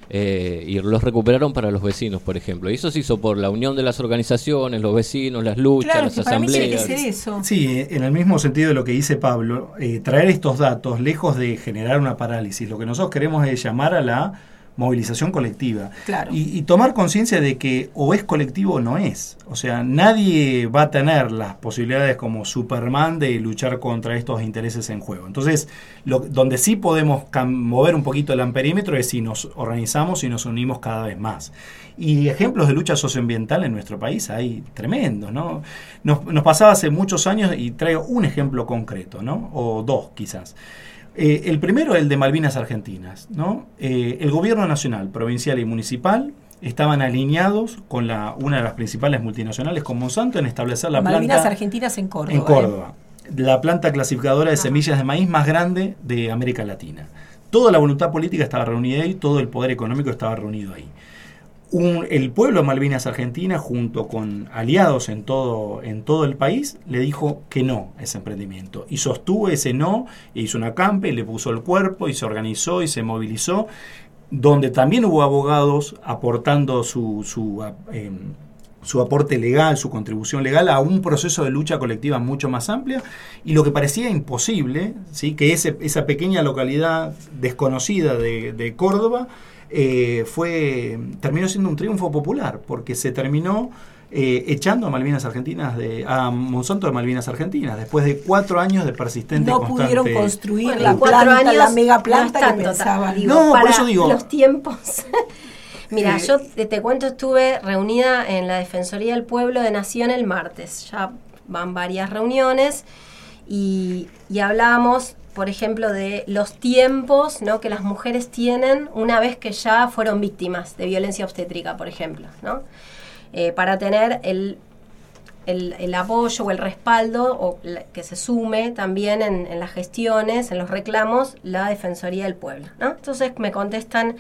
Eh, y los recuperaron para los vecinos, por ejemplo. Y eso se hizo por la unión de las organizaciones, los vecinos, las luchas, Claro, las que para mí tiene que asambleas. ser eso. Sí, en el mismo sentido de lo que dice Pablo, eh, traer estos datos, lejos de generar una parálisis, lo que nosotros queremos es llamar a la movilización colectiva. Claro. Y, y tomar conciencia de que o es colectivo o no es. O sea, nadie va a tener las posibilidades como Superman de luchar contra estos intereses en juego. Entonces, lo, donde sí podemos cam- mover un poquito el amperímetro es si nos organizamos y nos unimos cada vez más. Y ejemplos de lucha socioambiental en nuestro país hay tremendos, ¿no? Nos, nos pasaba hace muchos años, y traigo un ejemplo concreto, ¿no? O dos quizás. Eh, el primero, el de Malvinas Argentinas, ¿no? Eh, el gobierno nacional, provincial y municipal estaban alineados con la, una de las principales multinacionales, con Monsanto, en establecer la Malvinas planta... Argentinas en Córdoba. En Córdoba. ¿eh? La planta clasificadora de semillas de maíz más grande de América Latina. Toda la voluntad política estaba reunida ahí, todo el poder económico estaba reunido ahí. Un, el pueblo de Malvinas Argentina, junto con aliados en todo, en todo el país, le dijo que no a ese emprendimiento. Y sostuvo ese no, e hizo una acampe, le puso el cuerpo, y se organizó y se movilizó, donde también hubo abogados aportando su, su, eh, su aporte legal, su contribución legal a un proceso de lucha colectiva mucho más amplia. Y lo que parecía imposible, ¿sí? que ese, esa pequeña localidad desconocida de, de Córdoba, Eh, fue terminó siendo un triunfo popular, porque se terminó eh, echando a Malvinas Argentinas de, a Monsanto de Malvinas Argentinas después de cuatro años de persistente no constante. pudieron construir Bueno, la cuatro planta, años la mega planta no es que tanto, pensaban. digo, No, por para eso digo- los tiempos. Mira, Sí. yo te, te cuento, estuve reunida en la Defensoría del Pueblo de Nación el martes. Ya van varias reuniones y, y hablábamos, por ejemplo, de los tiempos, ¿no?, que las mujeres tienen una vez que ya fueron víctimas de violencia obstétrica, por ejemplo, ¿no? Eh, para tener el, el, el apoyo o el respaldo, o la, que se sume también en, en las gestiones, en los reclamos, la Defensoría del Pueblo, ¿no? Entonces me contestan,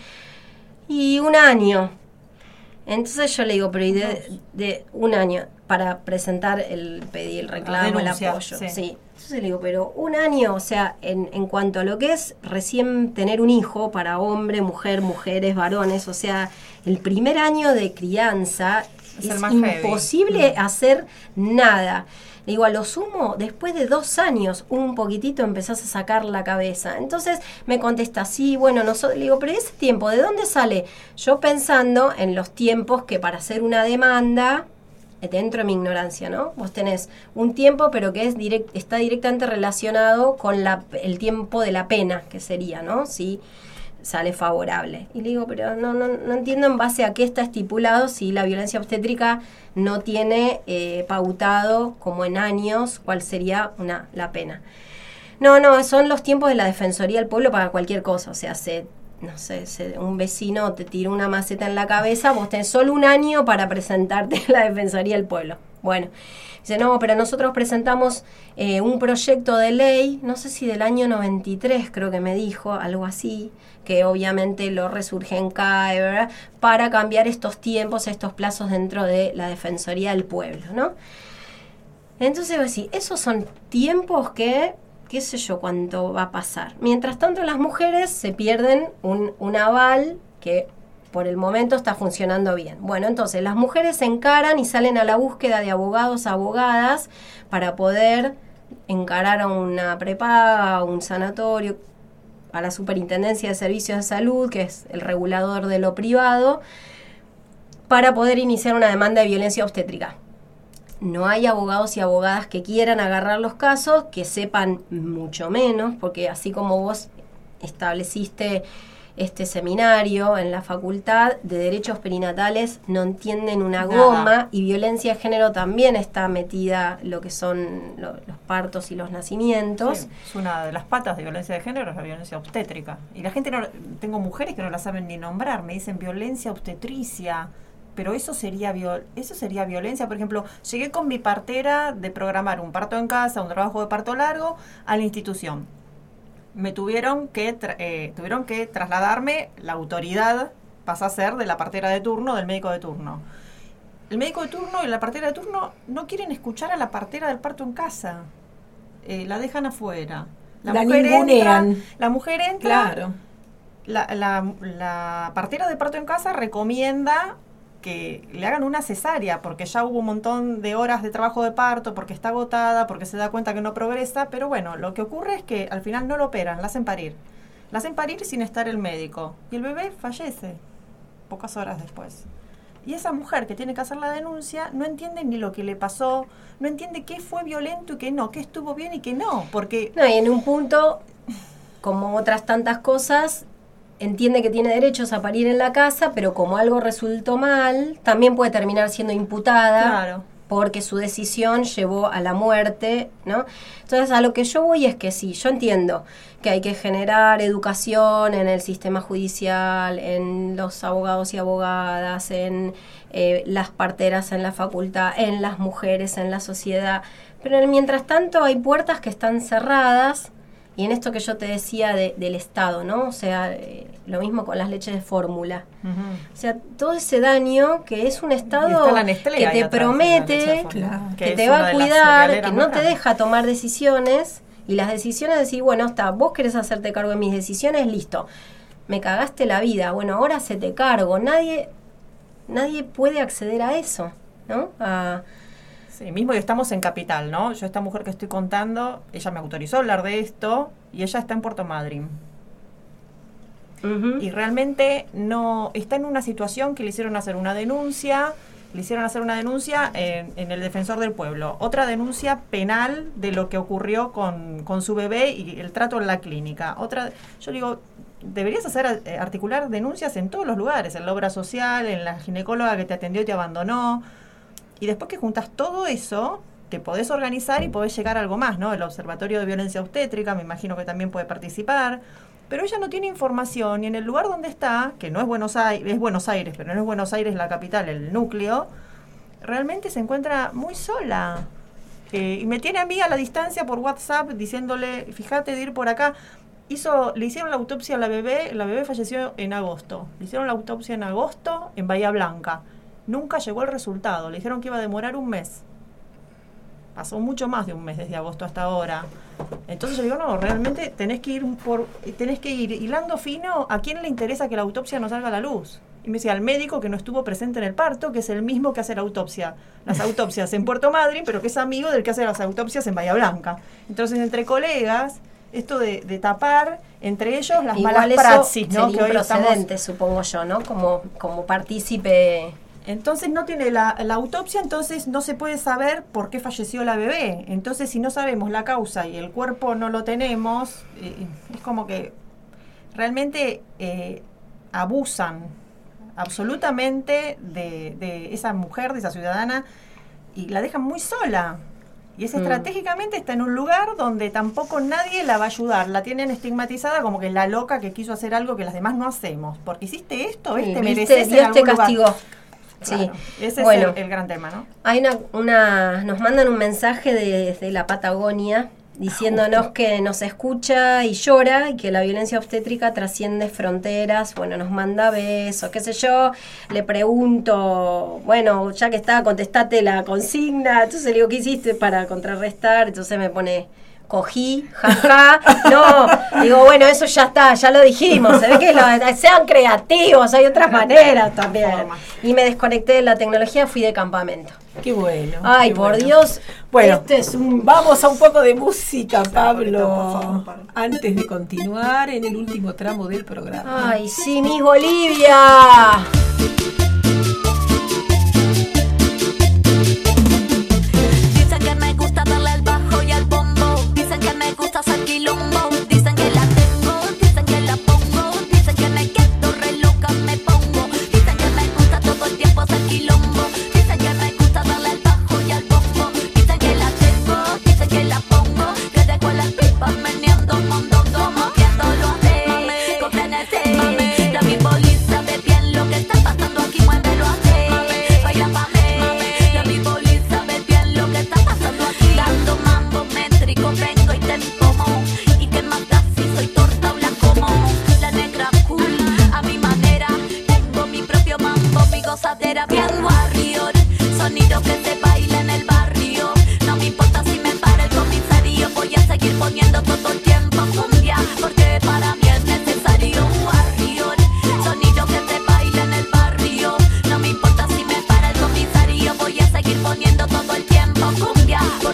y un año. Entonces yo le digo, pero ¿y de, de un año para presentar el pedir el reclamo, el denuncia, apoyo? sí. Sí. Entonces le digo, pero un año, o sea, en, en cuanto a lo que es recién tener un hijo para hombre, mujer, mujeres, varones, o sea, el primer año de crianza Es es, el más heavy. imposible hacer nada. Le digo, a lo sumo, después de dos años, un poquitito empezás a sacar la cabeza. Entonces me contesta, sí, bueno, nosotros, le digo, pero ese tiempo, ¿de dónde sale? Yo pensando en los tiempos que para hacer una demanda, dentro de mi ignorancia, ¿no? Vos tenés un tiempo, pero que es direct, está directamente relacionado con la, el tiempo de la pena, que sería, ¿no? Si sale favorable. Y le digo, pero no, no, no entiendo en base a qué está estipulado si la violencia obstétrica no tiene eh, pautado como en años cuál sería una, la pena. No, no, son los tiempos de la Defensoría del Pueblo para cualquier cosa. O sea, se, no sé, se, un vecino te tira una maceta en la cabeza, vos tenés solo un año para presentarte a la Defensoría del Pueblo. Bueno, dice, no, pero nosotros presentamos eh, un proyecto de ley, no sé si del año noventa y tres, creo que me dijo, algo así, que obviamente lo resurge en C A E, ¿verdad?, para cambiar estos tiempos, estos plazos dentro de la Defensoría del Pueblo, ¿no? Entonces, pues, sí, esos son tiempos que, qué sé yo, cuánto va a pasar. Mientras tanto, las mujeres se pierden un, un aval que por el momento está funcionando bien. Bueno, entonces las mujeres se encaran y salen a la búsqueda de abogados, abogadas, para poder encarar a una prepaga, a un sanatorio, a la Superintendencia de Servicios de Salud, que es el regulador de lo privado, para poder iniciar una demanda de violencia obstétrica. No hay abogados y abogadas que quieran agarrar los casos, que sepan mucho menos, porque así como vos estableciste este seminario en la Facultad de Derechos Perinatales, no entienden una Nada. goma, y violencia de género también está metida lo que son lo, los partos y los nacimientos. Sí, es una de las patas de violencia de género, es la violencia obstétrica. Y la gente, no, tengo mujeres que no la saben ni nombrar, me dicen violencia obstetricia, pero eso sería viol, eso sería violencia. Por ejemplo, llegué con mi partera de programar un parto en casa, un trabajo de parto largo, a la institución. Me tuvieron que tra- eh, tuvieron que trasladarme, la autoridad pasa a ser de la partera de turno, del médico de turno. El médico de turno y la partera de turno no quieren escuchar a la partera del parto en casa. Eh, la dejan afuera. La, La mujer ningunean. entra, la mujer entra, Claro. la, la, la partera de parto en casa recomienda que le hagan una cesárea, porque ya hubo un montón de horas de trabajo de parto, porque está agotada, porque se da cuenta que no progresa, pero bueno, lo que ocurre es que al final no lo operan, la hacen parir. La hacen parir sin estar el médico. Y el bebé fallece pocas horas después. Y esa mujer que tiene que hacer la denuncia no entiende ni lo que le pasó, no entiende qué fue violento y qué no, qué estuvo bien y qué no, porque... No, y en un punto, como otras tantas cosas, entiende que tiene derechos a parir en la casa, pero como algo resultó mal, también puede terminar siendo imputada. Claro. Porque su decisión llevó a la muerte, ¿no? Entonces, a lo que yo voy es que sí, yo entiendo que hay que generar educación en el sistema judicial, en los abogados y abogadas, en eh, las parteras en la facultad, en las mujeres, en la sociedad. Pero mientras tanto hay puertas que están cerradas, y en esto que yo te decía de, del Estado, ¿no? O sea, eh, lo mismo con las leches de fórmula. Uh-huh. O sea, todo ese daño que es un Estado que te promete, claro, que, que te va a cuidar, que no te deja tomar decisiones, y las decisiones de decir, bueno, está, vos querés hacerte cargo de mis decisiones, listo. Me cagaste la vida, bueno, ahora se te cargo. Nadie, nadie puede acceder a eso, ¿no? A... Sí, mismo que estamos en Capital, ¿no? Yo esta mujer que estoy contando, ella me autorizó a hablar de esto y ella está en Puerto Madryn. Uh-huh. Y realmente no está en una situación que le hicieron hacer una denuncia, le hicieron hacer una denuncia en, en el Defensor del Pueblo, otra denuncia penal de lo que ocurrió con, con su bebé y el trato en la clínica. Otra, yo digo, deberías hacer articular denuncias en todos los lugares, en la obra social, en la ginecóloga que te atendió y te abandonó. Y después que juntas todo eso, te podés organizar y podés llegar a algo más, ¿no? El Observatorio de Violencia Obstétrica, me imagino que también puede participar. Pero ella no tiene información y en el lugar donde está, que no es Buenos Aires, es Buenos Aires, pero no es Buenos Aires la capital, el núcleo, realmente se encuentra muy sola. Eh, y me tiene a mí a la distancia por WhatsApp diciéndole, fíjate de ir por acá. Hizo, le hicieron la autopsia a la bebé, la bebé falleció en agosto. Le hicieron la autopsia en agosto en Bahía Blanca. Nunca llegó el resultado, le dijeron que iba a demorar un mes. Pasó mucho más de un mes desde agosto hasta ahora. Entonces yo digo, no, realmente tenés que ir por, tenés que ir hilando fino a quién le interesa que la autopsia no salga a la luz. Y me decía, al médico que no estuvo presente en el parto, que es el mismo que hace la autopsia. Las autopsias en Puerto Madryn, pero que es amigo del que hace las autopsias en Bahía Blanca. Entonces, entre colegas, esto de, de tapar entre ellos las igual malas praxis, ¿no? Que hoy procedente, estamos... supongo yo, ¿no? Como, como partícipe... Entonces no tiene la, la autopsia, entonces no se puede saber por qué falleció la bebé. Entonces si no sabemos la causa y el cuerpo no lo tenemos, eh, es como que realmente eh, abusan absolutamente de, de esa mujer, de esa ciudadana, y la dejan muy sola. Y es mm. estratégicamente está en un lugar donde tampoco nadie la va a ayudar. La tienen estigmatizada como que es la loca que quiso hacer algo que las demás no hacemos. Porque hiciste esto, ¿ves? Sí, te mereces Dios en algún te castigó. Lugar. Sí, claro, ese bueno, es el, el gran tema, ¿no? Hay una, una, nos mandan un mensaje desde la Patagonia diciéndonos que nos escucha y llora y que la violencia obstétrica trasciende fronteras. Bueno, nos manda besos, qué sé yo. Le pregunto, bueno, ya que está, contestate la consigna. Entonces le digo, ¿qué hiciste para contrarrestar? Entonces me pone... Cogí, jaja, no, digo, bueno, eso ya está, ya lo dijimos, se ve que lo, sean creativos, hay otras maneras también. Y me desconecté de la tecnología, fui de campamento. Qué bueno. Ay, qué por bueno. Dios. Bueno, este es un... vamos a un poco de música, Pablo, antes de continuar en el último tramo del programa. Ay, sí, Miss Bolivia.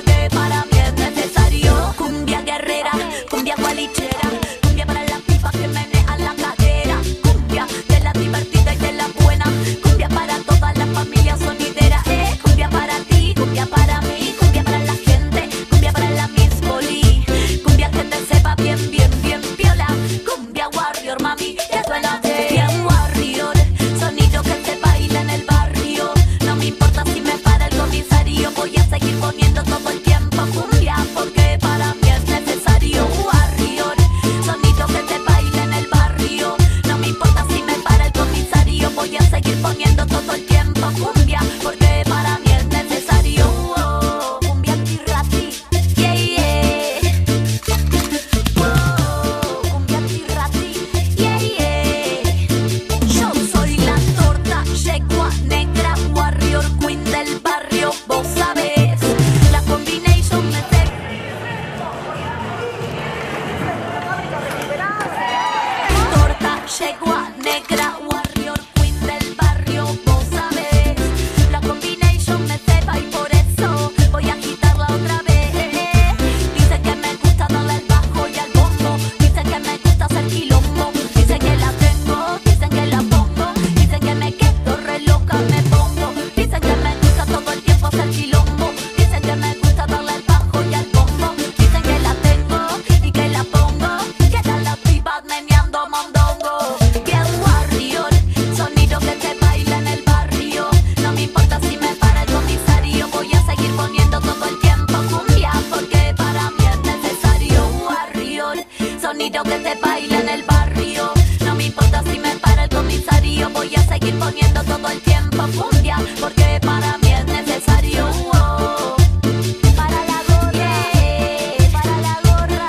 Cumbia gualichera, cumbia para las pipas que me Llegó a negra, warrior, queen del barrio, vos sabés. La combination me ceba y por eso voy a agitarla otra vez. Dice que me gusta darle al bajo y al bombo. Dice que me gusta hacer quilombo. Dice que la tengo, dicen que la pongo. Dicen que me quedo re loca, me pongo. Dicen que me gusta todo el tiempo hacer quilombo. Dicen que me gusta darle al bajo y al bombo. Dicen que la tengo y que la pongo. Que tal las pibas meneando mondongo. Bien warrior, sonido que te baila en el barrio. No me importa si me para el comisario. Voy a seguir poniendo todo el tiempo cumbia, porque para mí es necesario. Warrior, sonido que te baila en el barrio. No me importa si me para el comisario. Voy a seguir poniendo todo el tiempo cumbia, porque para mí es necesario. Oh. Para la gorra, yeah. Para la gorra,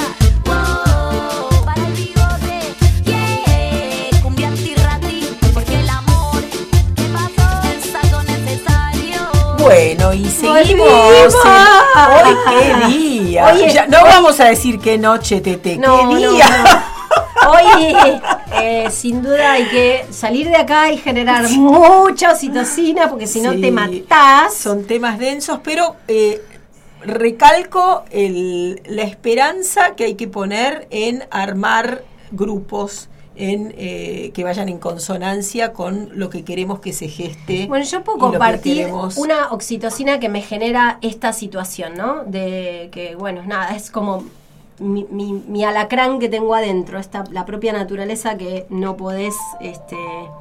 wow. Para el bigote, yeah. Cumbia antirrati, porque el amor, ¿qué pasó? Es algo necesario. Bueno, y seguimos. ¡Volvimos! en- Hoy qué día. Oye, Ya, no hoy- vamos a decir qué noche, Tete, No, qué no, día. no. Hoy, eh, sin duda, hay que salir de acá y generar mucha oxitocina, porque si no Sí, te matás. Son temas densos, pero eh, recalco el- la esperanza que hay que poner en armar grupos en eh, que vayan en consonancia con lo que queremos que se geste. Bueno, yo puedo y lo que compartir queremos. una oxitocina que me genera esta situación, ¿no? De que, bueno, nada, es como mi, mi, mi alacrán que tengo adentro, esta, la propia naturaleza que no podés este,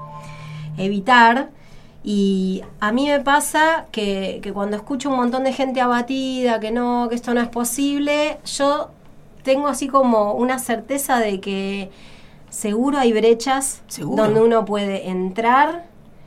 evitar. Y a mí me pasa que, que cuando escucho un montón de gente abatida, que no, que esto no es posible, yo tengo así como una certeza de que seguro hay brechas Seguro. donde uno puede entrar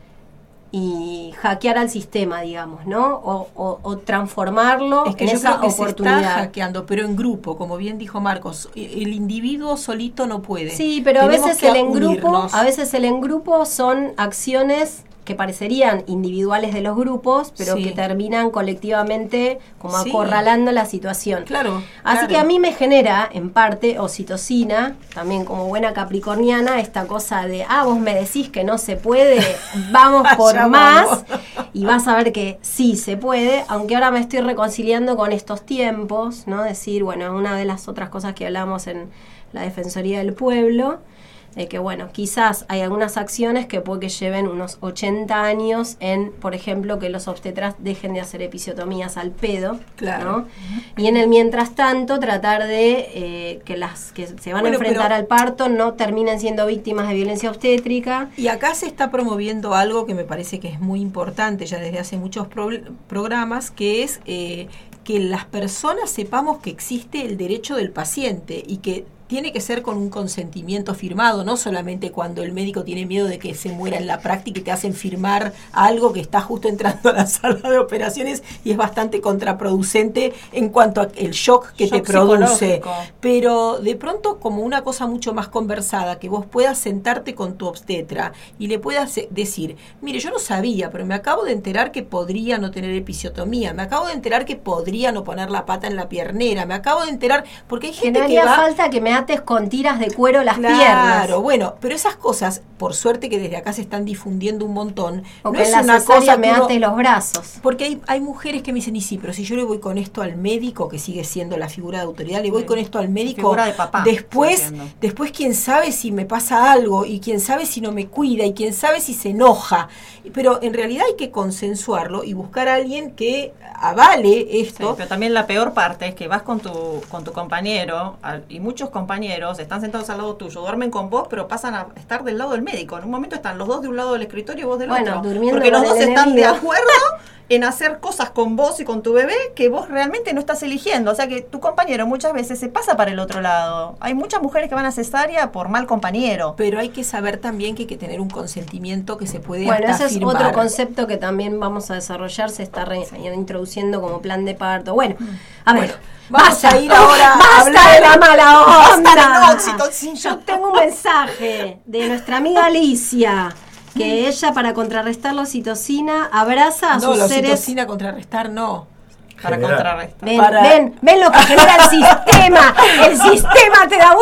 y hackear al sistema, digamos, ¿no? O, o, o transformarlo Es que en yo esa creo que se oportunidad. está hackeando, pero en grupo, como bien dijo Marcos. El individuo solito no puede. Sí, pero a Tenemos veces que el en grupo, unirnos. a veces el en grupo son acciones que parecerían individuales de los grupos, pero Sí. que terminan colectivamente como Sí. acorralando la situación. Claro. Así claro. que a mí me genera, en parte, oxitocina, también como buena capricorniana, esta cosa de, ah, vos me decís que no se puede, vamos por Allá más, vamos. y vas a ver que sí se puede, aunque ahora me estoy reconciliando con estos tiempos, ¿no? Decir, bueno, una de las otras cosas que hablamos en la Defensoría del Pueblo, de que, bueno, quizás hay algunas acciones que puede que lleven unos ochenta años en, por ejemplo, que los obstetras dejen de hacer episiotomías al pedo, Claro. ¿no? Y en el mientras tanto tratar de eh, que las que se van Bueno, a enfrentar pero- al parto no terminen siendo víctimas de violencia obstétrica. Y acá se está promoviendo algo que me parece que es muy importante ya desde hace muchos pro- programas, que es eh, que las personas sepamos que existe el derecho del paciente y que tiene que ser con un consentimiento firmado, no solamente cuando el médico tiene miedo de que se muera en la práctica y te hacen firmar algo que está justo entrando a la sala de operaciones y es bastante contraproducente en cuanto al shock que Shock te produce. psicológico. Pero de pronto como una cosa mucho más conversada, que vos puedas sentarte con tu obstetra y le puedas eh, decir, mire, yo no sabía, pero me acabo de enterar que podría no tener episiotomía, me acabo de enterar que podría no poner la pata en la piernera, me acabo de enterar, porque hay Que gente no que haría va... falta que me ates con tiras de cuero las Claro, piernas. bueno, pero esas cosas, por suerte que desde acá se están difundiendo un montón, O no que es en la una cesárea cosa me que uno- ate los brazos. porque hay, hay mujeres que me dicen, y sí, pero si yo le voy con esto al médico, que sigue siendo la figura de autoridad, le voy Sí. con esto al médico, Figura de papá, después, estoy diciendo. después quién sabe si me pasa algo, y quién sabe si no me cuida, y quién sabe si se enoja. Pero en realidad hay que consensuarlo y buscar a alguien que avale Sí, esto. pero también la peor parte es que vas con tu con tu compañero al- y muchos compañeros están sentados al lado tuyo, duermen con vos, pero pasan a estar del lado del médico. En un momento están los dos de un lado del escritorio y vos del Bueno, otro. durmiendo Porque los con dos el están de enemigo. acuerdo en hacer cosas con vos y con tu bebé que vos realmente no estás eligiendo. O sea que tu compañero muchas veces se pasa para el otro lado. Hay muchas mujeres que van a cesárea por mal compañero. Pero hay que saber también que hay que tener un consentimiento que se puede Bueno, hasta ese es firmar. otro concepto que también vamos a desarrollar, se está re- introduciendo como plan de parto. Bueno, a ver, Bueno, vamos basta, a ir ahora a basta hablar de la de- mala Basta onda. de no oxitocina. Yo tengo un mensaje de nuestra amiga Alicia, que ella para contrarrestar la oxitocina abraza a No, sus la seres. oxitocina contrarrestar no. Para General. contrarrestar. Ven, para- ven, ven lo que genera el sistema. El sistema te da vuelta la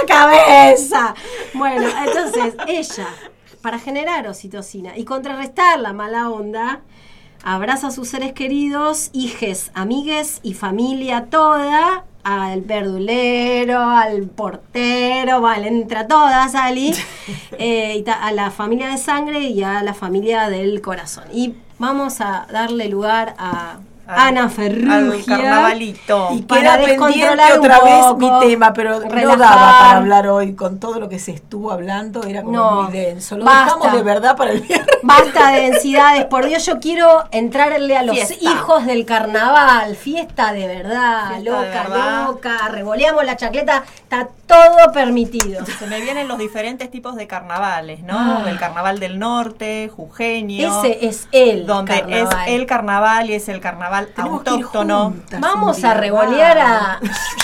la cabeza! Bueno, entonces ella, para generar oxitocina y contrarrestar la mala onda, abraza a sus seres queridos, hijes, amigues y familia toda, al verdulero, al portero, vale, entra toda, Sally, eh, y ta- a la familia de sangre y a la familia del corazón. Y vamos a darle lugar a Ana Ferrugia. Al carnavalito. Y para queda pendiente descontrolar otra un vez poco, mi tema, pero no relajar. daba para hablar hoy con todo lo que se estuvo hablando, era como No, muy denso. Lo basta. dejamos de verdad para el viernes. Basta de densidades, por Dios, yo quiero entrarle a los Fiesta. hijos del carnaval, fiesta de verdad, Fiesta de loca, verdad. loca, revoleamos la chacleta, está todo permitido. Se me vienen los diferentes tipos de carnavales, ¿no? Ah. El carnaval del norte, jujeño. Ese es el donde carnaval. es el carnaval y es el carnaval Tenemos que ir autóctono. juntas Vamos un a día. revolear a...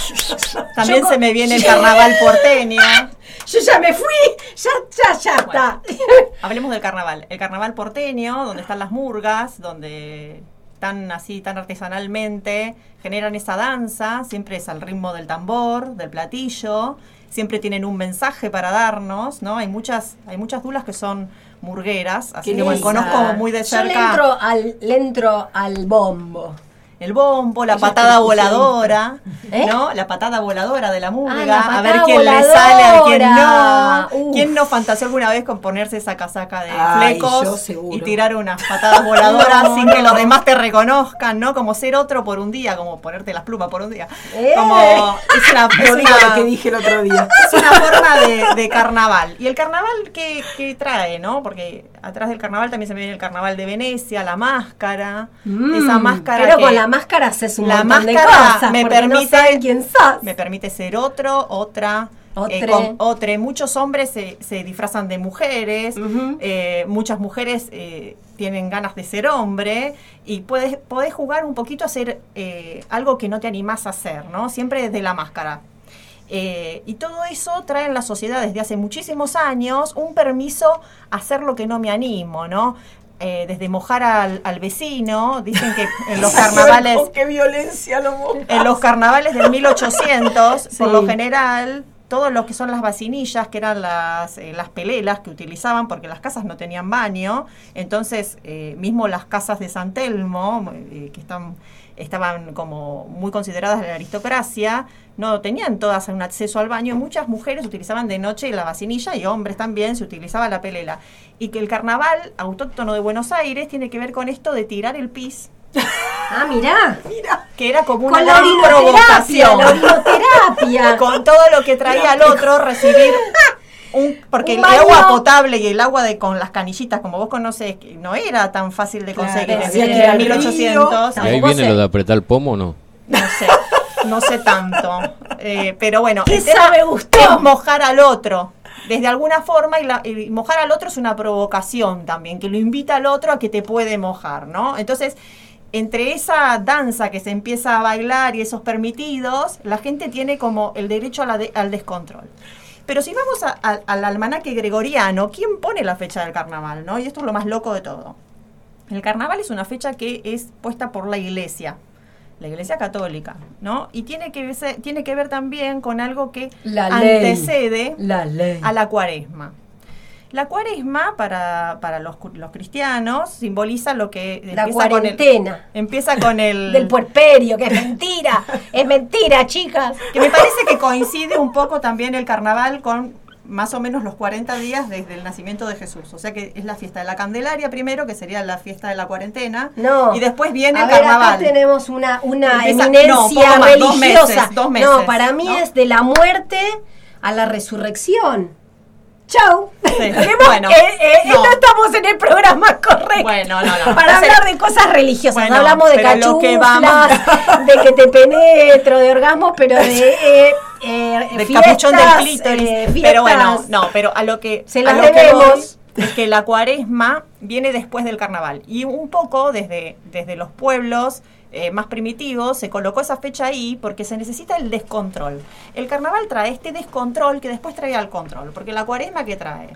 También Yo se co- me viene el carnaval porteño. Yo ya me fui, ya, ya, ya está. Hablemos del carnaval. El carnaval porteño, donde están las murgas, donde tan así, tan artesanalmente generan esa danza, siempre es al ritmo del tambor, del platillo, siempre tienen un mensaje para darnos, ¿no? Hay muchas, hay muchas dulas que son murgueras, así Qué que bueno, linda. conozco muy de Yo le cerca entro al, le entro al bombo. el bombo, la Ella patada es voladora, ¿Eh? ¿no? La patada voladora de la murga, Ah, la a ver patada quién le sale, a quién voladora. no. Uf. ¿Quién no fantaseó alguna vez con ponerse esa casaca de Ay, flecos yo seguro. y tirar unas patadas voladoras No, sin no. que los demás te reconozcan, ¿no? Como ser otro por un día, como ponerte las plumas por un día. ¡Eh! Como es una, es No digo una- lo que dije el otro día. es una forma de, de carnaval. Y el carnaval que, que trae, ¿no? Porque atrás del carnaval también se me viene el carnaval de Venecia, la máscara, Mm, esa máscara Pero que- con la máscara haces un la montón de máscara cosas, me porque permite- no saben quién sos. me permite ser otro, otra, Otre. eh, con- otre. Muchos hombres se, se disfrazan de mujeres, Ujú. eh, muchas mujeres eh, tienen ganas de ser hombre y puedes, podés jugar un poquito a hacer eh, algo que no te animás a hacer, ¿no? Siempre desde la máscara. Eh, y todo eso trae en la sociedad desde hace muchísimos años un permiso a hacer lo que no me animo, ¿no? Eh, desde mojar al, al vecino, dicen que en los carnavales... Con qué violencia lo moja. En los carnavales del mil ochocientos, Sí. por lo general, todo lo que son las vacinillas, que eran las, eh, las pelelas que utilizaban, porque las casas no tenían baño, entonces eh, mismo las casas de San Telmo, eh, que están, estaban como muy consideradas de la aristocracia, no tenían todas un acceso al baño, muchas mujeres utilizaban de noche la vacinilla y hombres también se utilizaba la pelela. Y que el carnaval autóctono de Buenos Aires tiene que ver con esto de tirar el pis, Ah, mirá. que era como una Con la gran orinoterapia, provocación. la orinoterapia. Con todo lo que traía al otro recibir un, porque Un el baño. agua potable y el agua de con las canillitas, como vos conocés, que no era tan fácil de Claro, conseguir decía desde que era el el mil ochocientos. ¿Y ahí Tampoco viene sé. lo de apretar el pomo o no? No sé, no sé tanto. Eh, pero bueno, el Esa tema me gustó. es mojar al otro. Desde alguna forma, y, la- y mojar al otro es una provocación también, que lo invita al otro a que te puede mojar, ¿no? Entonces, entre esa danza que se empieza a bailar y esos permitidos, la gente tiene como el derecho a la de- al descontrol. Pero si vamos a- a- al almanaque gregoriano, ¿quién pone la fecha del carnaval, no? Y esto es lo más loco de todo. El carnaval es una fecha que es puesta por la iglesia, la iglesia católica, ¿no? Y tiene que, ver- tiene que ver también con algo que La ley. antecede La ley. a la cuaresma. La cuaresma para, para los, cu- los cristianos simboliza lo que La empieza con el, cuarentena. empieza con el Del puerperio, que es mentira. Es mentira, chicas. que me parece que coincide un poco también el carnaval con más o menos los cuarenta días desde el nacimiento de Jesús. O sea que es la fiesta de la Candelaria primero, que sería la fiesta de la cuarentena. No. Y después viene A el ver, carnaval. acá tenemos una, una Empieza- eminencia no, un poco más, dos religiosa. meses, dos meses, no, para mí ¿no? es de la muerte a la resurrección. Chau. Sí, Hemos- bueno, eh, eh, no. no estamos en el programa correcto. Bueno, no, no. Para Entonces- hablar de cosas religiosas. Bueno, Hablamos de pero lo que cachuflas, de que te penetro, de orgasmos, pero de... Eh, eh, del fiestas, capuchón del clítoris. eh, pero bueno, fiestas. no, pero a lo que, Se a las lo que debemos. voy es que la cuaresma viene después del carnaval. Y un poco desde, desde los pueblos eh, más primitivos, se colocó esa fecha ahí porque se necesita el descontrol. El carnaval trae este descontrol que después trae al control, porque la cuaresma, ¿qué trae?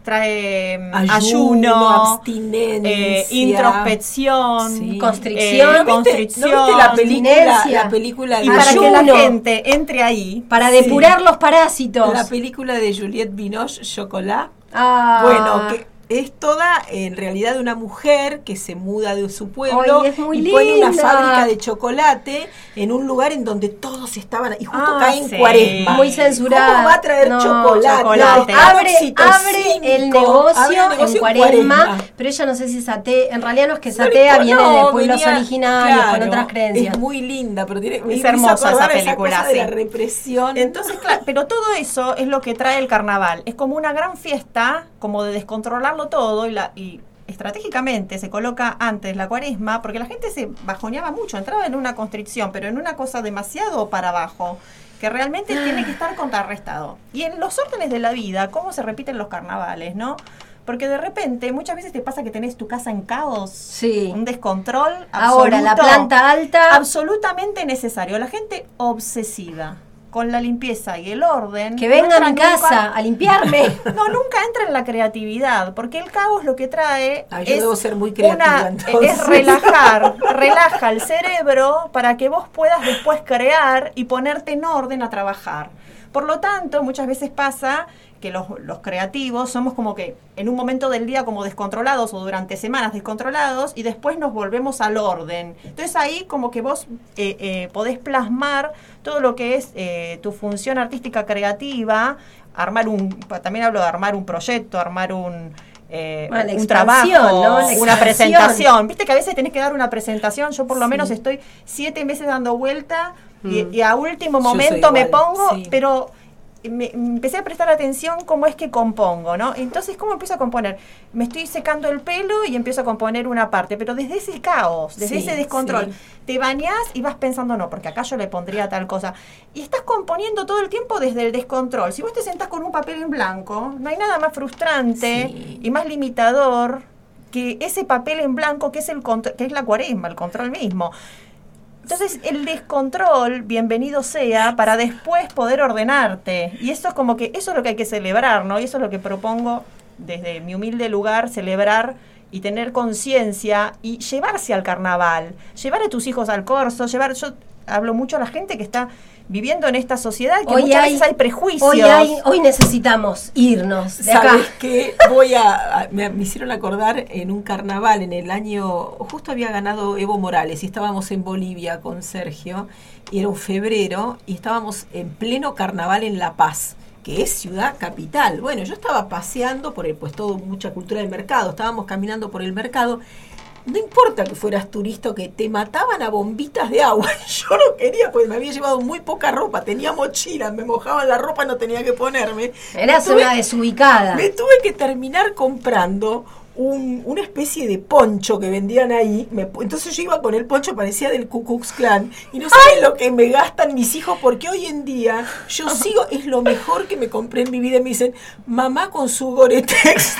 Trae ayuno, ayuno abstinencia, eh, introspección, sí. constricción, eh, constricción, ¿no viste la película, la película de y para que la gente entre ahí, para depurar sí. los parásitos. La película de Juliette Binoche, Chocolat. Ah. Bueno, que es toda en realidad una mujer que se muda de su pueblo Ay, es muy y linda. pone una fábrica de chocolate en un lugar en donde todos estaban y justo ah, cae en sí. cuaresma. Muy censurada. ¿Cómo va a traer no, chocolate? chocolate. Abre, abre, el negocio, abre el negocio en cuaresma, cuaresma, pero ella no sé si es atea, en realidad no es que es atea, no, viene no, de pueblos venía, originarios, claro, con otras creencias. Es muy linda, pero tiene es hermosa esa película, esa sí. de la represión. Entonces, claro, pero todo eso es lo que trae el carnaval. Es como una gran fiesta, como de descontrolarlo todo y la y estratégicamente se coloca antes la cuaresma porque la gente se bajoneaba mucho, entraba en una constricción, pero en una cosa demasiado para abajo que realmente tiene que estar contrarrestado. Y en los órdenes de la vida, cómo se repiten los carnavales, ¿no? Porque de repente, muchas veces te pasa que tenés tu casa en caos, sí. un descontrol absoluto. Ahora, la planta alta. Absolutamente necesario. La gente obsesiva con la limpieza y el orden. Que venga no a mi casa nunca, a limpiarme. No, nunca entra en la creatividad, porque el caos lo que trae Ay, yo es, debo ser muy creativa, una, es relajar, relaja el cerebro para que vos puedas después crear y ponerte en orden a trabajar. Por lo tanto, muchas veces pasa que los, los creativos somos como que en un momento del día como descontrolados o durante semanas descontrolados y después nos volvemos al orden. Entonces ahí como que vos eh, eh, podés plasmar todo lo que es eh, tu función artística creativa, armar un, también hablo de armar un proyecto, armar un... Eh, bueno, un trabajo, ¿no? una presentación. Viste que a veces tenés que dar una presentación. Yo por lo sí. menos estoy siete meses dando vuelta mm. y, y a último momento me pongo, sí. pero me, me empecé a prestar atención cómo es que compongo, ¿no? Entonces, ¿cómo empiezo a componer? Me estoy secando el pelo y empiezo a componer una parte, pero desde ese caos, desde sí, ese descontrol. Sí. Te bañás y vas pensando, no, porque acá yo le pondría tal cosa. Y estás componiendo todo el tiempo desde el descontrol. Si vos te sentás con un papel en blanco, no hay nada más frustrante sí. y más limitador que ese papel en blanco que es el que es la cuaresma, el control mismo. Entonces, el descontrol, bienvenido sea, para después poder ordenarte. Y eso es como que, eso es lo que hay que celebrar, ¿no? Y eso es lo que propongo desde mi humilde lugar, celebrar y tener conciencia y llevarse al carnaval, llevar a tus hijos al corso, llevar, yo hablo mucho a la gente que está viviendo en esta sociedad que hoy muchas hay, veces hay prejuicios. Hoy, hay, hoy necesitamos irnos de acá. ¿Sabes qué? Voy a, a me, me hicieron acordar en un carnaval en el año, justo había ganado Evo Morales y estábamos en Bolivia con Sergio y era un febrero y estábamos en pleno carnaval en La Paz, que es ciudad capital. Bueno, yo estaba paseando por el, pues todo, mucha cultura del mercado, estábamos caminando por el mercado. No importa que fueras turista o que te mataban a bombitas de agua. Yo no quería, pues me había llevado muy poca ropa. Tenía mochila, me mojaban la ropa, no tenía que ponerme. Eras tuve, una desubicada. Me tuve que terminar comprando un, una especie de poncho que vendían ahí. Me, entonces yo iba con el poncho, parecía del Ku Klux Klan. Y no saben lo que me gastan mis hijos, porque hoy en día yo sigo, es lo mejor que me compré en mi vida. Y me dicen, mamá con su Gore-Tex.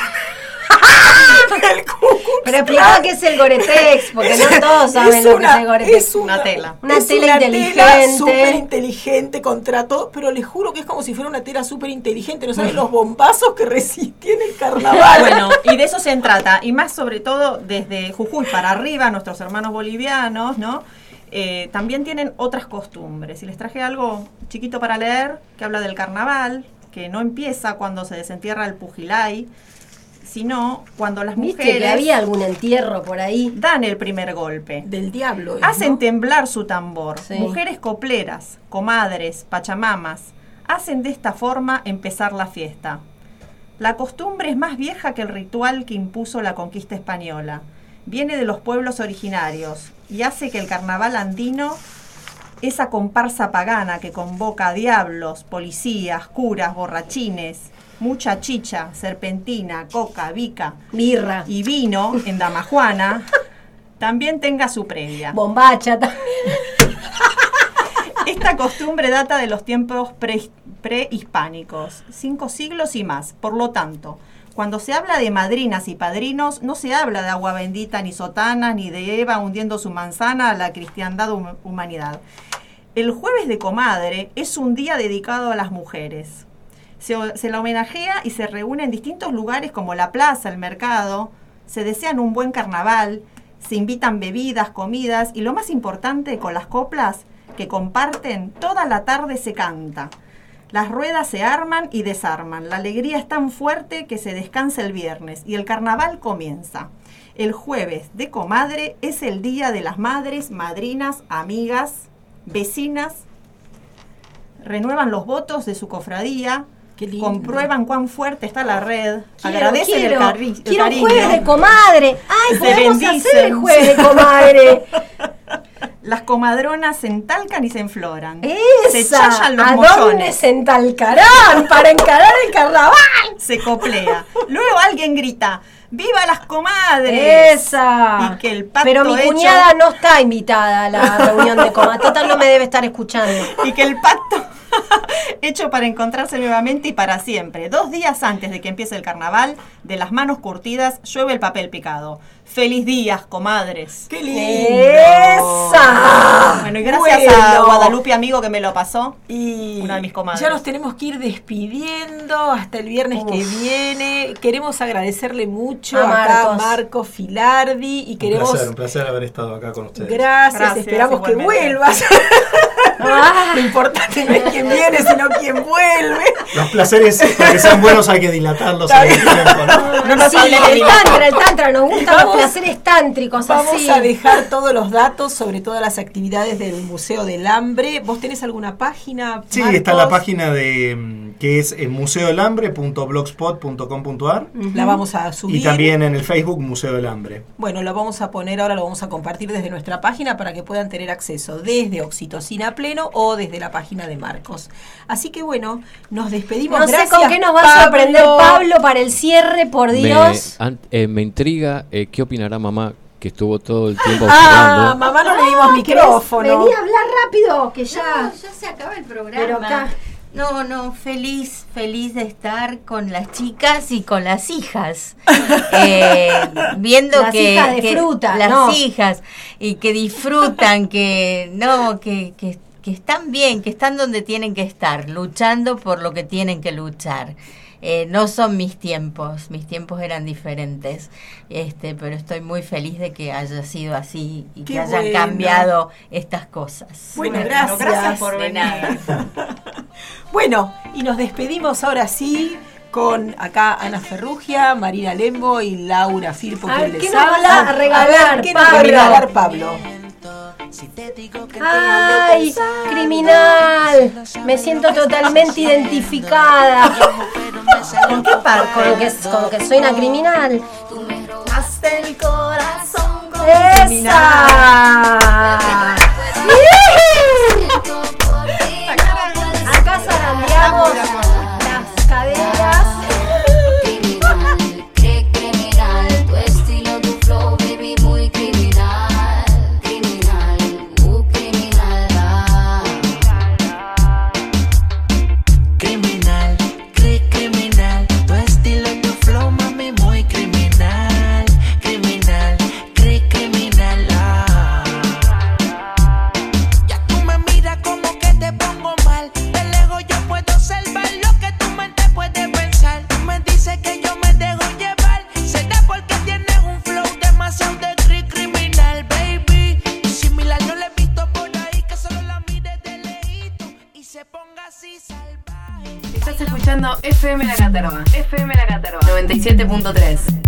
Pero explica qué es el Gore-Tex, porque no todos saben es lo una, que es el Gore-Tex. Es una, una tela. Una es tela una inteligente. Súper inteligente contra todo, pero les juro que es como si fuera una tela súper inteligente. No saben los bombazos que resistí en el carnaval. Bueno, y de eso se trata. Y más sobre todo desde Jujuy para arriba, nuestros hermanos bolivianos, ¿no? Eh, también tienen otras costumbres. Y les traje algo chiquito para leer, que habla del carnaval, que no empieza cuando se desentierra el Pujilay, sino cuando las ¿Viste mujeres... que había algún entierro por ahí? Dan el primer golpe. Del diablo. Es, hacen ¿no? temblar su tambor. Sí. Mujeres copleras, comadres, pachamamas, hacen de esta forma empezar la fiesta. La costumbre es más vieja que el ritual que impuso la conquista española. Viene de los pueblos originarios y hace que el carnaval andino, esa comparsa pagana que convoca a diablos, policías, curas, borrachines, mucha chicha, serpentina, coca, bica, birra y vino en Damajuana, también tenga su previa. Bombacha también. Esta costumbre data de los tiempos pre- prehispánicos, cinco siglos y más. Por lo tanto, cuando se habla de madrinas y padrinos, no se habla de agua bendita, ni sotana, ni de Eva hundiendo su manzana a la cristiandad hum- humanidad. El jueves de comadre es un día dedicado a las mujeres. Se, se la homenajea y se reúne en distintos lugares como la plaza, el mercado. Se desean un buen carnaval, se invitan bebidas, comidas y lo más importante, con las coplas que comparten, toda la tarde se canta. Las ruedas se arman y desarman. La alegría es tan fuerte que se descansa el viernes y el carnaval comienza. El jueves de comadre es el día de las madres, madrinas, amigas, vecinas. Renuevan los votos de su cofradía. Comprueban cuán fuerte está la red. Quiero, agradecen quiero, el, cari- el quiero cariño. jueves de comadre. Ay, Se podemos bendicen. hacer el jueves de comadre. Las comadronas se entalcan y se enfloran. Se Esa, challan los ¿a mollones. dónde se entalcarán para encarar el carnaval? Se coplea. Luego alguien grita: ¡viva las comadres! Esa. Y que el pacto Pero mi hecho- cuñada no está invitada a la reunión de comadre. Total, no me debe estar escuchando. Y que el pacto hecho para encontrarse nuevamente y para siempre. Dos días antes de que empiece el carnaval, de las manos curtidas, llueve el papel picado. ¡Feliz días, comadres! ¡Qué lindo! ¡Esa! Bueno, y gracias Bueno. a Guadalupe, amigo, que me lo pasó. Y Una de mis comadres. ya nos tenemos que ir despidiendo hasta el viernes Uf. que viene. Queremos agradecerle mucho A acá a Marcos. Marcos Filardi y Un queremos... placer, un placer haber estado acá con ustedes. Gracias, Gracias, esperamos que igualmente. vuelvas. Lo importante no es quién viene, sino quién vuelve. Los placeres, para que sean buenos, hay que dilatarlos en el tiempo, ¿no? No nos Sí, hables de el mi tantra, el tantra, nos gustan Vamos- los placeres tántricos Vamos así. a dejar todos los datos sobre todas las actividades del Museo del Hambre. ¿Vos tenés alguna página? Sí, Marcos? está la página de mm, que es eh, museo del hambre punto blogspot punto com punto ar La vamos a subir. y también en el Facebook Museo del Hambre. Bueno, lo vamos a poner ahora, lo vamos a compartir desde nuestra página para que puedan tener acceso desde Oxitocina Pleno o desde la página de Marcos. Así que bueno, nos despedimos. No sé Gracias, con qué nos va a sorprender Pablo para el cierre, por Me, Dios. an- eh, me intriga eh, qué opinará mamá, que estuvo todo el tiempo Ah, observando. mamá, no le dimos micrófono. Vení a hablar rápido, que ya... No, ya se acaba el programa. Pero acá- No, no, feliz, feliz de estar con las chicas y con las hijas. Eh, viendo Las que, hijas de que- fruta, las no. hijas, y que disfrutan, que no, que, que, que están bien, que están donde tienen que estar, luchando por lo que tienen que luchar. Eh, no son mis tiempos, mis tiempos eran diferentes, este, pero estoy muy feliz de que haya sido así y Qué que hayan bueno. cambiado estas cosas. Bueno, Bueno, gracias. gracias por De venir. nada. Bueno, y nos despedimos ahora sí con acá Ana Ferrugia, Marina Lembo y Laura Firpo, A quien ver, les ¿qué nos habla. vas a regalar, A ver, ¿qué nos va a Pablo? regalar Pablo? ¡Ay, criminal! Me siento totalmente identificada. ¿Con qué parte? Con que, con que soy una criminal. Hasta el corazón con ¡Esa! Acá zarandeamos las caderas. Qué criminal, tu estilo, tu flow, baby, muy criminal. Criminal, muy criminal. Criminal, cri criminal, tu estilo, tu flow, mami, muy criminal. Criminal, cri criminal. Ah. Ya tú me miras como que te pongo mal. De lejos yo puedo observar lo que tu mente puede pensar. Tú me dices que yo me dejo llevar. Será porque tienes un flow demasiado de cri criminal, baby. Similar no le he visto por ahí, que solo la mire de lejito y se ponga así salvaje. Estás escuchando F M La Caterva. F M La Caterva. noventa y siete punto tres.